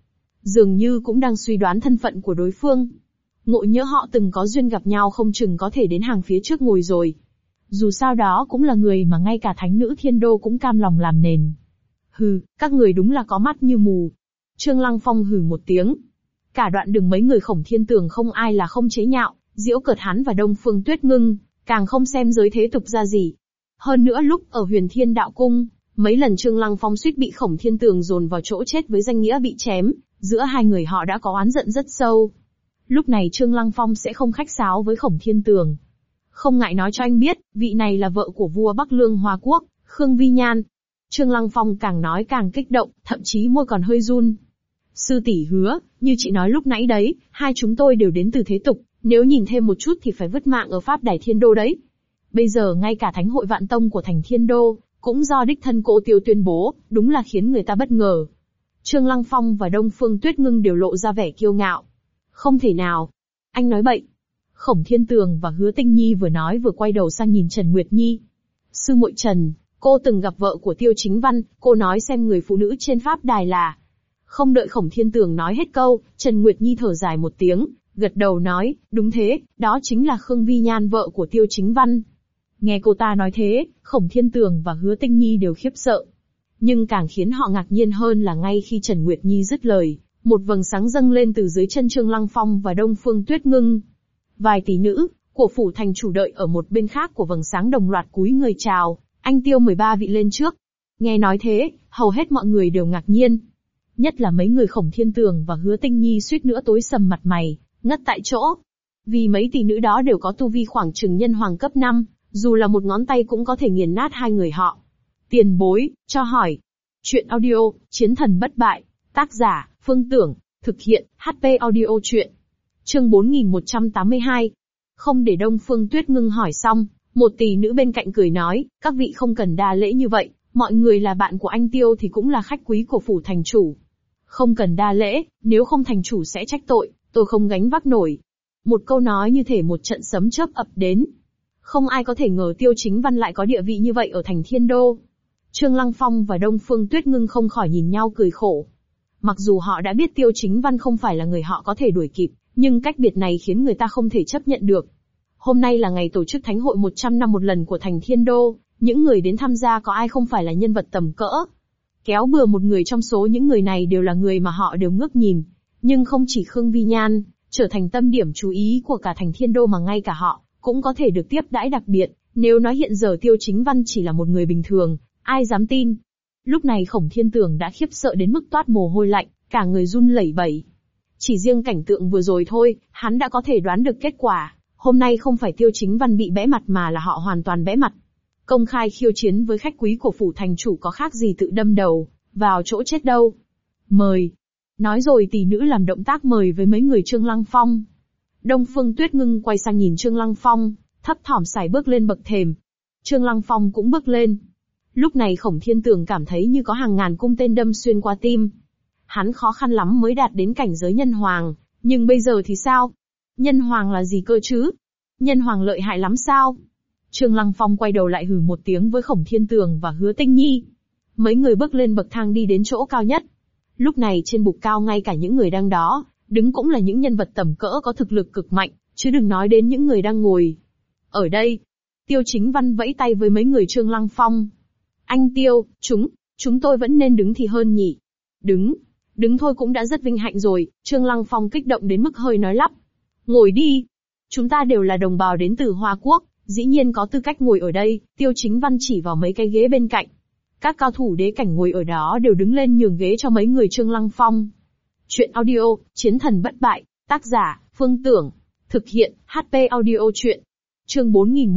dường như cũng đang suy đoán thân phận của đối phương. Ngộ nhỡ họ từng có duyên gặp nhau không chừng có thể đến hàng phía trước ngồi rồi. Dù sao đó cũng là người mà ngay cả thánh nữ thiên đô cũng cam lòng làm nền. Hừ, các người đúng là có mắt như mù. Trương Lăng Phong hừ một tiếng. Cả đoạn đường mấy người Khổng Thiên Tường không ai là không chế nhạo, giễu cợt hắn và Đông Phương Tuyết Ngưng, càng không xem giới thế tục ra gì. Hơn nữa lúc ở Huyền Thiên Đạo Cung, mấy lần Trương Lăng Phong suýt bị Khổng Thiên Tường dồn vào chỗ chết với danh nghĩa bị chém, giữa hai người họ đã có oán giận rất sâu. Lúc này Trương Lăng Phong sẽ không khách sáo với Khổng Thiên Tường. Không ngại nói cho anh biết, vị này là vợ của vua Bắc Lương Hoa Quốc, Khương Vi Nhan. Trương Lăng Phong càng nói càng kích động, thậm chí môi còn hơi run. Sư tỷ hứa, như chị nói lúc nãy đấy, hai chúng tôi đều đến từ thế tục, nếu nhìn thêm một chút thì phải vứt mạng ở Pháp Đài Thiên Đô đấy. Bây giờ ngay cả Thánh hội Vạn Tông của thành Thiên Đô, cũng do đích thân cô Tiêu tuyên bố, đúng là khiến người ta bất ngờ. Trương Lăng Phong và Đông Phương Tuyết Ngưng đều lộ ra vẻ kiêu ngạo. Không thể nào. Anh nói bậy. Khổng Thiên Tường và Hứa Tinh Nhi vừa nói vừa quay đầu sang nhìn Trần Nguyệt Nhi. Sư muội Trần, cô từng gặp vợ của Tiêu Chính Văn, cô nói xem người phụ nữ trên Pháp Đài là... Không đợi Khổng Thiên Tường nói hết câu, Trần Nguyệt Nhi thở dài một tiếng, gật đầu nói, đúng thế, đó chính là Khương Vi Nhan vợ của Tiêu Chính Văn. Nghe cô ta nói thế, Khổng Thiên Tường và Hứa Tinh Nhi đều khiếp sợ. Nhưng càng khiến họ ngạc nhiên hơn là ngay khi Trần Nguyệt Nhi dứt lời, một vầng sáng dâng lên từ dưới chân Trương Lăng Phong và Đông Phương Tuyết Ngưng. Vài tỷ nữ của phủ thành chủ đợi ở một bên khác của vầng sáng đồng loạt cúi người chào, anh Tiêu 13 vị lên trước. Nghe nói thế, hầu hết mọi người đều ngạc nhiên. Nhất là mấy người Khổng Thiên Tường và Hứa Tinh Nhi suýt nữa tối sầm mặt mày, ngất tại chỗ. Vì mấy tỷ nữ đó đều có tu vi khoảng chừng nhân hoàng cấp 5, dù là một ngón tay cũng có thể nghiền nát hai người họ. Tiền bối, cho hỏi. Chuyện audio, Chiến thần bất bại. Tác giả, Phương Tưởng. Thực hiện, HP audio chuyện. Chương 4182. Không để Đông Phương Tuyết Ngưng hỏi xong, một tỷ nữ bên cạnh cười nói, các vị không cần đa lễ như vậy, mọi người là bạn của anh Tiêu thì cũng là khách quý của phủ thành chủ. Không cần đa lễ, nếu không thành chủ sẽ trách tội, tôi không gánh vác nổi. Một câu nói như thể một trận sấm chớp ập đến. Không ai có thể ngờ Tiêu Chính Văn lại có địa vị như vậy ở thành Thiên Đô. Trương Lăng Phong và Đông Phương Tuyết Ngưng không khỏi nhìn nhau cười khổ. Mặc dù họ đã biết Tiêu Chính Văn không phải là người họ có thể đuổi kịp, nhưng cách biệt này khiến người ta không thể chấp nhận được. Hôm nay là ngày tổ chức Thánh hội 100 năm một lần của thành Thiên Đô, những người đến tham gia có ai không phải là nhân vật tầm cỡ. Kéo bừa một người trong số những người này đều là người mà họ đều ngước nhìn. Nhưng không chỉ Khương Vi Nhan, trở thành tâm điểm chú ý của cả thành Thiên Đô mà ngay cả họ, cũng có thể được tiếp đãi đặc biệt. Nếu nói hiện giờ Tiêu Chính Văn chỉ là một người bình thường, ai dám tin. Lúc này Khổng Thiên Tường đã khiếp sợ đến mức toát mồ hôi lạnh, cả người run lẩy bẩy. Chỉ riêng cảnh tượng vừa rồi thôi, hắn đã có thể đoán được kết quả. Hôm nay không phải Tiêu Chính Văn bị bẽ mặt mà là họ hoàn toàn bẽ mặt. Công khai khiêu chiến với khách quý của phủ thành chủ có khác gì tự đâm đầu vào chỗ chết đâu. Mời. Nói rồi tỷ nữ làm động tác mời với mấy người Trương Lăng Phong. Đông Phương Tuyết Ngưng quay sang nhìn Trương Lăng Phong, thấp thỏm sải bước lên bậc thềm. Trương Lăng Phong cũng bước lên. Lúc này Khổng Thiên Tường cảm thấy như có hàng ngàn cung tên đâm xuyên qua tim. Hắn khó khăn lắm mới đạt đến cảnh giới nhân hoàng, nhưng bây giờ thì sao? Nhân hoàng là gì cơ chứ? Nhân hoàng lợi hại lắm sao? Trương Lăng Phong quay đầu lại hừ một tiếng với Khổng Thiên Tường và Hứa Tinh Nhi. Mấy người bước lên bậc thang đi đến chỗ cao nhất. Lúc này trên bục cao ngay cả những người đang đó, đứng cũng là những nhân vật tầm cỡ có thực lực cực mạnh, chứ đừng nói đến những người đang ngồi. Ở đây, Tiêu Chính Văn vẫy tay với mấy người Trương Lăng Phong. Anh Tiêu, chúng tôi vẫn nên đứng thì hơn nhỉ? Đứng thôi cũng đã rất vinh hạnh rồi, Trương Lăng Phong kích động đến mức hơi nói lắp. Ngồi đi. Chúng ta đều là đồng bào đến từ Hoa Quốc, dĩ nhiên có tư cách ngồi ở đây, Tiêu Chính Văn chỉ vào mấy cái ghế bên cạnh. Các cao thủ đế cảnh ngồi ở đó đều đứng lên nhường ghế cho mấy người Trương Lăng Phong. Chuyện audio, Chiến thần bất bại, tác giả, Phương Tưởng. Thực hiện, HP audio chuyện. Chương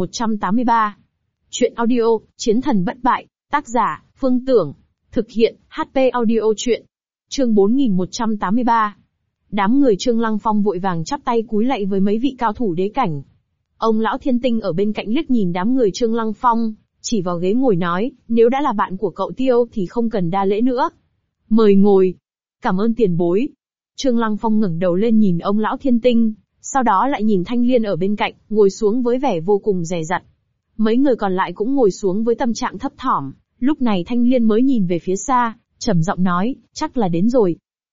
4183. Chuyện audio, Chiến thần bất bại, tác giả, Phương Tưởng. Thực hiện, HP audio chuyện. Chương 4183. Đám người Trương Lăng Phong vội vàng chắp tay cúi lạy với mấy vị cao thủ đế cảnh. Ông lão Thiên Tinh ở bên cạnh liếc nhìn đám người Trương Lăng Phong, chỉ vào ghế ngồi nói, nếu đã là bạn của cậu Tiêu thì không cần đa lễ nữa. Mời ngồi. Cảm ơn tiền bối. Trương Lăng Phong ngẩng đầu lên nhìn ông lão Thiên Tinh, sau đó lại nhìn Thanh Liên ở bên cạnh, ngồi xuống với vẻ vô cùng dè dặt. Mấy người còn lại cũng ngồi xuống với tâm trạng thấp thỏm, lúc này Thanh Liên mới nhìn về phía xa, trầm giọng nói, chắc là đến rồi.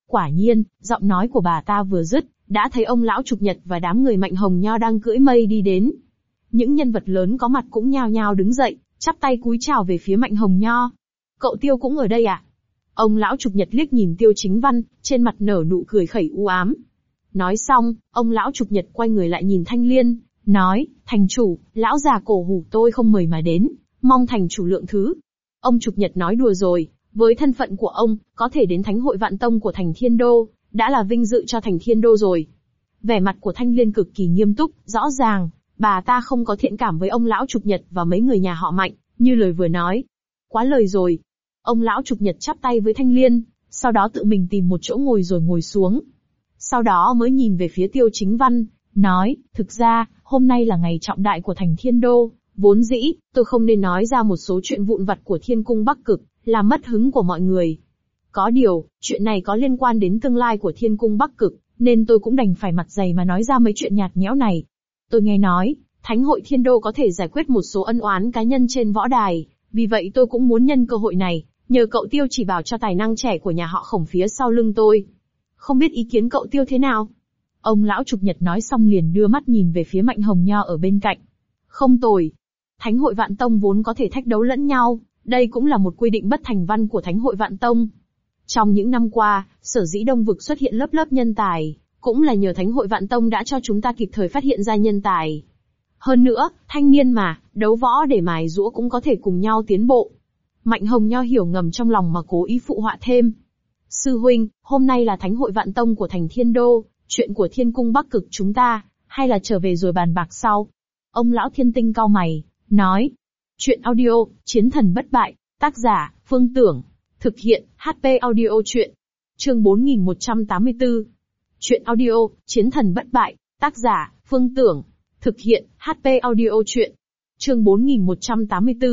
Quả nhiên, giọng nói của bà ta vừa dứt, đã thấy ông lão Trục Nhật và đám người Mạnh Hồng Nho đang cưỡi mây đi đến. Những nhân vật lớn có mặt cũng nhao nhao đứng dậy, chắp tay cúi chào về phía Mạnh Hồng Nho. Cậu Tiêu cũng ở đây à? Ông lão Trục Nhật liếc nhìn Tiêu Chính Văn, trên mặt nở nụ cười khẩy u ám. Nói xong, ông lão Trục Nhật quay người lại nhìn Thanh Liên, nói, thành chủ, lão già cổ hủ tôi không mời mà đến, mong thành chủ lượng thứ. Ông Trục Nhật nói đùa rồi, với thân phận của ông, có thể đến Thánh hội Vạn Tông của thành Thiên Đô, đã là vinh dự cho thành Thiên Đô rồi. Vẻ mặt của Thanh Liên cực kỳ nghiêm túc, rõ ràng, bà ta không có thiện cảm với ông lão Trục Nhật và mấy người nhà họ Mạnh, như lời vừa nói. Quá lời rồi. Ông lão Trục Nhật chắp tay với Thanh Liên, sau đó tự mình tìm một chỗ ngồi rồi ngồi xuống. Sau đó mới nhìn về phía Tiêu Chính Văn, nói, thực ra, hôm nay là ngày trọng đại của thành Thiên Đô, vốn dĩ, tôi không nên nói ra một số chuyện vụn vặt của Thiên Cung Bắc Cực, làm mất hứng của mọi người. Có điều, chuyện này có liên quan đến tương lai của Thiên Cung Bắc Cực, nên tôi cũng đành phải mặt dày mà nói ra mấy chuyện nhạt nhẽo này. Tôi nghe nói, Thánh hội Thiên Đô có thể giải quyết một số ân oán cá nhân trên võ đài, vì vậy tôi cũng muốn nhân cơ hội này, nhờ cậu Tiêu chỉ bảo cho tài năng trẻ của nhà họ Khổng phía sau lưng tôi. Không biết ý kiến cậu Tiêu thế nào? Ông lão Trục Nhật nói xong liền đưa mắt nhìn về phía Mạnh Hồng Nho ở bên cạnh. Không tồi. Thánh hội Vạn Tông vốn có thể thách đấu lẫn nhau, đây cũng là một quy định bất thành văn của Thánh hội Vạn Tông. Trong những năm qua, sở dĩ Đông Vực xuất hiện lớp lớp nhân tài, cũng là nhờ Thánh hội Vạn Tông đã cho chúng ta kịp thời phát hiện ra nhân tài. Hơn nữa, thanh niên mà, đấu võ để mài giũa cũng có thể cùng nhau tiến bộ. Mạnh Hồng Nho hiểu ngầm trong lòng mà cố ý phụ họa thêm. Sư huynh, hôm nay là Thánh hội Vạn Tông của thành Thiên Đô, chuyện của Thiên Cung Bắc Cực chúng ta, hay là trở về rồi bàn bạc sau? Ông lão Thiên Tinh cau mày, nói. Chuyện audio, Chiến thần bất bại, tác giả, Phương Tưởng. Thực hiện, HP audio chuyện. Chương 4184. Chuyện audio, Chiến thần bất bại, tác giả, Phương Tưởng. Thực hiện, HP audio chuyện. Chương 4184.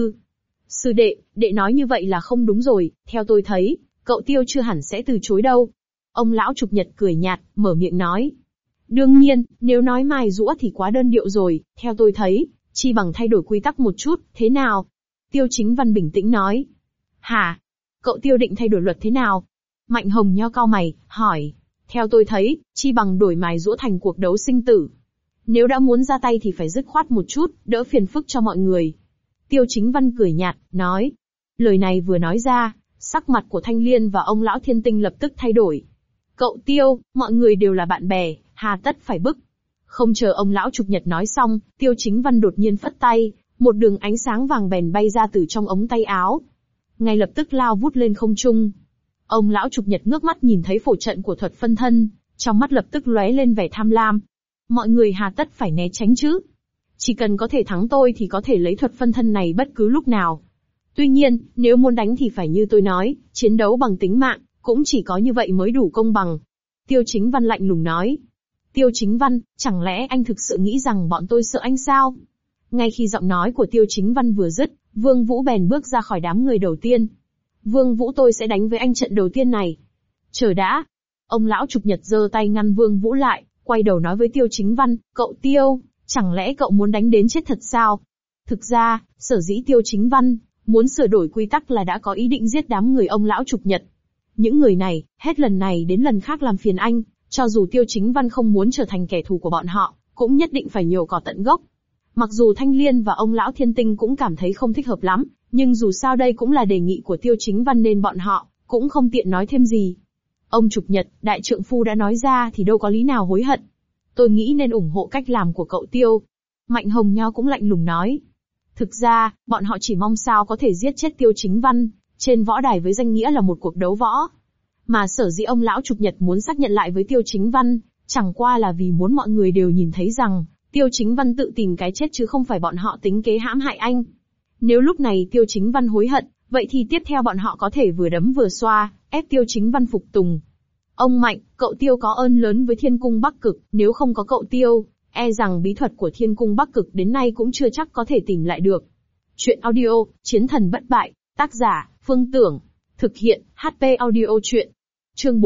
Sư đệ, đệ nói như vậy là không đúng rồi, theo tôi thấy, cậu Tiêu chưa hẳn sẽ từ chối đâu. Ông lão Trục Nhật cười nhạt, mở miệng nói. Đương nhiên, nếu nói mài giũa thì quá đơn điệu rồi, theo tôi thấy, chi bằng thay đổi quy tắc một chút, thế nào? Tiêu Chính Văn bình tĩnh nói. Hả? Cậu Tiêu định thay đổi luật thế nào? Mạnh Hồng Nho cau mày, hỏi. Theo tôi thấy, chi bằng đổi mài giũa thành cuộc đấu sinh tử. Nếu đã muốn ra tay thì phải dứt khoát một chút, đỡ phiền phức cho mọi người. Tiêu Chính Văn cười nhạt, nói. Lời này vừa nói ra, sắc mặt của Thanh Liên và ông lão Thiên Tinh lập tức thay đổi. Cậu Tiêu, mọi người đều là bạn bè, hà tất phải bức. Không chờ ông lão Trục Nhật nói xong, Tiêu Chính Văn đột nhiên phất tay, một đường ánh sáng vàng bèn bay ra từ trong ống tay áo. Ngay lập tức lao vút lên không trung. Ông lão Trục Nhật ngước mắt nhìn thấy phổ trận của thuật phân thân, trong mắt lập tức lóe lên vẻ tham lam. Mọi người hà tất phải né tránh chứ? Chỉ cần có thể thắng tôi thì có thể lấy thuật phân thân này bất cứ lúc nào. Tuy nhiên, nếu muốn đánh thì phải như tôi nói, chiến đấu bằng tính mạng, cũng chỉ có như vậy mới đủ công bằng. Tiêu Chính Văn lạnh lùng nói. Tiêu Chính Văn, chẳng lẽ anh thực sự nghĩ rằng bọn tôi sợ anh sao? Ngay khi giọng nói của Tiêu Chính Văn vừa dứt, Vương Vũ bèn bước ra khỏi đám người đầu tiên. Vương Vũ, tôi sẽ đánh với anh trận đầu tiên này. Chờ đã. Ông lão Trục Nhật giơ tay ngăn Vương Vũ lại, quay đầu nói với Tiêu Chính Văn, cậu Tiêu, chẳng lẽ cậu muốn đánh đến chết thật sao? Thực ra, sở dĩ Tiêu Chính Văn muốn sửa đổi quy tắc là đã có ý định giết đám người ông lão Trục Nhật. Những người này, hết lần này đến lần khác làm phiền anh, cho dù Tiêu Chính Văn không muốn trở thành kẻ thù của bọn họ, cũng nhất định phải nhổ cỏ tận gốc. Mặc dù Thanh Liên và ông lão Thiên Tinh cũng cảm thấy không thích hợp lắm, nhưng dù sao đây cũng là đề nghị của Tiêu Chính Văn nên bọn họ cũng không tiện nói thêm gì. Ông Trục Nhật, đại trượng phu đã nói ra thì đâu có lý nào hối hận. Tôi nghĩ nên ủng hộ cách làm của cậu Tiêu. Mạnh Hồng Nho cũng lạnh lùng nói. Thực ra, bọn họ chỉ mong sao có thể giết chết Tiêu Chính Văn, trên võ đài với danh nghĩa là một cuộc đấu võ. Mà sở dĩ ông lão Trục Nhật muốn xác nhận lại với Tiêu Chính Văn, chẳng qua là vì muốn mọi người đều nhìn thấy rằng, Tiêu Chính Văn tự tìm cái chết chứ không phải bọn họ tính kế hãm hại anh. Nếu lúc này Tiêu Chính Văn hối hận, vậy thì tiếp theo bọn họ có thể vừa đấm vừa xoa, ép Tiêu Chính Văn phục tùng. Ông Mạnh, cậu Tiêu có ơn lớn với Thiên Cung Bắc Cực, nếu không có cậu Tiêu, e rằng bí thuật của Thiên Cung Bắc Cực đến nay cũng chưa chắc có thể tìm lại được. Chuyện audio, Chiến thần bất bại, tác giả, Phương Tưởng. Thực hiện, HP audio chuyện. Chương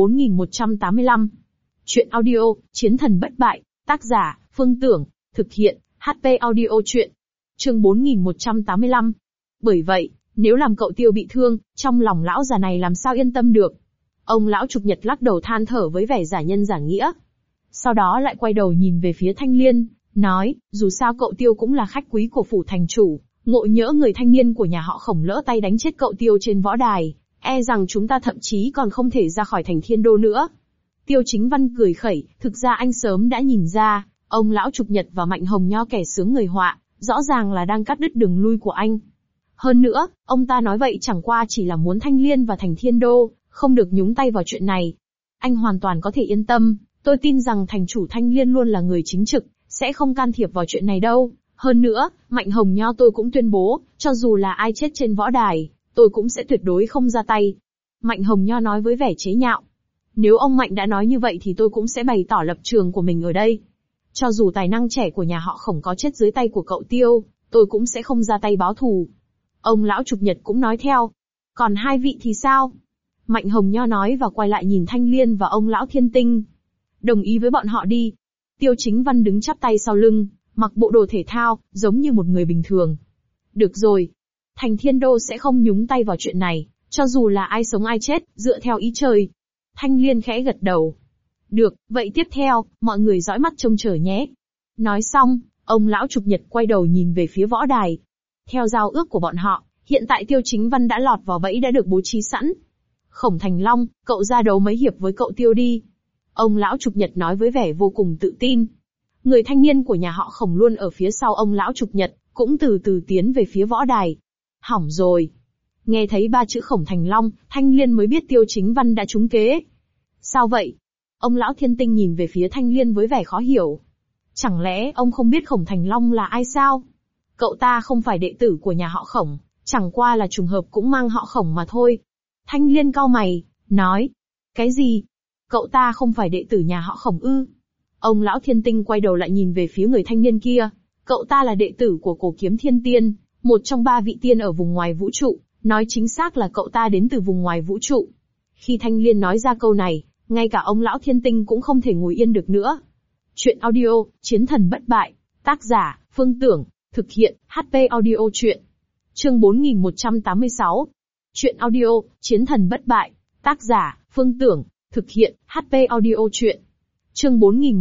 4185. Chuyện audio, Chiến thần bất bại, tác giả, Phương Tưởng. Thực hiện, HP audio chuyện. Chương 4185. Bởi vậy, nếu làm cậu Tiêu bị thương, trong lòng lão già này làm sao yên tâm được. Ông lão trục nhật lắc đầu than thở với vẻ giả nhân giả nghĩa. Sau đó lại quay đầu nhìn về phía Thanh Liên, nói, dù sao cậu Tiêu cũng là khách quý của phủ thành chủ, ngộ nhỡ người thanh niên của nhà họ Khổng lỡ tay đánh chết cậu Tiêu trên võ đài, e rằng chúng ta thậm chí còn không thể ra khỏi thành Thiên Đô nữa. Tiêu Chính Văn cười khẩy, thực ra anh sớm đã nhìn ra, ông lão trục nhật và Mạnh Hồng Nho kẻ sướng người họa, rõ ràng là đang cắt đứt đường lui của anh. Hơn nữa, ông ta nói vậy chẳng qua chỉ là muốn Thanh Liên và thành Thiên Đô không được nhúng tay vào chuyện này. Anh hoàn toàn có thể yên tâm, tôi tin rằng thành chủ Thanh Liên luôn là người chính trực, sẽ không can thiệp vào chuyện này đâu. Hơn nữa, Mạnh Hồng Nho tôi cũng tuyên bố, cho dù là ai chết trên võ đài, tôi cũng sẽ tuyệt đối không ra tay. Mạnh Hồng Nho nói với vẻ chế nhạo. Nếu ông Mạnh đã nói như vậy thì tôi cũng sẽ bày tỏ lập trường của mình ở đây. Cho dù tài năng trẻ của nhà họ Khổng có chết dưới tay của cậu Tiêu, tôi cũng sẽ không ra tay báo thù. Ông lão trục nhật cũng nói theo. Còn hai vị thì sao? Mạnh Hồng Nho nói và quay lại nhìn Thanh Liên và ông lão Thiên Tinh. Đồng ý với bọn họ đi. Tiêu Chính Văn đứng chắp tay sau lưng, mặc bộ đồ thể thao, giống như một người bình thường. Được rồi. Thành Thiên Đô sẽ không nhúng tay vào chuyện này, cho dù là ai sống ai chết, dựa theo ý trời. Thanh Liên khẽ gật đầu. Được, vậy tiếp theo, mọi người dõi mắt trông chờ nhé. Nói xong, ông lão trục nhật quay đầu nhìn về phía võ đài. Theo giao ước của bọn họ, hiện tại Tiêu Chính Văn đã lọt vào bẫy đã được bố trí sẵn. Khổng Thành Long, cậu ra đấu mấy hiệp với cậu Tiêu đi. Ông lão trục nhật nói với vẻ vô cùng tự tin. Người thanh niên của nhà họ Khổng luôn ở phía sau ông lão trục nhật, cũng từ từ tiến về phía võ đài. Hỏng rồi. Nghe thấy ba chữ Khổng Thành Long, Thanh Liên mới biết Tiêu Chính Văn đã trúng kế. Sao vậy? Ông lão Thiên Tinh nhìn về phía Thanh Liên với vẻ khó hiểu. Chẳng lẽ ông không biết Khổng Thành Long là ai sao? Cậu ta không phải đệ tử của nhà họ Khổng, chẳng qua là trùng hợp cũng mang họ Khổng mà thôi. Thanh Liên cau mày, nói. Cái gì? Cậu ta không phải đệ tử nhà họ Khổng ư? Ông lão Thiên Tinh quay đầu lại nhìn về phía người thanh niên kia. Cậu ta là đệ tử của Cổ Kiếm Thiên Tiên, một trong ba vị tiên ở vùng ngoài vũ trụ, nói chính xác là cậu ta đến từ vùng ngoài vũ trụ. Khi Thanh Liên nói ra câu này, ngay cả ông lão Thiên Tinh cũng không thể ngồi yên được nữa. Chuyện audio, Chiến Thần Bất Bại, tác giả, Phương Tưởng, thực hiện, HP Audio Chuyện. Chương 4186. Chuyện audio, Chiến Thần Bất Bại, tác giả, Phương Tưởng, thực hiện, HP Audio Chuyện. Chương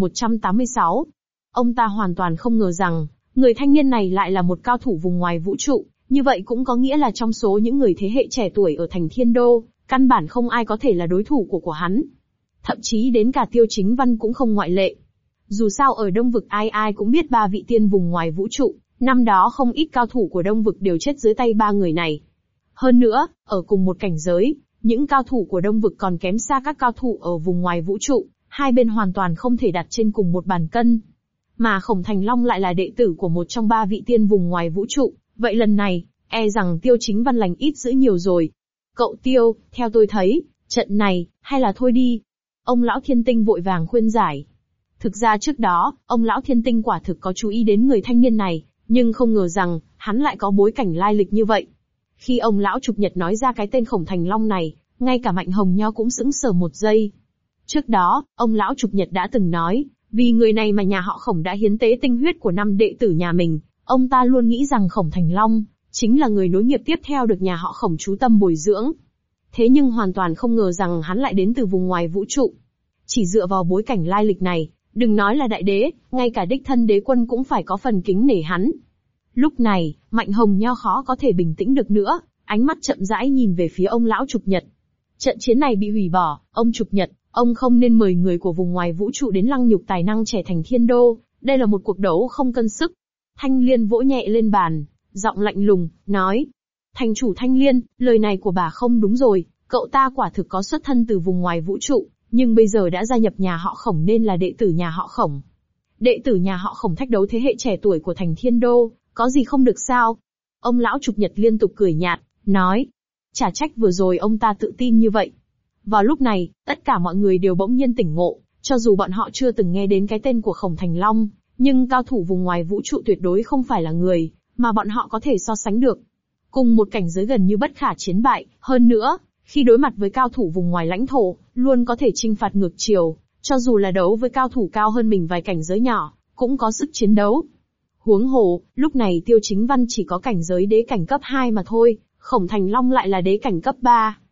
4186. Ông ta hoàn toàn không ngờ rằng, người thanh niên này lại là một cao thủ vùng ngoài vũ trụ, như vậy cũng có nghĩa là trong số những người thế hệ trẻ tuổi ở thành Thiên Đô, căn bản không ai có thể là đối thủ của hắn. Thậm chí đến cả Tiêu Chính Văn cũng không ngoại lệ. Dù sao ở Đông Vực ai ai cũng biết ba vị tiên vùng ngoài vũ trụ, năm đó không ít cao thủ của Đông Vực đều chết dưới tay ba người này. Hơn nữa, ở cùng một cảnh giới, những cao thủ của Đông Vực còn kém xa các cao thủ ở vùng ngoài vũ trụ, hai bên hoàn toàn không thể đặt trên cùng một bàn cân. Mà Khổng Thành Long lại là đệ tử của một trong ba vị tiên vùng ngoài vũ trụ, vậy lần này, e rằng Tiêu Chính Văn lành ít dữ nhiều rồi. Cậu Tiêu, theo tôi thấy, trận này, hay là thôi đi. Ông lão Thiên Tinh vội vàng khuyên giải. Thực ra trước đó, ông lão Thiên Tinh quả thực có chú ý đến người thanh niên này, nhưng không ngờ rằng, hắn lại có bối cảnh lai lịch như vậy. Khi ông lão trục nhật nói ra cái tên Khổng Thành Long này, ngay cả Mạnh Hồng Nho cũng sững sờ một giây. Trước đó, ông lão trục nhật đã từng nói, vì người này mà nhà họ Khổng đã hiến tế tinh huyết của 5 đệ tử nhà mình, ông ta luôn nghĩ rằng Khổng Thành Long chính là người nối nghiệp tiếp theo được nhà họ Khổng chú tâm bồi dưỡng. Thế nhưng hoàn toàn không ngờ rằng hắn lại đến từ vùng ngoài vũ trụ. Chỉ dựa vào bối cảnh lai lịch này, đừng nói là đại đế, ngay cả đích thân đế quân cũng phải có phần kính nể hắn. Lúc này, Mạnh Hồng Nho khó có thể bình tĩnh được nữa, ánh mắt chậm rãi nhìn về phía ông lão trục nhật. Trận chiến này bị hủy bỏ, ông trục nhật, ông không nên mời người của vùng ngoài vũ trụ đến lăng nhục tài năng trẻ thành Thiên Đô, đây là một cuộc đấu không cân sức. Thanh Liên vỗ nhẹ lên bàn, giọng lạnh lùng, nói. Thành chủ Thanh Liên, lời này của bà không đúng rồi, cậu ta quả thực có xuất thân từ vùng ngoài vũ trụ, nhưng bây giờ đã gia nhập nhà họ Khổng nên là đệ tử nhà họ Khổng. Đệ tử nhà họ Khổng thách đấu thế hệ trẻ tuổi của thành Thiên Đô, có gì không được sao? Ông lão trục nhật liên tục cười nhạt, nói. Chả trách vừa rồi ông ta tự tin như vậy. Vào lúc này, tất cả mọi người đều bỗng nhiên tỉnh ngộ, cho dù bọn họ chưa từng nghe đến cái tên của Khổng Thành Long, nhưng cao thủ vùng ngoài vũ trụ tuyệt đối không phải là người mà bọn họ có thể so sánh được. Cùng một cảnh giới gần như bất khả chiến bại, hơn nữa, khi đối mặt với cao thủ vùng ngoài lãnh thổ, luôn có thể chinh phạt ngược chiều, cho dù là đấu với cao thủ cao hơn mình vài cảnh giới nhỏ, cũng có sức chiến đấu. Huống hồ, lúc này Tiêu Chính Văn chỉ có cảnh giới đế cảnh cấp 2 mà thôi, Khổng Thành Long lại là đế cảnh cấp 3.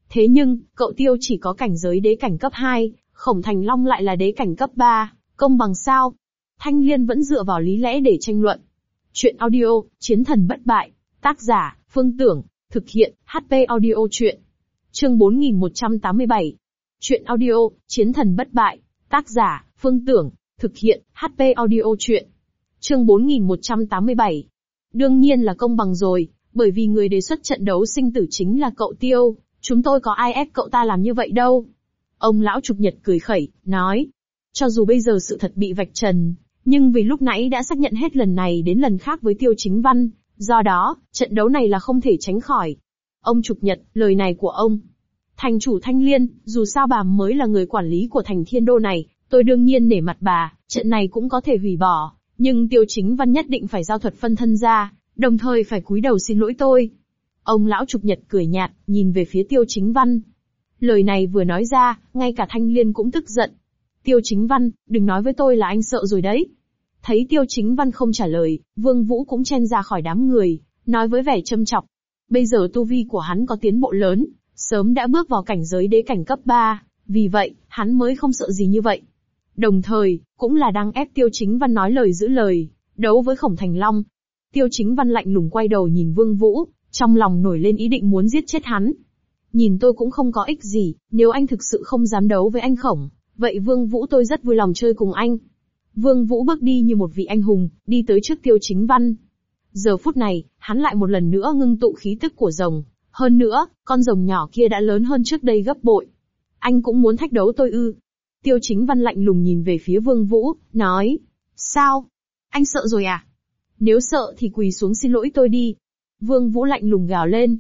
Thế nhưng, cậu Tiêu chỉ có cảnh giới đế cảnh cấp 2, Khổng Thành Long lại là đế cảnh cấp 3, công bằng sao? Thanh Liên vẫn dựa vào lý lẽ để tranh luận. Chuyện audio, Chiến thần bất bại. Tác giả, Phương Tưởng. Thực hiện, HP Audio Chuyện. Chương 4187. Chuyện audio, Chiến thần bất bại. Tác giả, Phương Tưởng. Thực hiện, HP Audio Chuyện. Chương 4187. Đương nhiên là công bằng rồi, bởi vì người đề xuất trận đấu sinh tử chính là cậu Tiêu, chúng tôi có ai ép cậu ta làm như vậy đâu. Ông lão Trục Nhật cười khẩy, nói. Cho dù bây giờ sự thật bị vạch trần, nhưng vì lúc nãy đã xác nhận hết lần này đến lần khác với Tiêu Chính Văn, do đó, trận đấu này là không thể tránh khỏi. Ông Trục Nhật, lời này của ông. Thành chủ Thanh Liên, dù sao bà mới là người quản lý của thành Thiên Đô này, tôi đương nhiên nể mặt bà, trận này cũng có thể hủy bỏ, nhưng Tiêu Chính Văn nhất định phải giao thuật phân thân ra, đồng thời phải cúi đầu xin lỗi tôi. Ông lão Trục Nhật cười nhạt, nhìn về phía Tiêu Chính Văn. Lời này vừa nói ra, ngay cả Thanh Liên cũng tức giận. Tiêu Chính Văn, đừng nói với tôi là anh sợ rồi đấy. Thấy Tiêu Chính Văn không trả lời, Vương Vũ cũng chen ra khỏi đám người, nói với vẻ châm chọc. Bây giờ tu vi của hắn có tiến bộ lớn, sớm đã bước vào cảnh giới đế cảnh cấp 3, vì vậy, hắn mới không sợ gì như vậy. Đồng thời, cũng là đang ép Tiêu Chính Văn nói lời giữ lời, đấu với Khổng Thành Long. Tiêu Chính Văn lạnh lùng quay đầu nhìn Vương Vũ, trong lòng nổi lên ý định muốn giết chết hắn. Nhìn tôi cũng không có ích gì, nếu anh thực sự không dám đấu với anh Khổng, vậy Vương Vũ tôi rất vui lòng chơi cùng anh. Vương Vũ bước đi như một vị anh hùng, đi tới trước Tiêu Chính Văn. Giờ phút này, hắn lại một lần nữa ngưng tụ khí tức của rồng. Hơn nữa, con rồng nhỏ kia đã lớn hơn trước đây gấp bội. Anh cũng muốn thách đấu tôi ư? Tiêu Chính Văn lạnh lùng nhìn về phía Vương Vũ, nói. Sao? Anh sợ rồi à? Nếu sợ thì quỳ xuống xin lỗi tôi đi. Vương Vũ lạnh lùng gào lên.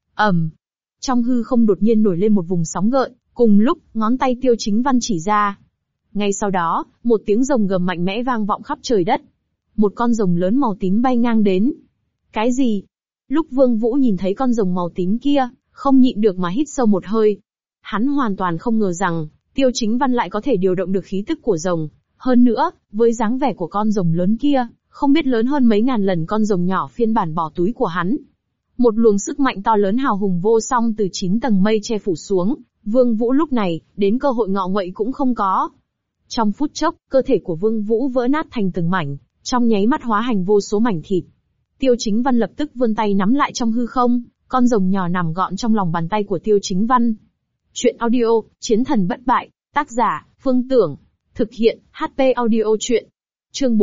Trong hư không đột nhiên nổi lên một vùng sóng gợn, cùng lúc, ngón tay Tiêu Chính Văn chỉ ra. Ngay sau đó, một tiếng rồng gầm mạnh mẽ vang vọng khắp trời đất. Một con rồng lớn màu tím bay ngang đến. Cái gì? Lúc Vương Vũ nhìn thấy con rồng màu tím kia, không nhịn được mà hít sâu một hơi. Hắn hoàn toàn không ngờ rằng, Tiêu Chính Văn lại có thể điều động được khí tức của rồng. Hơn nữa, với dáng vẻ của con rồng lớn kia, không biết lớn hơn mấy ngàn lần con rồng nhỏ phiên bản bỏ túi của hắn. Một luồng sức mạnh to lớn hào hùng vô song từ 9 tầng mây che phủ xuống, Vương Vũ lúc này, đến cơ hội ngọ nguậy cũng không có. Trong phút chốc, cơ thể của Vương Vũ vỡ nát thành từng mảnh, trong nháy mắt hóa thành vô số mảnh thịt. Tiêu Chính Văn lập tức vươn tay nắm lại trong hư không, con rồng nhỏ nằm gọn trong lòng bàn tay của Tiêu Chính Văn. Chuyện audio, Chiến thần bất bại, tác giả, Phương Tưởng. Thực hiện, HP Audio Chuyện. Chương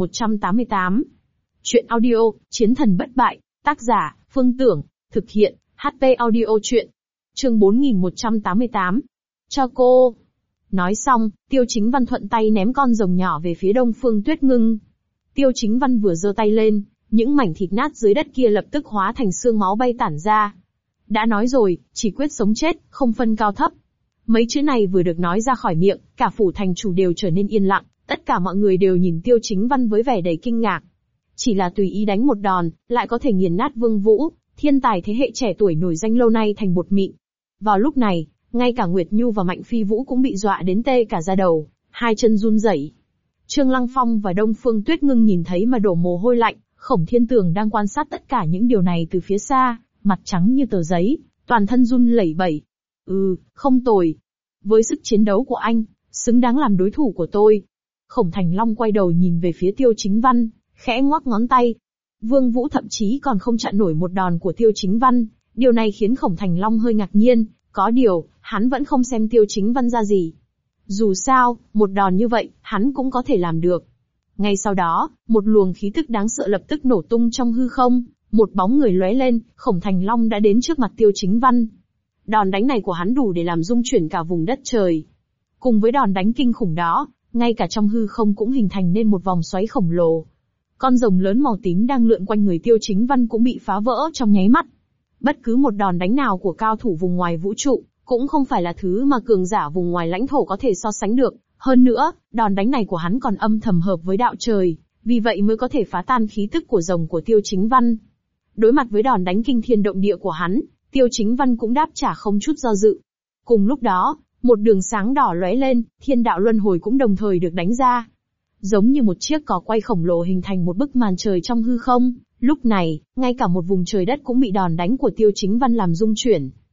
4188. Chuyện audio, Chiến thần bất bại, tác giả, Phương Tưởng. Thực hiện, HP Audio Chuyện. Chương 4188. Cho cô. Nói xong, Tiêu Chính Văn thuận tay ném con rồng nhỏ về phía Đông Phương Tuyết Ngưng. Tiêu Chính Văn vừa giơ tay lên, những mảnh thịt nát dưới đất kia lập tức hóa thành xương máu bay tản ra. Đã nói rồi, chỉ quyết sống chết, không phân cao thấp. Mấy chữ này vừa được nói ra khỏi miệng, cả phủ thành chủ đều trở nên yên lặng, tất cả mọi người đều nhìn Tiêu Chính Văn với vẻ đầy kinh ngạc. Chỉ là tùy ý đánh một đòn, lại có thể nghiền nát Vương Vũ, thiên tài thế hệ trẻ tuổi nổi danh lâu nay thành bột mịn. Vào lúc này, ngay cả Nguyệt Nhu và Mạnh Phi Vũ cũng bị dọa đến tê cả da đầu, hai chân run rẩy. Trương Lăng Phong và Đông Phương Tuyết Ngưng nhìn thấy mà đổ mồ hôi lạnh, Khổng Thiên Tường đang quan sát tất cả những điều này từ phía xa, mặt trắng như tờ giấy, toàn thân run lẩy bẩy. Không tồi. Với sức chiến đấu của anh, xứng đáng làm đối thủ của tôi. Khổng Thành Long quay đầu nhìn về phía Tiêu Chính Văn, khẽ ngoắc ngón tay. Vương Vũ thậm chí còn không chặn nổi một đòn của Tiêu Chính Văn, điều này khiến Khổng Thành Long hơi ngạc nhiên, có điều, hắn vẫn không xem Tiêu Chính Văn ra gì. Dù sao, một đòn như vậy, hắn cũng có thể làm được. Ngay sau đó, một luồng khí tức đáng sợ lập tức nổ tung trong hư không, một bóng người lóe lên, Khổng Thành Long đã đến trước mặt Tiêu Chính Văn. Đòn đánh này của hắn đủ để làm rung chuyển cả vùng đất trời. Cùng với đòn đánh kinh khủng đó, ngay cả trong hư không cũng hình thành nên một vòng xoáy khổng lồ. Con rồng lớn màu tím đang lượn quanh người Tiêu Chính Văn cũng bị phá vỡ trong nháy mắt. Bất cứ một đòn đánh nào của cao thủ vùng ngoài vũ trụ, cũng không phải là thứ mà cường giả vùng ngoài lãnh thổ có thể so sánh được. Hơn nữa, đòn đánh này của hắn còn âm thầm hợp với đạo trời, vì vậy mới có thể phá tan khí tức của rồng của Tiêu Chính Văn. Đối mặt với đòn đánh kinh thiên động địa của hắn, Tiêu Chính Văn cũng đáp trả không chút do dự. Cùng lúc đó, một đường sáng đỏ lóe lên, thiên đạo luân hồi cũng đồng thời được đánh ra. Giống như một chiếc cò quay khổng lồ hình thành một bức màn trời trong hư không, lúc này, ngay cả một vùng trời đất cũng bị đòn đánh của Tiêu Chính Văn làm rung chuyển.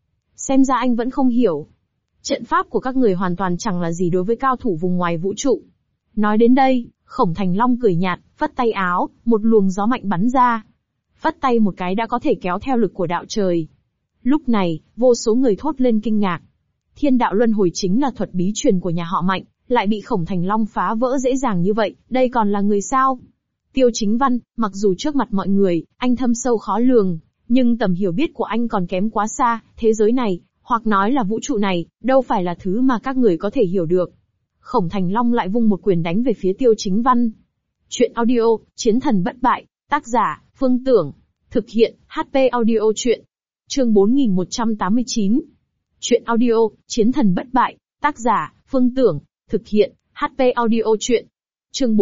Xem ra anh vẫn không hiểu. Trận pháp của các người hoàn toàn chẳng là gì đối với cao thủ vùng ngoài vũ trụ. Nói đến đây, Khổng Thành Long cười nhạt, phất tay áo, một luồng gió mạnh bắn ra. Phất tay một cái đã có thể kéo theo lực của đạo trời. Lúc này, vô số người thốt lên kinh ngạc. Thiên đạo luân hồi chính là thuật bí truyền của nhà họ Mạnh, lại bị Khổng Thành Long phá vỡ dễ dàng như vậy, đây còn là người sao? Tiêu Chính Văn, mặc dù trước mặt mọi người, anh thâm sâu khó lường, nhưng tầm hiểu biết của anh còn kém quá xa, thế giới này, hoặc nói là vũ trụ này, đâu phải là thứ mà các người có thể hiểu được. Khổng Thành Long lại vung một quyền đánh về phía Tiêu Chính Văn. Chuyện audio, Chiến thần bất bại, tác giả, Phương Tưởng. Thực hiện, HP Audio Chuyện. Chương 4189. Chuyện audio, Chiến thần bất bại, tác giả, Phương Tưởng. Thực hiện, HP Audio Chuyện. Chương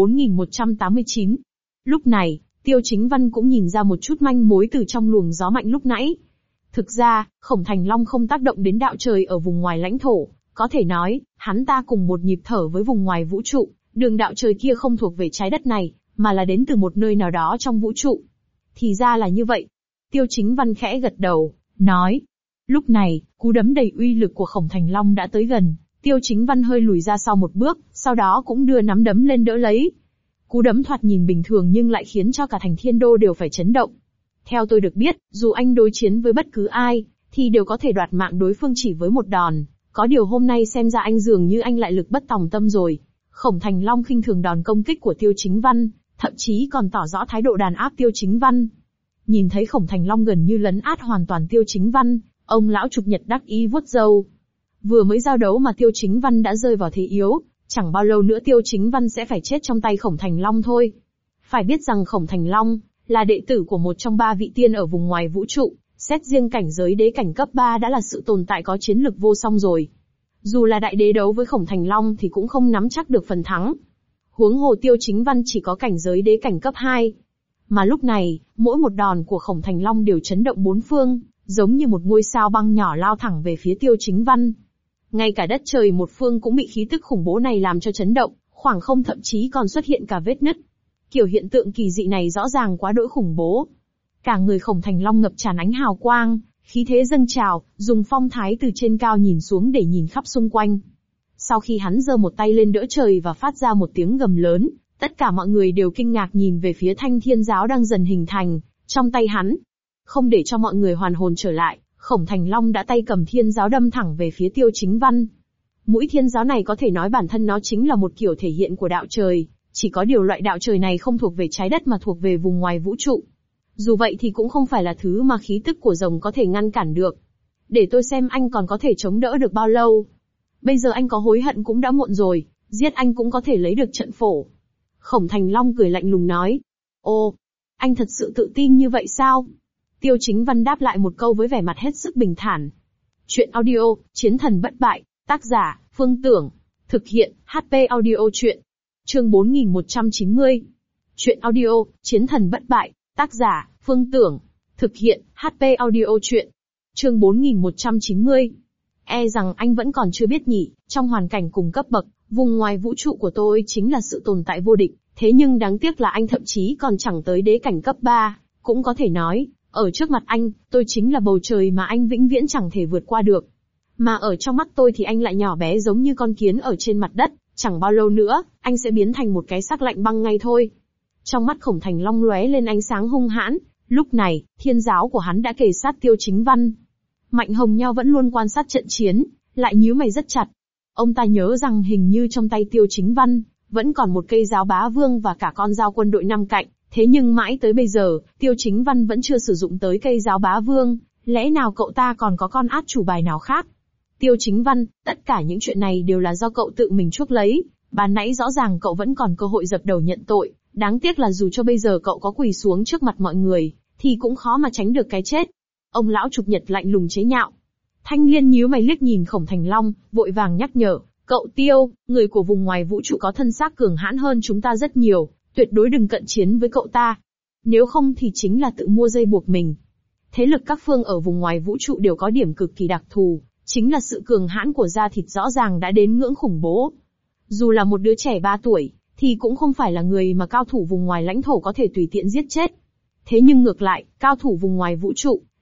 4189. Lúc này, Tiêu Chính Văn cũng nhìn ra một chút manh mối từ trong luồng gió mạnh lúc nãy. Thực ra, Khổng Thành Long không tác động đến đạo trời ở vùng ngoài lãnh thổ, có thể nói, hắn ta cùng một nhịp thở với vùng ngoài vũ trụ, đường đạo trời kia không thuộc về trái đất này, mà là đến từ một nơi nào đó trong vũ trụ. Thì ra là như vậy. Tiêu Chính Văn khẽ gật đầu, nói. Lúc này, cú đấm đầy uy lực của Khổng Thành Long đã tới gần, Tiêu Chính Văn hơi lùi ra sau một bước, sau đó cũng đưa nắm đấm lên đỡ lấy. Cú đấm thoạt nhìn bình thường nhưng lại khiến cho cả thành Thiên Đô đều phải chấn động. Theo tôi được biết, dù anh đối chiến với bất cứ ai, thì đều có thể đoạt mạng đối phương chỉ với một đòn. Có điều hôm nay xem ra anh dường như anh lại lực bất tòng tâm rồi. Khổng Thành Long khinh thường đòn công kích của Tiêu Chính Văn, thậm chí còn tỏ rõ thái độ đàn áp Tiêu Chính Văn. Nhìn thấy Khổng Thành Long gần như lấn át hoàn toàn Tiêu Chính Văn, ông lão Trục Nhật đắc ý vuốt râu. Vừa mới giao đấu mà Tiêu Chính Văn đã rơi vào thế yếu, chẳng bao lâu nữa Tiêu Chính Văn sẽ phải chết trong tay Khổng Thành Long thôi. Phải biết rằng Khổng Thành Long là đệ tử của một trong 3 vị tiên ở vùng ngoài vũ trụ, xét riêng cảnh giới đế cảnh cấp 3 đã là sự tồn tại có chiến lực vô song rồi. Dù là đại đế đấu với Khổng Thành Long thì cũng không nắm chắc được phần thắng. Huống hồ Tiêu Chính Văn chỉ có cảnh giới đế cảnh cấp 2. Mà lúc này, mỗi một đòn của Khổng Thành Long đều chấn động bốn phương, giống như một ngôi sao băng nhỏ lao thẳng về phía Tiêu Chính Văn. Ngay cả đất trời một phương cũng bị khí tức khủng bố này làm cho chấn động, khoảng không thậm chí còn xuất hiện cả vết nứt. Kiểu hiện tượng kỳ dị này rõ ràng quá đỗi khủng bố. Cả người Khổng Thành Long ngập tràn ánh hào quang, khí thế dâng trào, dùng phong thái từ trên cao nhìn xuống để nhìn khắp xung quanh. Sau khi hắn giơ một tay lên đỡ trời và phát ra một tiếng gầm lớn, tất cả mọi người đều kinh ngạc nhìn về phía thanh thiên giáo đang dần hình thành trong tay hắn. Không để cho mọi người hoàn hồn trở lại, Khổng Thành Long đã tay cầm thiên giáo đâm thẳng về phía Tiêu Chính Văn. Mũi thiên giáo này có thể nói bản thân nó chính là một kiểu thể hiện của đạo trời, chỉ có điều loại đạo trời này không thuộc về trái đất mà thuộc về vùng ngoài vũ trụ. Dù vậy thì cũng không phải là thứ mà khí tức của rồng có thể ngăn cản được. Để tôi xem anh còn có thể chống đỡ được bao lâu. Bây giờ anh có hối hận cũng đã muộn rồi, giết anh cũng có thể lấy được trận phổ. Khổng Thành Long cười lạnh lùng nói. Ô, anh thật sự tự tin như vậy sao? Tiêu Chính Văn đáp lại một câu với vẻ mặt hết sức bình thản. Chuyện audio, Chiến thần bất bại, tác giả, Phương Tưởng. Thực hiện, HP Audio Chuyện. Chương 4190. Chuyện audio, Chiến thần bất bại, tác giả, Phương Tưởng. Thực hiện, HP Audio Chuyện. Chương 4190. E rằng anh vẫn còn chưa biết nhỉ, trong hoàn cảnh cùng cấp bậc, vùng ngoài vũ trụ của tôi chính là sự tồn tại vô địch, thế nhưng đáng tiếc là anh thậm chí còn chẳng tới đế cảnh cấp 3, cũng có thể nói, ở trước mặt anh, tôi chính là bầu trời mà anh vĩnh viễn chẳng thể vượt qua được. Mà ở trong mắt tôi thì anh lại nhỏ bé giống như con kiến ở trên mặt đất, chẳng bao lâu nữa, anh sẽ biến thành một cái xác lạnh băng ngay thôi. Trong mắt Khổng Thành Long lóe lên ánh sáng hung hãn, lúc này, thiên giáo của hắn đã kề sát Tiêu Chính Văn. Mạnh Hồng Nho vẫn luôn quan sát trận chiến, lại nhíu mày rất chặt. Ông ta nhớ rằng hình như trong tay Tiêu Chính Văn, vẫn còn một cây giáo bá vương và cả con dao quân đội 5 cạnh, thế nhưng mãi tới bây giờ, Tiêu Chính Văn vẫn chưa sử dụng tới cây giáo bá vương, lẽ nào cậu ta còn có con át chủ bài nào khác? Tiêu Chính Văn, tất cả những chuyện này đều là do cậu tự mình chuốc lấy, ban nãy rõ ràng cậu vẫn còn cơ hội dập đầu nhận tội, đáng tiếc là dù cho bây giờ cậu có quỳ xuống trước mặt mọi người, thì cũng khó mà tránh được cái chết. Ông lão Trục Nhật lạnh lùng chế nhạo. Thanh Liên nhíu mày liếc nhìn Khổng Thành Long, vội vàng nhắc nhở, cậu Tiêu, người của vùng ngoài vũ trụ có thân xác cường hãn hơn chúng ta rất nhiều, tuyệt đối đừng cận chiến với cậu ta. Nếu không thì chính là tự mua dây buộc mình. Thế lực các phương ở vùng ngoài vũ trụ đều có điểm cực kỳ đặc thù, chính là sự cường hãn của da thịt rõ ràng đã đến ngưỡng khủng bố. Dù là một đứa trẻ 3 tuổi, thì cũng không phải là người mà cao thủ vùng ngoài lãnh thổ có thể tùy tiện giết chết. Thế nhưng ngược lại, cao thủ vùng ngoài vũ trụ,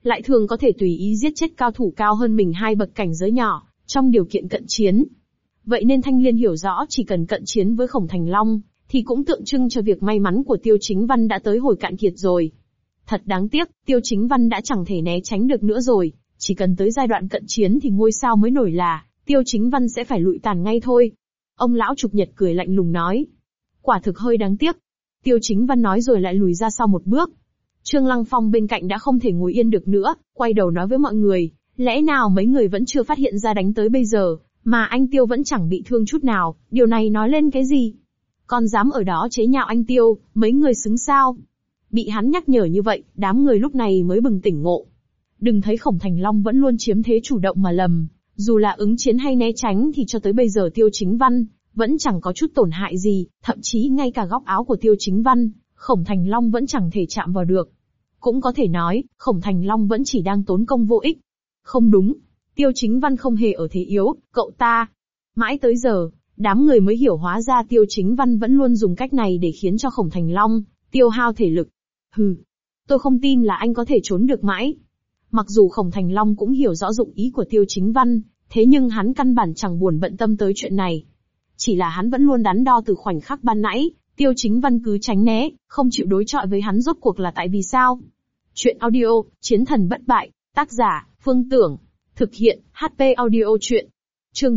lại thường có thể tùy ý giết chết cao thủ cao hơn mình 2 bậc cảnh giới nhỏ, trong điều kiện cận chiến. Vậy nên Thanh Liên hiểu rõ chỉ cần cận chiến với Khổng Thành Long, thì cũng tượng trưng cho việc may mắn của Tiêu Chính Văn đã tới hồi cạn kiệt rồi. Thật đáng tiếc, Tiêu Chính Văn đã chẳng thể né tránh được nữa rồi, chỉ cần tới giai đoạn cận chiến thì ngôi sao mới nổi là, Tiêu Chính Văn sẽ phải lụi tàn ngay thôi. Ông lão Trục Nhật cười lạnh lùng nói. Quả thực hơi đáng tiếc. Tiêu Chính Văn nói rồi lại lùi ra sau một bước. Trương Lăng Phong bên cạnh đã không thể ngồi yên được nữa, quay đầu nói với mọi người, lẽ nào mấy người vẫn chưa phát hiện ra đánh tới bây giờ, mà anh Tiêu vẫn chẳng bị thương chút nào, điều này nói lên cái gì? Còn dám ở đó chế nhạo anh Tiêu, mấy người xứng sao? Bị hắn nhắc nhở như vậy, đám người lúc này mới bừng tỉnh ngộ. Đừng thấy Khổng Thành Long vẫn luôn chiếm thế chủ động mà lầm, dù là ứng chiến hay né tránh thì cho tới bây giờ Tiêu Chính Văn vẫn chẳng có chút tổn hại gì, thậm chí ngay cả góc áo của Tiêu Chính Văn, Khổng Thành Long vẫn chẳng thể chạm vào được. Cũng có thể nói, Khổng Thành Long vẫn chỉ đang tốn công vô ích. Không đúng, Tiêu Chính Văn không hề ở thế yếu, cậu ta. Mãi tới giờ, đám người mới hiểu hóa ra Tiêu Chính Văn vẫn luôn dùng cách này để khiến cho Khổng Thành Long tiêu hao thể lực. Hừ, tôi không tin là anh có thể trốn được mãi. Mặc dù Khổng Thành Long cũng hiểu rõ dụng ý của Tiêu Chính Văn, thế nhưng hắn căn bản chẳng buồn bận tâm tới chuyện này. Chỉ là hắn vẫn luôn đắn đo từ khoảnh khắc ban nãy, Tiêu Chính Văn cứ tránh né, không chịu đối chọi với hắn rốt cuộc là tại vì sao? Chuyện audio, Chiến Thần Bất Bại, tác giả, Phương Tưởng. Thực hiện, HP Audio Chuyện. Chương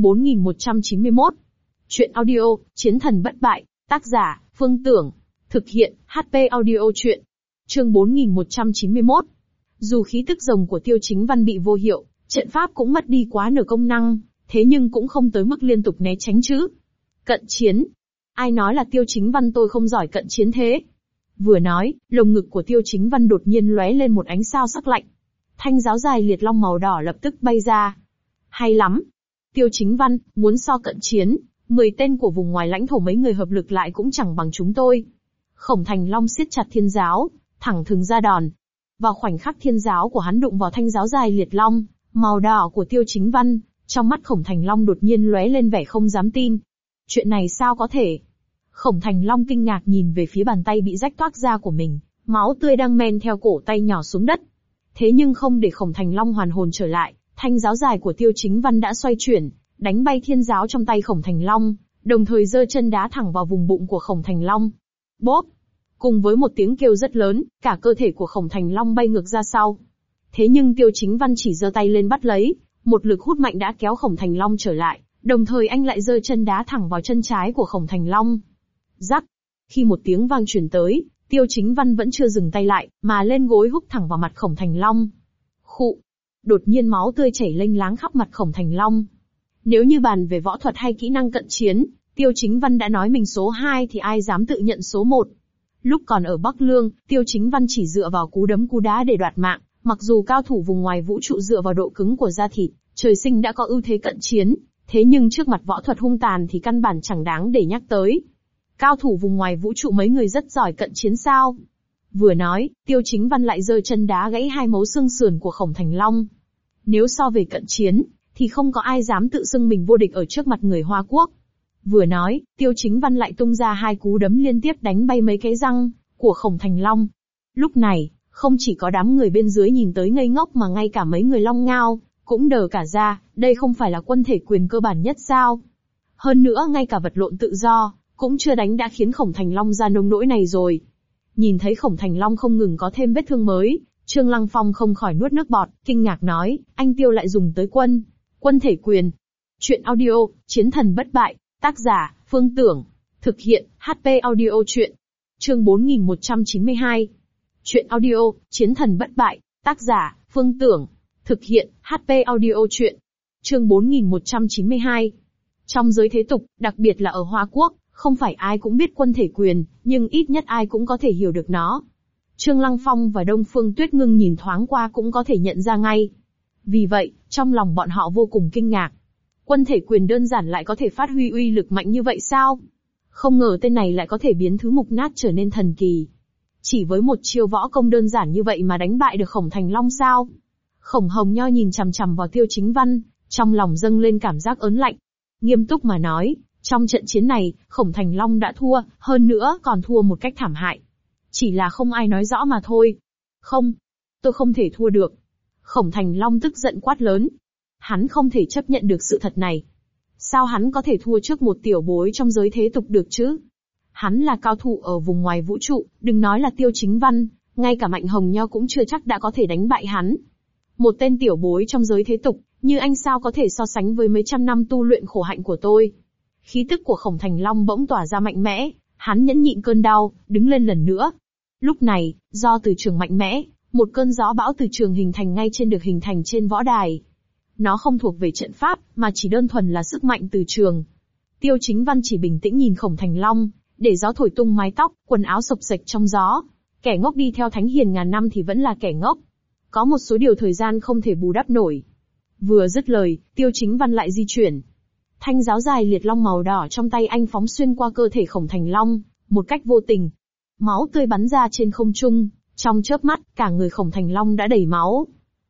4191. Chuyện audio, Chiến Thần Bất Bại, tác giả, Phương Tưởng. Thực hiện, HP Audio Chuyện. Chương 4191. Dù khí tức rồng của Tiêu Chính Văn bị vô hiệu, trận pháp cũng mất đi quá nửa công năng, thế nhưng cũng không tới mức liên tục né tránh chứ. Cận chiến. Ai nói là Tiêu Chính Văn tôi không giỏi cận chiến thế? Vừa nói, lồng ngực của Tiêu Chính Văn đột nhiên lóe lên một ánh sao sắc lạnh. Thanh giáo dài liệt long màu đỏ lập tức bay ra. Hay lắm. Tiêu Chính Văn, muốn so cận chiến, 10 tên của vùng ngoài lãnh thổ mấy người hợp lực lại cũng chẳng bằng chúng tôi. Khổng Thành Long siết chặt thiên giáo, thẳng thừng ra đòn. Vào khoảnh khắc thiên giáo của hắn đụng vào thanh giáo dài liệt long, màu đỏ của Tiêu Chính Văn, trong mắt Khổng Thành Long đột nhiên lóe lên vẻ không dám tin. Chuyện này sao có thể? Khổng Thành Long kinh ngạc nhìn về phía bàn tay bị rách toác ra của mình, máu tươi đang men theo cổ tay nhỏ xuống đất. Thế nhưng không để Khổng Thành Long hoàn hồn trở lại, thanh giáo dài của Tiêu Chính Văn đã xoay chuyển, đánh bay thiên giáo trong tay Khổng Thành Long, đồng thời giơ chân đá thẳng vào vùng bụng của Khổng Thành Long. Bốp! Cùng với một tiếng kêu rất lớn, cả cơ thể của Khổng Thành Long bay ngược ra sau. Thế nhưng Tiêu Chính Văn chỉ giơ tay lên bắt lấy, một lực hút mạnh đã kéo Khổng Thành Long trở lại, đồng thời anh lại giơ chân đá thẳng vào chân trái của Khổng Thành Long. Rắc! Khi một tiếng vang truyền tới, Tiêu Chính Văn vẫn chưa dừng tay lại, mà lên gối húc thẳng vào mặt Khổng Thành Long. Khụ! Đột nhiên máu tươi chảy lênh láng khắp mặt Khổng Thành Long. Nếu như bàn về võ thuật hay kỹ năng cận chiến, Tiêu Chính Văn đã nói mình số 2 thì ai dám tự nhận số 1. Lúc còn ở Bắc Lương, Tiêu Chính Văn chỉ dựa vào cú đấm cú đá để đoạt mạng, mặc dù cao thủ vùng ngoài vũ trụ dựa vào độ cứng của da thịt, trời sinh đã có ưu thế cận chiến, thế nhưng trước mặt võ thuật hung tàn thì căn bản chẳng đáng để nhắc tới. Cao thủ vùng ngoài vũ trụ mấy người rất giỏi cận chiến sao? Vừa nói, Tiêu Chính Văn lại giơ chân đá gãy 2 mấu xương sườn của Khổng Thành Long. Nếu so về cận chiến, thì không có ai dám tự xưng mình vô địch ở trước mặt người Hoa Quốc. Vừa nói, Tiêu Chính Văn lại tung ra 2 cú đấm liên tiếp đánh bay mấy cái răng của Khổng Thành Long. Lúc này, không chỉ có đám người bên dưới nhìn tới ngây ngốc mà ngay cả mấy người Long Ngao cũng đờ cả ra, đây không phải là quân thể quyền cơ bản nhất sao? Hơn nữa ngay cả vật lộn tự do cũng chưa đánh đã khiến Khổng Thành Long ra nông nỗi này rồi. Nhìn thấy Khổng Thành Long không ngừng có thêm vết thương mới, Trương Lăng Phong không khỏi nuốt nước bọt, kinh ngạc nói, anh Tiêu lại dùng tới quân thể quyền. Chuyện audio, Chiến Thần Bất Bại, tác giả, Phương Tưởng. Thực hiện, HP Audio Chuyện. Chương 4192. Chuyện audio, Chiến Thần Bất Bại, tác giả, Phương Tưởng. Thực hiện, HP Audio Chuyện. Chương 4192. Trong giới thế tục, đặc biệt là ở Hoa Quốc, không phải ai cũng biết quân thể quyền, nhưng ít nhất ai cũng có thể hiểu được nó. Trương Lăng Phong và Đông Phương Tuyết Ngưng nhìn thoáng qua cũng có thể nhận ra ngay. Vì vậy, trong lòng bọn họ vô cùng kinh ngạc. Quân thể quyền đơn giản lại có thể phát huy uy lực mạnh như vậy sao? Không ngờ tên này lại có thể biến thứ mục nát trở nên thần kỳ. Chỉ với một chiêu võ công đơn giản như vậy mà đánh bại được Khổng Thành Long sao? Khổng Hồng Nho nhìn chằm chằm vào Tiêu Chính Văn, trong lòng dâng lên cảm giác ớn lạnh. Nghiêm túc mà nói, trong trận chiến này, Khổng Thành Long đã thua, hơn nữa còn thua một cách thảm hại. Chỉ là không ai nói rõ mà thôi. Không, tôi không thể thua được. Khổng Thành Long tức giận quát lớn. Hắn không thể chấp nhận được sự thật này. Sao hắn có thể thua trước một tiểu bối trong giới thế tục được chứ? Hắn là cao thủ ở vùng ngoài vũ trụ, đừng nói là Tiêu Chính Văn, ngay cả Mạnh Hồng Nho cũng chưa chắc đã có thể đánh bại hắn. Một tên tiểu bối trong giới thế tục, như anh sao có thể so sánh với mấy trăm năm tu luyện khổ hạnh của tôi. Khí tức của Khổng Thành Long bỗng tỏa ra mạnh mẽ, hắn nhẫn nhịn cơn đau, đứng lên lần nữa. Lúc này, do từ trường mạnh mẽ, một cơn gió bão từ trường hình thành ngay trên được hình thành trên võ đài. Nó không thuộc về trận pháp, mà chỉ đơn thuần là sức mạnh từ trường. Tiêu Chính Văn chỉ bình tĩnh nhìn Khổng Thành Long, để gió thổi tung mái tóc, quần áo xộc xệch trong gió. Kẻ ngốc đi theo Thánh Hiền ngàn năm thì vẫn là kẻ ngốc. Có một số điều thời gian không thể bù đắp nổi. Vừa dứt lời, Tiêu Chính Văn lại di chuyển. Thanh giáo dài liệt long màu đỏ trong tay anh phóng xuyên qua cơ thể Khổng Thành Long, một cách vô tình. Máu tươi bắn ra trên không trung, trong chớp mắt, cả người Khổng Thành Long đã đầy máu.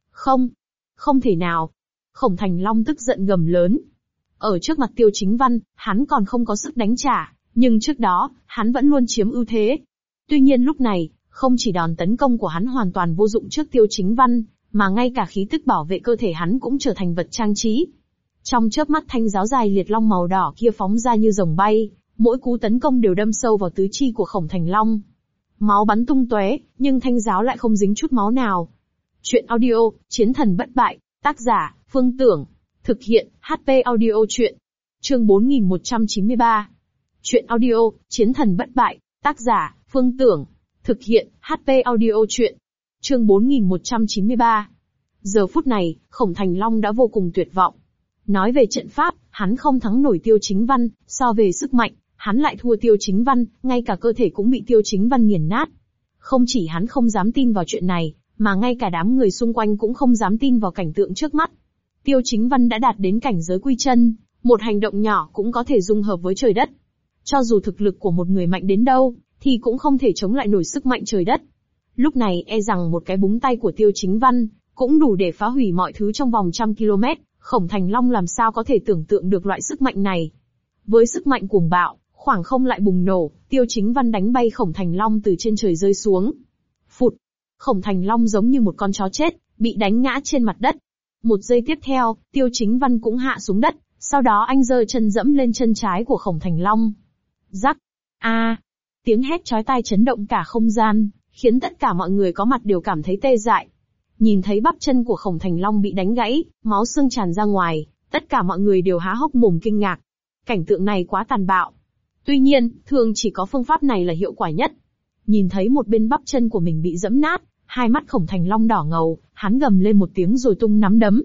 Không thể nào. Khổng Thành Long tức giận gầm lớn. Ở trước mặt Tiêu Chính Văn, hắn còn không có sức đánh trả, nhưng trước đó, hắn vẫn luôn chiếm ưu thế. Tuy nhiên lúc này, không chỉ đòn tấn công của hắn hoàn toàn vô dụng trước Tiêu Chính Văn, mà ngay cả khí tức bảo vệ cơ thể hắn cũng trở thành vật trang trí. Trong chớp mắt thanh giáo dài liệt long màu đỏ kia phóng ra như rồng bay, mỗi cú tấn công đều đâm sâu vào tứ chi của Khổng Thành Long. Máu bắn tung tóe, nhưng thanh giáo lại không dính chút máu nào. Chuyện audio, Chiến thần bất bại, tác giả, Phương Tưởng. Thực hiện, HP audio chuyện. Chương 4193. Chuyện audio, Chiến thần bất bại, tác giả, Phương Tưởng. Thực hiện, HP audio chuyện. Chương 4193. Giờ phút này, Khổng Thành Long đã vô cùng tuyệt vọng. Nói về trận pháp, hắn không thắng nổi Tiêu Chính Văn, so về sức mạnh, hắn lại thua Tiêu Chính Văn, ngay cả cơ thể cũng bị Tiêu Chính Văn nghiền nát. Không chỉ hắn không dám tin vào chuyện này, mà ngay cả đám người xung quanh cũng không dám tin vào cảnh tượng trước mắt. Tiêu Chính Văn đã đạt đến cảnh giới quy chân, một hành động nhỏ cũng có thể dung hợp với trời đất. Cho dù thực lực của một người mạnh đến đâu, thì cũng không thể chống lại nổi sức mạnh trời đất. Lúc này e rằng một cái búng tay của Tiêu Chính Văn, cũng đủ để phá hủy mọi thứ trong vòng 100 km, Khổng Thành Long làm sao có thể tưởng tượng được loại sức mạnh này. Với sức mạnh cuồng bạo, khoảng không lại bùng nổ, Tiêu Chính Văn đánh bay Khổng Thành Long từ trên trời rơi xuống. Phụt! Khổng Thành Long giống như một con chó chết, bị đánh ngã trên mặt đất. Một giây tiếp theo, Tiêu Chính Văn cũng hạ xuống đất, sau đó anh giơ chân dẫm lên chân trái của Khổng Thành Long. Rắc! Tiếng hét chói tai chấn động cả không gian, khiến tất cả mọi người có mặt đều cảm thấy tê dại. Nhìn thấy bắp chân của Khổng Thành Long bị đánh gãy, máu xương tràn ra ngoài, tất cả mọi người đều há hốc mồm kinh ngạc. Cảnh tượng này quá tàn bạo. Tuy nhiên, thường chỉ có phương pháp này là hiệu quả nhất. Nhìn thấy một bên bắp chân của mình bị giẫm nát, hai mắt Khổng Thành Long đỏ ngầu, hắn gầm lên một tiếng rồi tung nắm đấm.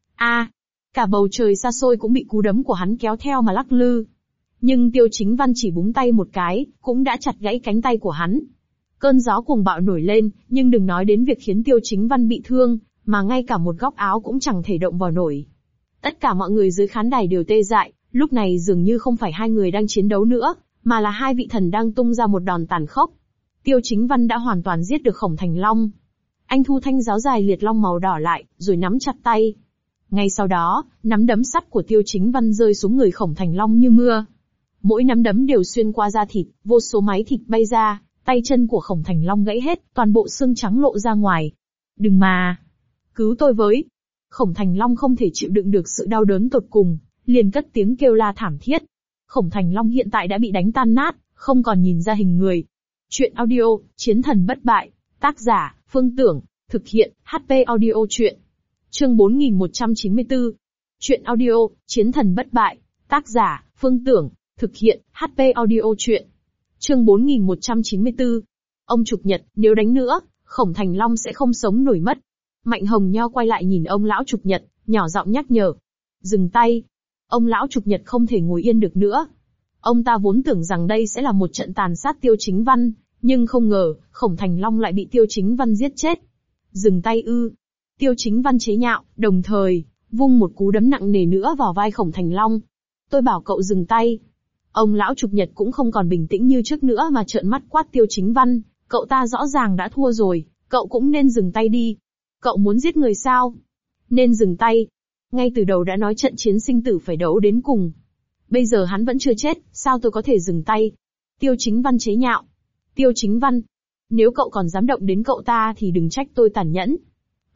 Cả bầu trời xa xôi cũng bị cú đấm của hắn kéo theo mà lắc lư. Nhưng Tiêu Chính Văn chỉ búng tay một cái, cũng đã chặt gãy cánh tay của hắn. Cơn gió cuồng bạo nổi lên, nhưng đừng nói đến việc khiến Tiêu Chính Văn bị thương, mà ngay cả một góc áo cũng chẳng thể động vào nổi. Tất cả mọi người dưới khán đài đều tê dại, lúc này dường như không phải hai người đang chiến đấu nữa, mà là hai vị thần đang tung ra một đòn tàn khốc. Tiêu Chính Văn đã hoàn toàn giết được Khổng Thành Long. Anh thu thanh giáo dài liệt long màu đỏ lại, rồi nắm chặt tay. Ngay sau đó, nắm đấm sắt của Tiêu Chính Văn rơi xuống người Khổng Thành Long như mưa. Mỗi nắm đấm đều xuyên qua da thịt, vô số máy thịt bay ra, tay chân của Khổng Thành Long gãy hết, toàn bộ xương trắng lộ ra ngoài. Đừng mà! Cứu tôi với! Khổng Thành Long không thể chịu đựng được sự đau đớn tột cùng, liền cất tiếng kêu la thảm thiết. Khổng Thành Long hiện tại đã bị đánh tan nát, không còn nhìn ra hình người. Chuyện audio, Chiến thần bất bại, tác giả, Phương Tưởng, thực hiện, HP audio chuyện. Chương 4194. Chuyện audio, Chiến thần bất bại, tác giả, Phương Tưởng, thực hiện, HP audio chuyện. Chương 4194. Ông Trục Nhật, nếu đánh nữa, Khổng Thành Long sẽ không sống nổi mất. Mạnh Hồng Nho quay lại nhìn ông lão Trục Nhật, nhỏ giọng nhắc nhở. Dừng tay. Ông lão Trục Nhật không thể ngồi yên được nữa. Ông ta vốn tưởng rằng đây sẽ là một trận tàn sát Tiêu Chính Văn, nhưng không ngờ, Khổng Thành Long lại bị Tiêu Chính Văn giết chết. Dừng tay ư. Tiêu Chính Văn chế nhạo, đồng thời, vung một cú đấm nặng nề nữa vào vai Khổng Thành Long. Tôi bảo cậu dừng tay. Ông lão Trục Nhật cũng không còn bình tĩnh như trước nữa mà trợn mắt quát Tiêu Chính Văn, cậu ta rõ ràng đã thua rồi, cậu cũng nên dừng tay đi. Cậu muốn giết người sao? Nên dừng tay. Ngay từ đầu đã nói trận chiến sinh tử phải đấu đến cùng. Bây giờ hắn vẫn chưa chết, sao tôi có thể dừng tay? Tiêu Chính Văn chế nhạo. Tiêu Chính Văn, nếu cậu còn dám động đến cậu ta thì đừng trách tôi tàn nhẫn.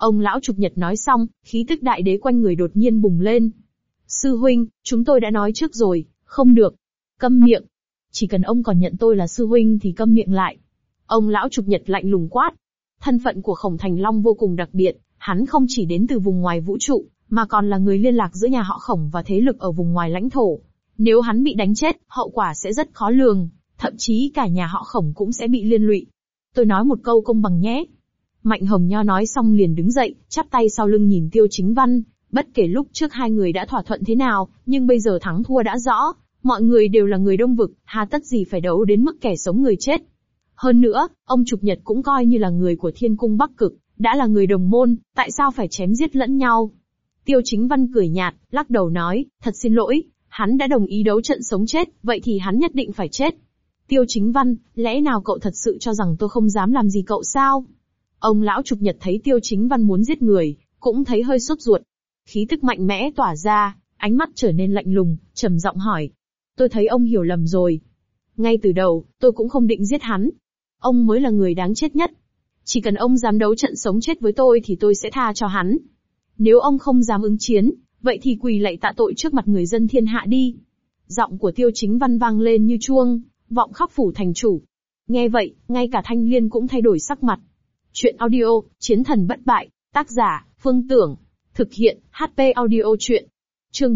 Ông lão trục nhật nói xong, khí tức đại đế quanh người đột nhiên bùng lên. Sư huynh, chúng tôi đã nói trước rồi, không được. Câm miệng. Chỉ cần ông còn nhận tôi là sư huynh thì câm miệng lại. Ông lão trục nhật lạnh lùng quát. Thân phận của Khổng Thành Long vô cùng đặc biệt, hắn không chỉ đến từ vùng ngoài vũ trụ, mà còn là người liên lạc giữa nhà họ Khổng và thế lực ở vùng ngoài lãnh thổ. Nếu hắn bị đánh chết, hậu quả sẽ rất khó lường, thậm chí cả nhà họ Khổng cũng sẽ bị liên lụy. Tôi nói một câu công bằng nhé. Mạnh Hồng Nho nói xong liền đứng dậy, chắp tay sau lưng nhìn Tiêu Chính Văn. Bất kể lúc trước hai người đã thỏa thuận thế nào, nhưng bây giờ thắng thua đã rõ. Mọi người đều là người Đông Vực, hà tất gì phải đấu đến mức kẻ sống người chết. Hơn nữa, ông Trục Nhật cũng coi như là người của Thiên Cung Bắc Cực, đã là người đồng môn, tại sao phải chém giết lẫn nhau? Tiêu Chính Văn cười nhạt, lắc đầu nói, thật xin lỗi, hắn đã đồng ý đấu trận sống chết, vậy thì hắn nhất định phải chết. Tiêu Chính Văn, lẽ nào cậu thật sự cho rằng tôi không dám làm gì cậu sao? Ông lão Trục Nhật thấy Tiêu Chính Văn muốn giết người, cũng thấy hơi sốt ruột. Khí tức mạnh mẽ tỏa ra, ánh mắt trở nên lạnh lùng, trầm giọng hỏi. Tôi thấy ông hiểu lầm rồi. Ngay từ đầu, tôi cũng không định giết hắn. Ông mới là người đáng chết nhất. Chỉ cần ông dám đấu trận sống chết với tôi thì tôi sẽ tha cho hắn. Nếu ông không dám ứng chiến, vậy thì quỳ lạy tạ tội trước mặt người dân thiên hạ đi. Giọng của Tiêu Chính Văn vang lên như chuông, vọng khắp phủ thành chủ. Nghe vậy, ngay cả Thanh Liên cũng thay đổi sắc mặt. Chuyện audio, Chiến thần bất bại, tác giả, Phương Tưởng. Thực hiện, HP audio chuyện. Chương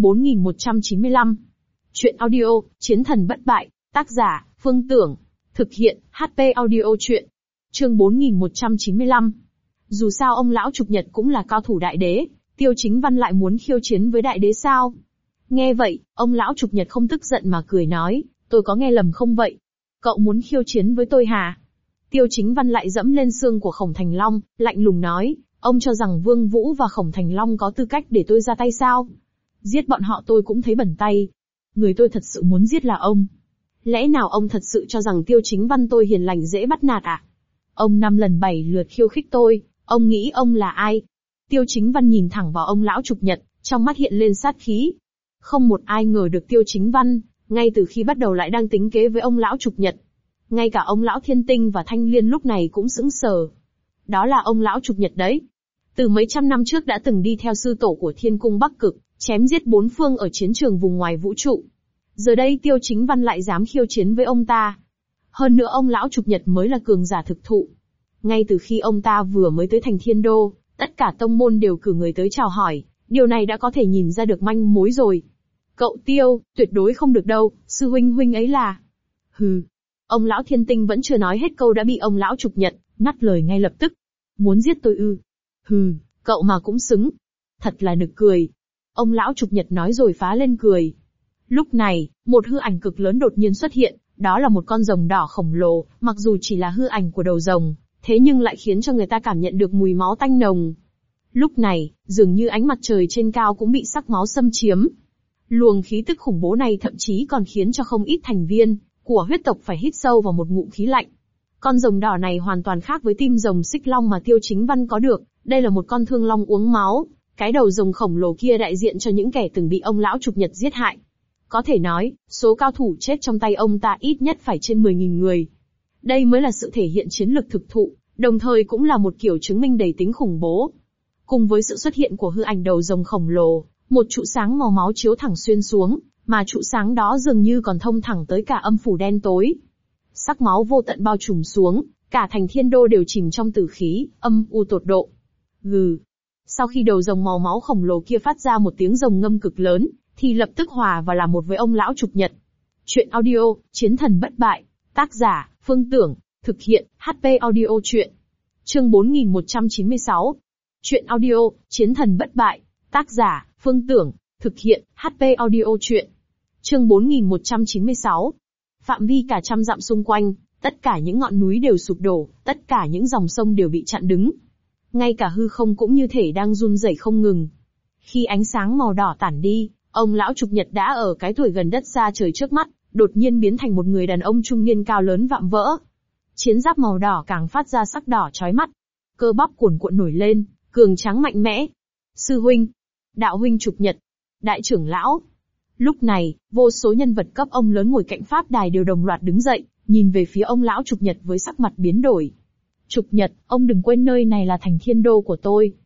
4195. Chuyện audio, Chiến thần bất bại, tác giả, Phương Tưởng. Thực hiện, HP audio chuyện. Chương 4195. Dù sao ông lão Trục Nhật cũng là cao thủ đại đế, Tiêu Chính Văn lại muốn khiêu chiến với đại đế sao? Nghe vậy, ông lão Trục Nhật không tức giận mà cười nói, tôi có nghe lầm không vậy? Cậu muốn khiêu chiến với tôi hả? Tiêu Chính Văn lại dẫm lên xương của Khổng Thành Long, lạnh lùng nói, ông cho rằng Vương Vũ và Khổng Thành Long có tư cách để tôi ra tay sao? Giết bọn họ tôi cũng thấy bẩn tay. Người tôi thật sự muốn giết là ông. Lẽ nào ông thật sự cho rằng Tiêu Chính Văn tôi hiền lành dễ bắt nạt à? Ông 5 lần 7 lượt khiêu khích tôi, ông nghĩ ông là ai? Tiêu Chính Văn nhìn thẳng vào ông lão Trục Nhật, trong mắt hiện lên sát khí. Không một ai ngờ được Tiêu Chính Văn, ngay từ khi bắt đầu lại đang tính kế với ông lão Trục Nhật. Ngay cả ông lão Thiên Tinh và Thanh Liên lúc này cũng sững sờ. Đó là ông lão Trục Nhật đấy. Từ mấy trăm năm trước đã từng đi theo sư tổ của Thiên Cung Bắc Cực, chém giết bốn phương ở chiến trường vùng ngoài vũ trụ. Giờ đây Tiêu Chính Văn lại dám khiêu chiến với ông ta. Hơn nữa ông lão Trục Nhật mới là cường giả thực thụ. Ngay từ khi ông ta vừa mới tới thành Thiên Đô, tất cả tông môn đều cử người tới chào hỏi, điều này đã có thể nhìn ra được manh mối rồi. Cậu Tiêu, tuyệt đối không được đâu, sư huynh ấy là... Hừ. Ông lão Thiên Tinh vẫn chưa nói hết câu đã bị ông lão Trục Nhật ngắt lời ngay lập tức. Muốn giết tôi ư? Hừ, cậu mà cũng xứng. Thật là nực cười. Ông lão Trục Nhật nói rồi phá lên cười. Lúc này, một hư ảnh cực lớn đột nhiên xuất hiện, đó là một con rồng đỏ khổng lồ, mặc dù chỉ là hư ảnh của đầu rồng, thế nhưng lại khiến cho người ta cảm nhận được mùi máu tanh nồng. Lúc này, dường như ánh mặt trời trên cao cũng bị sắc máu xâm chiếm. Luồng khí tức khủng bố này thậm chí còn khiến cho không ít thành viên của huyết tộc phải hít sâu vào một ngụm khí lạnh. Con rồng đỏ này hoàn toàn khác với tim rồng xích long mà Tiêu Chính Văn có được, đây là một con thương long uống máu. Cái đầu rồng khổng lồ kia đại diện cho những kẻ từng bị ông lão Trục Nhật giết hại. Có thể nói, số cao thủ chết trong tay ông ta ít nhất phải trên 10.000 người. Đây mới là sự thể hiện chiến lực thực thụ, đồng thời cũng là một kiểu chứng minh đầy tính khủng bố. Cùng với sự xuất hiện của hư ảnh đầu rồng khổng lồ, một trụ sáng màu máu chiếu thẳng xuyên xuống, mà trụ sáng đó dường như còn thông thẳng tới cả âm phủ đen tối. Sắc máu vô tận bao trùm xuống, cả thành Thiên Đô đều chìm trong tử khí, âm u tột độ. Gừ. Sau khi đầu rồng màu máu khổng lồ kia phát ra một tiếng rồng ngâm cực lớn, thì lập tức hòa vào làm một với ông lão Trục Nhật. Chuyện audio, Chiến thần bất bại, tác giả, Phương Tưởng, thực hiện, HP audio chuyện. Chương 4196. Chuyện audio, Chiến thần bất bại, tác giả, Phương Tưởng, thực hiện, HP audio chuyện. Chương 4196. Phạm vi cả trăm dặm xung quanh, tất cả những ngọn núi đều sụp đổ, tất cả những dòng sông đều bị chặn đứng. Ngay cả hư không cũng như thể đang run rẩy không ngừng. Khi ánh sáng màu đỏ tản đi, ông lão Trục Nhật đã ở cái tuổi gần đất xa trời trước mắt, đột nhiên biến thành một người đàn ông trung niên cao lớn vạm vỡ. Chiến giáp màu đỏ càng phát ra sắc đỏ chói mắt. Cơ bắp cuồn cuộn nổi lên, cường tráng mạnh mẽ. Sư huynh, đạo huynh Trục Nhật, đại trưởng lão. Lúc này, vô số nhân vật cấp ông lớn ngồi cạnh pháp đài đều đồng loạt đứng dậy, nhìn về phía ông lão Trục Nhật với sắc mặt biến đổi. Trục Nhật, ông đừng quên nơi này là thành Thiên Đô của tôi.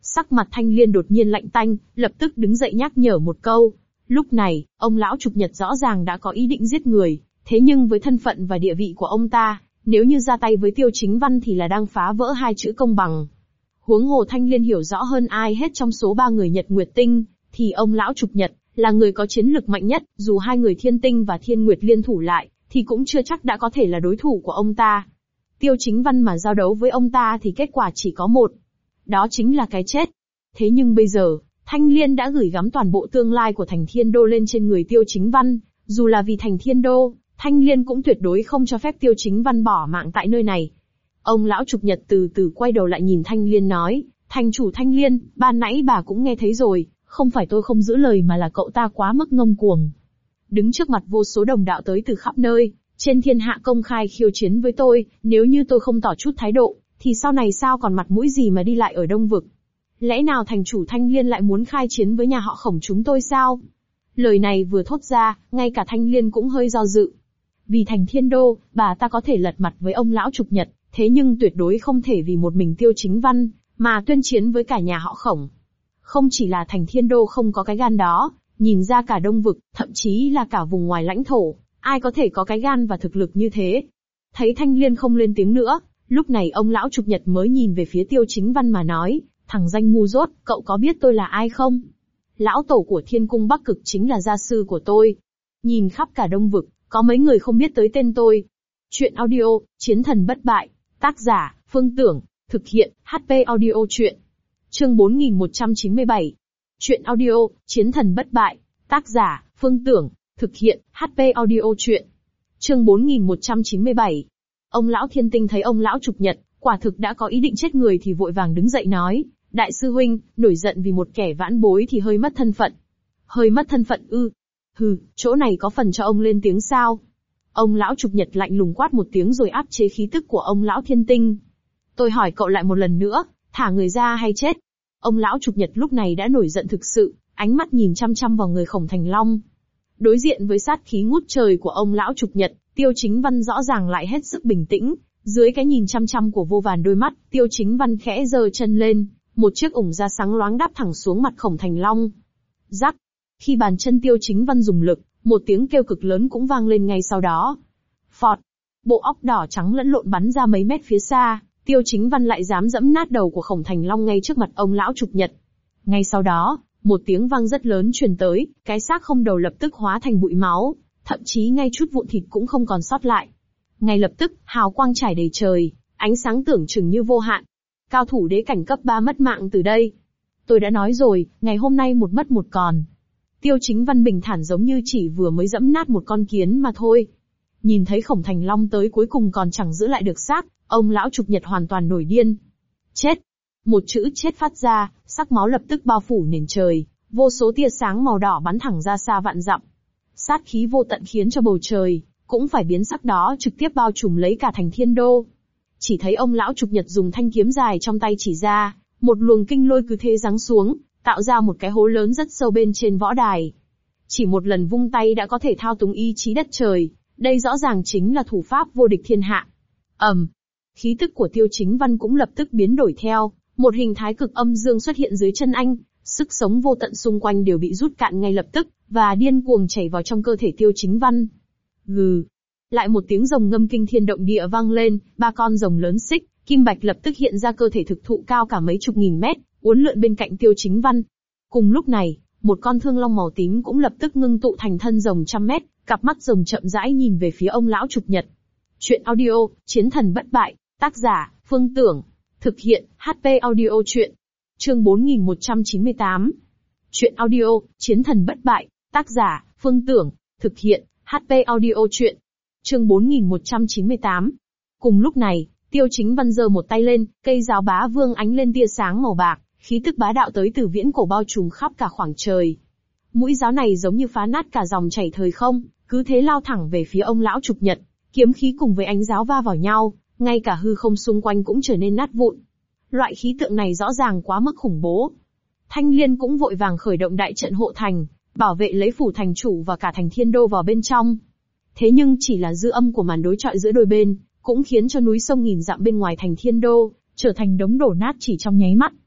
Sắc mặt Thanh Liên đột nhiên lạnh tanh, lập tức đứng dậy nhắc nhở một câu. Lúc này, ông lão Trục Nhật rõ ràng đã có ý định giết người, thế nhưng với thân phận và địa vị của ông ta, nếu như ra tay với Tiêu Chính Văn thì là đang phá vỡ hai chữ công bằng. Huống hồ Thanh Liên hiểu rõ hơn ai hết trong số ba người Nhật Nguyệt Tinh, thì ông lão Trục Nhật là người có chiến lực mạnh nhất, dù hai người Thiên Tinh và Thiên Nguyệt liên thủ lại, thì cũng chưa chắc đã có thể là đối thủ của ông ta. Tiêu Chính Văn mà giao đấu với ông ta thì kết quả chỉ có một, đó chính là cái chết. Thế nhưng bây giờ, Thanh Liên đã gửi gắm toàn bộ tương lai của thành Thiên Đô lên trên người Tiêu Chính Văn, dù là vì thành Thiên Đô, Thanh Liên cũng tuyệt đối không cho phép Tiêu Chính Văn bỏ mạng tại nơi này. Ông lão Trục Nhật từ từ quay đầu lại nhìn Thanh Liên nói, thành chủ Thanh Liên, ban nãy bà cũng nghe thấy rồi, không phải tôi không giữ lời mà là cậu ta quá mức ngông cuồng. Đứng trước mặt vô số đồng đạo tới từ khắp nơi, trên thiên hạ công khai khiêu chiến với tôi, nếu như tôi không tỏ chút thái độ, thì sau này sao còn mặt mũi gì mà đi lại ở Đông Vực? Lẽ nào thành chủ Thanh Liên lại muốn khai chiến với nhà họ Khổng chúng tôi sao? Lời này vừa thốt ra, ngay cả Thanh Liên cũng hơi do dự. Vì thành Thiên Đô, bà ta có thể lật mặt với ông lão Trục Nhật, thế nhưng tuyệt đối không thể vì một mình Tiêu Chính Văn, mà tuyên chiến với cả nhà họ Khổng. Không chỉ là thành Thiên Đô không có cái gan đó, nhìn ra cả Đông Vực, thậm chí là cả vùng ngoài lãnh thổ, ai có thể có cái gan và thực lực như thế? Thấy Thanh Liên không lên tiếng nữa, lúc này ông lão Trục Nhật mới nhìn về phía Tiêu Chính Văn mà nói, thằng danh ngu dốt, cậu có biết tôi là ai không? Lão tổ của Thiên Cung Bắc Cực chính là gia sư của tôi. Nhìn khắp cả Đông Vực, có mấy người không biết tới tên tôi. Chuyện audio, Chiến Thần Bất Bại, tác giả, Phương Tưởng, thực hiện, HP Audio Chuyện. Chương 4197. Chuyện audio, Chiến Thần Bất Bại, tác giả, Phương Tưởng, thực hiện, HP Audio Chuyện. Chương 4197. Ông lão Thiên Tinh thấy ông lão Trục Nhật, quả thực đã có ý định chết người thì vội vàng đứng dậy nói, đại sư huynh, nổi giận vì một kẻ vãn bối thì hơi mất thân phận. Hơi mất thân phận ư? Hừ, chỗ này có phần cho ông lên tiếng sao? Ông lão Trục Nhật lạnh lùng quát một tiếng rồi áp chế khí tức của ông lão Thiên Tinh. Tôi hỏi cậu lại một lần nữa, thả người ra hay chết? Ông lão Trục Nhật lúc này đã nổi giận thực sự, ánh mắt nhìn chăm chăm vào người Khổng Thành Long. Đối diện với sát khí ngút trời của ông lão Trục Nhật, Tiêu Chính Văn rõ ràng lại hết sức bình tĩnh. Dưới cái nhìn chăm chăm của vô vàn đôi mắt, Tiêu Chính Văn khẽ giơ chân lên, một chiếc ủng da sáng loáng đáp thẳng xuống mặt Khổng Thành Long. Rắc! Khi bàn chân Tiêu Chính Văn dùng lực, một tiếng kêu cực lớn cũng vang lên ngay sau đó. Phọt! Bộ óc đỏ trắng lẫn lộn bắn ra mấy mét phía xa, Tiêu Chính Văn lại dám dẫm nát đầu của Khổng Thành Long ngay trước mặt ông lão Trục Nhật. Ngay sau đó, một tiếng vang rất lớn truyền tới, cái xác không đầu lập tức hóa thành bụi máu, thậm chí ngay chút vụn thịt cũng không còn sót lại. Ngay lập tức, hào quang trải đầy trời, ánh sáng tưởng chừng như vô hạn. Cao thủ đế cảnh cấp 3 mất mạng từ đây. Tôi đã nói rồi, ngày hôm nay một mất một còn. Tiêu Chính Văn bình thản giống như chỉ vừa mới dẫm nát một con kiến mà thôi. Nhìn thấy Khổng Thành Long tới cuối cùng còn chẳng giữ lại được xác, ông lão Trục Nhật hoàn toàn nổi điên. Chết! Một chữ chết phát ra, sắc máu lập tức bao phủ nền trời, vô số tia sáng màu đỏ bắn thẳng ra xa vạn dặm. Sát khí vô tận khiến cho bầu trời cũng phải biến sắc đó trực tiếp bao trùm lấy cả thành Thiên Đô. Chỉ thấy ông lão Trục Nhật dùng thanh kiếm dài trong tay chỉ ra, một luồng kinh lôi cứ thế giáng xuống, tạo ra một cái hố lớn rất sâu bên trên võ đài. Chỉ một lần vung tay đã có thể thao túng ý chí đất trời, đây rõ ràng chính là thủ pháp vô địch thiên hạ. Khí tức của Tiêu Chính Văn cũng lập tức biến đổi theo, một hình thái cực âm dương xuất hiện dưới chân anh, sức sống vô tận xung quanh đều bị rút cạn ngay lập tức, và điên cuồng chảy vào trong cơ thể Tiêu Chính Văn. Gừ! Lại một tiếng rồng ngâm kinh thiên động địa vang lên, ba con rồng lớn xích, kim bạch lập tức hiện ra cơ thể thực thụ cao cả mấy chục nghìn mét, uốn lượn bên cạnh Tiêu Chính Văn. Cùng lúc này, một con thương long màu tím cũng lập tức ngưng tụ thành thân rồng trăm mét, cặp mắt rồng chậm rãi nhìn về phía ông lão Trục Nhật. Chuyện audio, Chiến Thần Bất Bại, tác giả, Phương Tưởng, thực hiện, HP Audio Chuyện. Chương 4198. Chuyện audio, Chiến Thần Bất Bại, tác giả, Phương Tưởng, thực hiện, HP Audio Chuyện. Chương 4198. Cùng lúc này, Tiêu Chính Văn giơ một tay lên, cây giáo bá vương ánh lên tia sáng màu bạc, khí tức bá đạo tới từ viễn cổ bao trùm khắp cả khoảng trời. Mũi giáo này giống như phá nát cả dòng chảy thời không, cứ thế lao thẳng về phía ông lão Trục Nhật, kiếm khí cùng với ánh giáo va vào nhau, ngay cả hư không xung quanh cũng trở nên nát vụn. Loại khí tượng này rõ ràng quá mức khủng bố. Thanh Liên cũng vội vàng khởi động đại trận hộ thành, bảo vệ lấy phủ thành chủ và cả thành Thiên Đô vào bên trong. Thế nhưng chỉ là dư âm của màn đối chọi giữa đôi bên, cũng khiến cho núi sông nghìn dặm bên ngoài thành Thiên Đô trở thành đống đổ nát chỉ trong nháy mắt.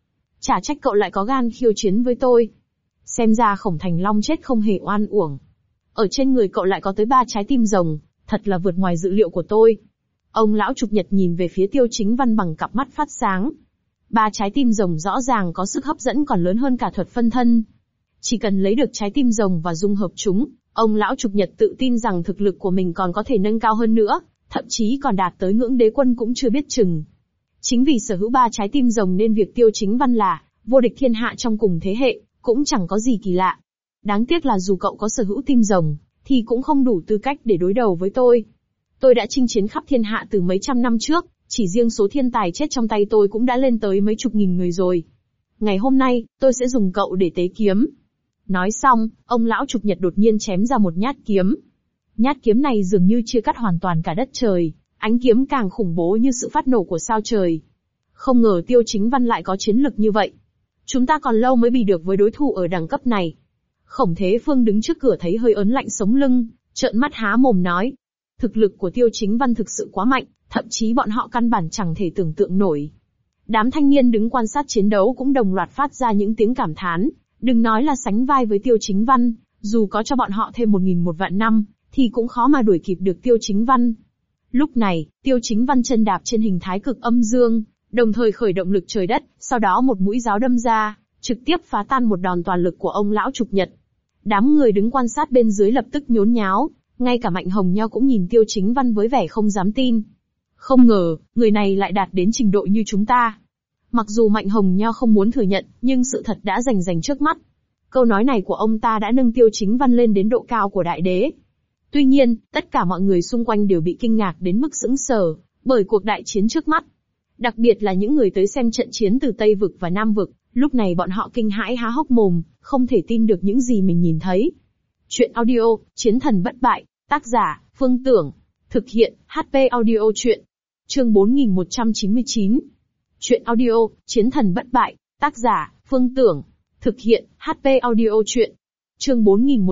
Chả trách cậu lại có gan khiêu chiến với tôi. Xem ra Khổng Thành Long chết không hề oan uổng. Ở trên người cậu lại có tới 3 trái tim rồng, thật là vượt ngoài dự liệu của tôi. Ông lão Trục Nhật nhìn về phía Tiêu Chính Văn bằng cặp mắt phát sáng. 3 trái tim rồng rõ ràng có sức hấp dẫn còn lớn hơn cả thuật phân thân. Chỉ cần lấy được trái tim rồng và dung hợp chúng, ông lão Trục Nhật tự tin rằng thực lực của mình còn có thể nâng cao hơn nữa, thậm chí còn đạt tới ngưỡng đế quân cũng chưa biết chừng. Chính vì sở hữu 3 trái tim rồng nên việc Tiêu Chính Văn là vô địch thiên hạ trong cùng thế hệ, cũng chẳng có gì kỳ lạ. Đáng tiếc là dù cậu có sở hữu tim rồng, thì cũng không đủ tư cách để đối đầu với tôi. Tôi đã chinh chiến khắp thiên hạ từ mấy trăm năm trước, chỉ riêng số thiên tài chết trong tay tôi cũng đã lên tới mấy chục nghìn người rồi. Ngày hôm nay, tôi sẽ dùng cậu để tế kiếm. Nói xong, ông lão Trục Nhật đột nhiên chém ra một nhát kiếm. Nhát kiếm này dường như chia cắt hoàn toàn cả đất trời, ánh kiếm càng khủng bố như sự phát nổ của sao trời. Không ngờ Tiêu Chính Văn lại có chiến lực như vậy. Chúng ta còn lâu mới bị được với đối thủ ở đẳng cấp này. Khổng Thế Phương đứng trước cửa thấy hơi ớn lạnh sống lưng, trợn mắt há mồm nói. Thực lực của Tiêu Chính Văn thực sự quá mạnh, thậm chí bọn họ căn bản chẳng thể tưởng tượng nổi. Đám thanh niên đứng quan sát chiến đấu cũng đồng loạt phát ra những tiếng cảm thán, đừng nói là sánh vai với Tiêu Chính Văn, dù có cho bọn họ thêm 1000 một vạn năm, thì cũng khó mà đuổi kịp được Tiêu Chính Văn. Lúc này, Tiêu Chính Văn chân đạp trên hình thái cực âm dương, đồng thời khởi động lực trời đất, sau đó một mũi giáo đâm ra, trực tiếp phá tan một đòn toàn lực của ông lão Trục Nhật. Đám người đứng quan sát bên dưới lập tức nhốn nháo, ngay cả Mạnh Hồng Nho cũng nhìn Tiêu Chính Văn với vẻ không dám tin. Không ngờ, người này lại đạt đến trình độ như chúng ta. Mặc dù Mạnh Hồng Nho không muốn thừa nhận, nhưng sự thật đã rành trước mắt. Câu nói này của ông ta đã nâng Tiêu Chính Văn lên đến độ cao của đại đế. Tuy nhiên, tất cả mọi người xung quanh đều bị kinh ngạc đến mức sững sờ, bởi cuộc đại chiến trước mắt. Đặc biệt là những người tới xem trận chiến từ Tây Vực và Nam Vực, lúc này bọn họ kinh hãi há hốc mồm, không thể tin được những gì mình nhìn thấy. Chuyện audio, Chiến Thần Bất Bại, tác giả, Phương Tưởng. Thực hiện, HP Audio Chuyện. Chương 4199. Chuyện audio, Chiến Thần Bất Bại, tác giả, Phương Tưởng. Thực hiện, HP Audio Chuyện. Chương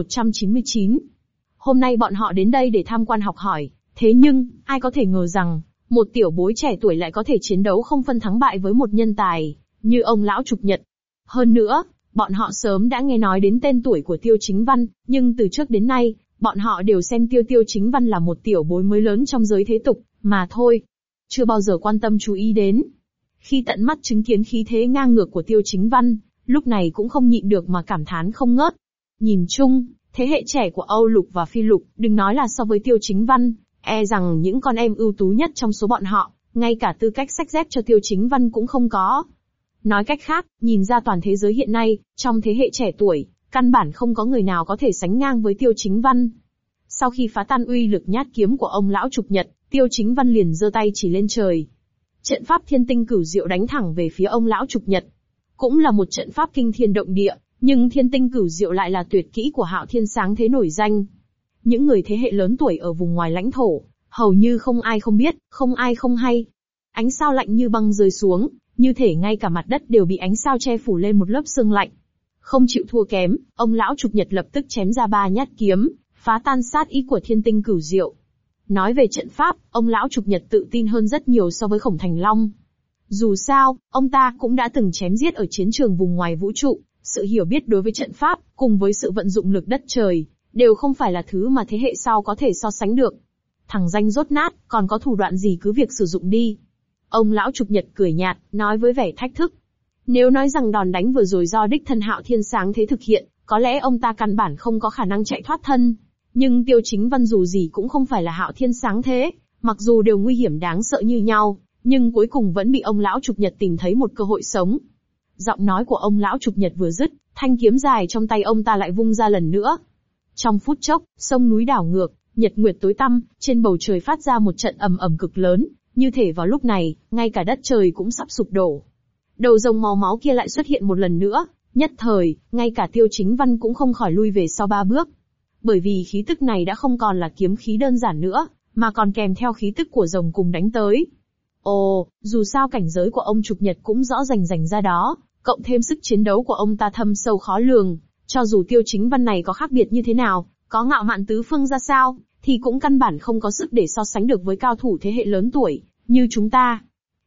4199. Hôm nay bọn họ đến đây để tham quan học hỏi, thế nhưng, ai có thể ngờ rằng, một tiểu bối trẻ tuổi lại có thể chiến đấu không phân thắng bại với một nhân tài, như ông lão Trục Nhật. Hơn nữa, bọn họ sớm đã nghe nói đến tên tuổi của Tiêu Chính Văn, nhưng từ trước đến nay, bọn họ đều xem Tiêu Chính Văn là một tiểu bối mới lớn trong giới thế tục, mà thôi. Chưa bao giờ quan tâm chú ý đến. Khi tận mắt chứng kiến khí thế ngang ngược của Tiêu Chính Văn, lúc này cũng không nhịn được mà cảm thán không ngớt. Nhìn chung, thế hệ trẻ của Âu Lục và Phi Lục, đừng nói là so với Tiêu Chính Văn, e rằng những con em ưu tú nhất trong số bọn họ, ngay cả tư cách xách dép cho Tiêu Chính Văn cũng không có. Nói cách khác, nhìn ra toàn thế giới hiện nay, trong thế hệ trẻ tuổi, căn bản không có người nào có thể sánh ngang với Tiêu Chính Văn. Sau khi phá tan uy lực nhát kiếm của ông lão Trục Nhật, Tiêu Chính Văn liền giơ tay chỉ lên trời. Trận pháp Thiên Tinh Cửu Diệu đánh thẳng về phía ông lão Trục Nhật. Cũng là một trận pháp kinh thiên động địa, nhưng Thiên Tinh Cửu Diệu lại là tuyệt kỹ của Hạo Thiên sáng thế nổi danh. Những người thế hệ lớn tuổi ở vùng ngoài lãnh thổ, hầu như không ai không biết, không ai không hay. Ánh sao lạnh như băng rơi xuống, như thể ngay cả mặt đất đều bị ánh sao che phủ lên một lớp sương lạnh. Không chịu thua kém, ông lão Trục Nhật lập tức chém ra 3 nhát kiếm, phá tan sát ý của Thiên Tinh Cửu Diệu. Nói về trận pháp, ông lão Trục Nhật tự tin hơn rất nhiều so với Khổng Thành Long. Dù sao, ông ta cũng đã từng chém giết ở chiến trường vùng ngoài vũ trụ, sự hiểu biết đối với trận pháp, cùng với sự vận dụng lực đất trời, đều không phải là thứ mà thế hệ sau có thể so sánh được. Thằng danh rốt nát, còn có thủ đoạn gì cứ việc sử dụng đi. Ông lão Trục Nhật cười nhạt, nói với vẻ thách thức. Nếu nói rằng đòn đánh vừa rồi do đích thân Hạo Thiên sáng thế thực hiện, có lẽ ông ta căn bản không có khả năng chạy thoát thân. Nhưng Tiêu Chính Văn dù gì cũng không phải là Hạo Thiên sáng thế, mặc dù đều nguy hiểm đáng sợ như nhau, nhưng cuối cùng vẫn bị ông lão Trục Nhật tìm thấy một cơ hội sống. Giọng nói của ông lão Trục Nhật vừa dứt, thanh kiếm dài trong tay ông ta lại vung ra lần nữa. Trong phút chốc, sông núi đảo ngược, nhật nguyệt tối tăm, trên bầu trời phát ra một trận ầm ầm cực lớn, như thể vào lúc này, ngay cả đất trời cũng sắp sụp đổ. Đầu rồng màu máu kia lại xuất hiện một lần nữa, nhất thời, ngay cả Tiêu Chính Văn cũng không khỏi lui về sau 3 bước. Bởi vì khí tức này đã không còn là kiếm khí đơn giản nữa, mà còn kèm theo khí tức của rồng cùng đánh tới. Ồ, dù sao cảnh giới của ông Trục Nhật cũng rõ rành ra đó, cộng thêm sức chiến đấu của ông ta thâm sâu khó lường, cho dù Tiêu Chính Văn này có khác biệt như thế nào, có ngạo mạn tứ phương ra sao, thì cũng căn bản không có sức để so sánh được với cao thủ thế hệ lớn tuổi, như chúng ta.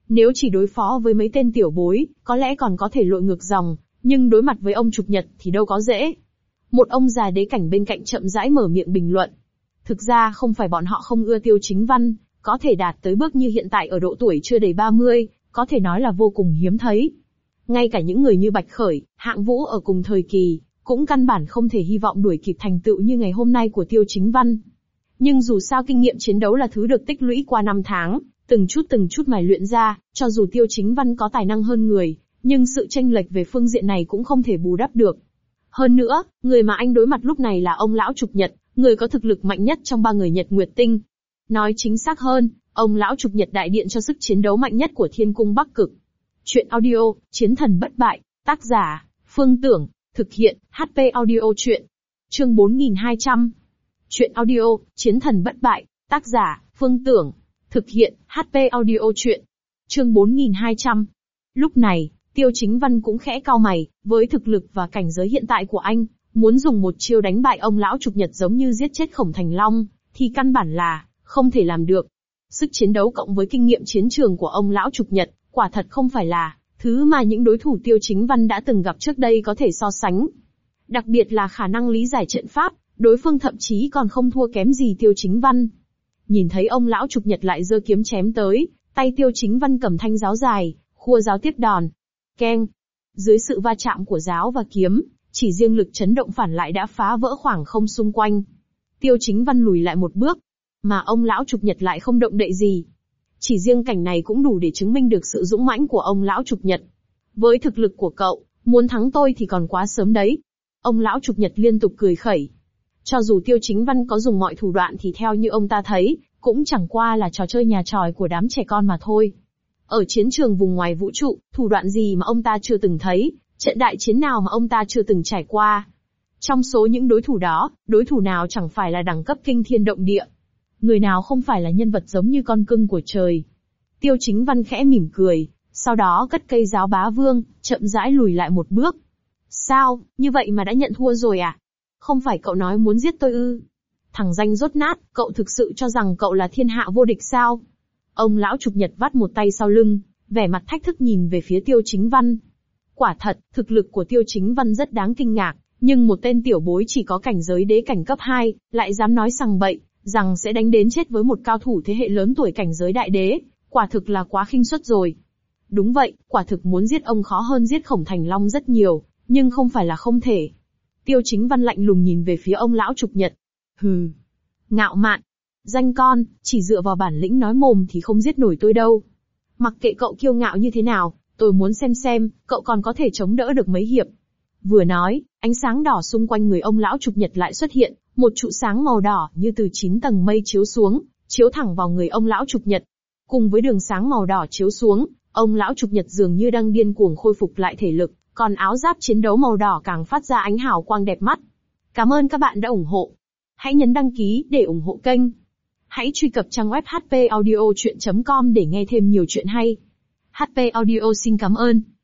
Nếu chỉ đối phó với mấy tên tiểu bối, có lẽ còn có thể lội ngược dòng, nhưng đối mặt với ông Trục Nhật thì đâu có dễ. Một ông già đế cảnh bên cạnh chậm rãi mở miệng bình luận. Thực ra không phải bọn họ không ưa Tiêu Chính Văn, có thể đạt tới bước như hiện tại ở độ tuổi chưa đầy 30, có thể nói là vô cùng hiếm thấy. Ngay cả những người như Bạch Khởi, Hạng Vũ ở cùng thời kỳ, cũng căn bản không thể hy vọng đuổi kịp thành tựu như ngày hôm nay của Tiêu Chính Văn. Nhưng dù sao kinh nghiệm chiến đấu là thứ được tích lũy qua năm tháng, từng chút mài luyện ra, cho dù Tiêu Chính Văn có tài năng hơn người, nhưng sự chênh lệch về phương diện này cũng không thể bù đắp được. Hơn nữa, người mà anh đối mặt lúc này là ông lão Trục Nhật, người có thực lực mạnh nhất trong 3 người Nhật Nguyệt Tinh. Nói chính xác hơn, ông lão Trục Nhật đại diện cho sức chiến đấu mạnh nhất của Thiên Cung Bắc Cực. Chuyện audio, Chiến Thần Bất Bại, tác giả, Phương Tưởng, thực hiện, HP Audio Chuyện. Chương 4200. Chuyện audio, Chiến Thần Bất Bại, tác giả, Phương Tưởng, thực hiện, HP Audio Chuyện. Chương 4200. Lúc này, Tiêu Chính Văn cũng khẽ cau mày, với thực lực và cảnh giới hiện tại của anh, muốn dùng một chiêu đánh bại ông lão Trục Nhật giống như giết chết Khổng Thành Long, thì căn bản là không thể làm được. Sức chiến đấu cộng với kinh nghiệm chiến trường của ông lão Trục Nhật, quả thật không phải là thứ mà những đối thủ Tiêu Chính Văn đã từng gặp trước đây có thể so sánh. Đặc biệt là khả năng lý giải trận pháp, đối phương thậm chí còn không thua kém gì Tiêu Chính Văn. Nhìn thấy ông lão Trục Nhật lại giơ kiếm chém tới, tay Tiêu Chính Văn cầm thanh giáo dài, khua giáo tiếp đòn. Keng! Dưới sự va chạm của giáo và kiếm, chỉ riêng lực chấn động phản lại đã phá vỡ khoảng không xung quanh. Tiêu Chính Văn lùi lại một bước, mà ông lão Trục Nhật lại không động đậy gì. Chỉ riêng cảnh này cũng đủ để chứng minh được sự dũng mãnh của ông lão Trục Nhật. Với thực lực của cậu, muốn thắng tôi thì còn quá sớm đấy. Ông lão Trục Nhật liên tục cười khẩy. Cho dù Tiêu Chính Văn có dùng mọi thủ đoạn thì theo như ông ta thấy, cũng chẳng qua là trò chơi nhà tròi của đám trẻ con mà thôi. Ở chiến trường vùng ngoài vũ trụ, thủ đoạn gì mà ông ta chưa từng thấy, trận đại chiến nào mà ông ta chưa từng trải qua. Trong số những đối thủ đó, đối thủ nào chẳng phải là đẳng cấp kinh thiên động địa. Người nào không phải là nhân vật giống như con cưng của trời. Tiêu Chính Văn khẽ mỉm cười, sau đó cất cây giáo bá vương, chậm rãi lùi lại một bước. Sao, như vậy mà đã nhận thua rồi à? Không phải cậu nói muốn giết tôi ư? Thằng danh rốt nát, cậu thực sự cho rằng cậu là thiên hạ vô địch sao? Ông lão Trục Nhật vắt một tay sau lưng, vẻ mặt thách thức nhìn về phía Tiêu Chính Văn. Quả thật, thực lực của Tiêu Chính Văn rất đáng kinh ngạc, nhưng một tên tiểu bối chỉ có cảnh giới đế cảnh cấp 2, lại dám nói sằng bậy, rằng sẽ đánh đến chết với một cao thủ thế hệ lớn tuổi cảnh giới đại đế, quả thực là quá khinh suất rồi. Đúng vậy, quả thực muốn giết ông khó hơn giết Khổng Thành Long rất nhiều, nhưng không phải là không thể. Tiêu Chính Văn lạnh lùng nhìn về phía ông lão Trục Nhật. Hừ, ngạo mạn, danh con, chỉ dựa vào bản lĩnh nói mồm thì không giết nổi tôi đâu. Mặc kệ cậu kiêu ngạo như thế nào, tôi muốn xem, cậu còn có thể chống đỡ được mấy hiệp. Vừa nói, ánh sáng đỏ xung quanh người ông lão Trục Nhật lại xuất hiện, một trụ sáng màu đỏ như từ 9 tầng mây chiếu xuống, chiếu thẳng vào người ông lão Trục Nhật. Cùng với đường sáng màu đỏ chiếu xuống, ông lão Trục Nhật dường như đang điên cuồng khôi phục lại thể lực, còn áo giáp chiến đấu màu đỏ càng phát ra ánh hào quang đẹp mắt. Cảm ơn các bạn đã ủng hộ. Hãy nhấn đăng ký để ủng hộ kênh. Hãy truy cập trang web hpaudiochuyen.com để nghe thêm nhiều chuyện hay. HP Audio xin cảm ơn.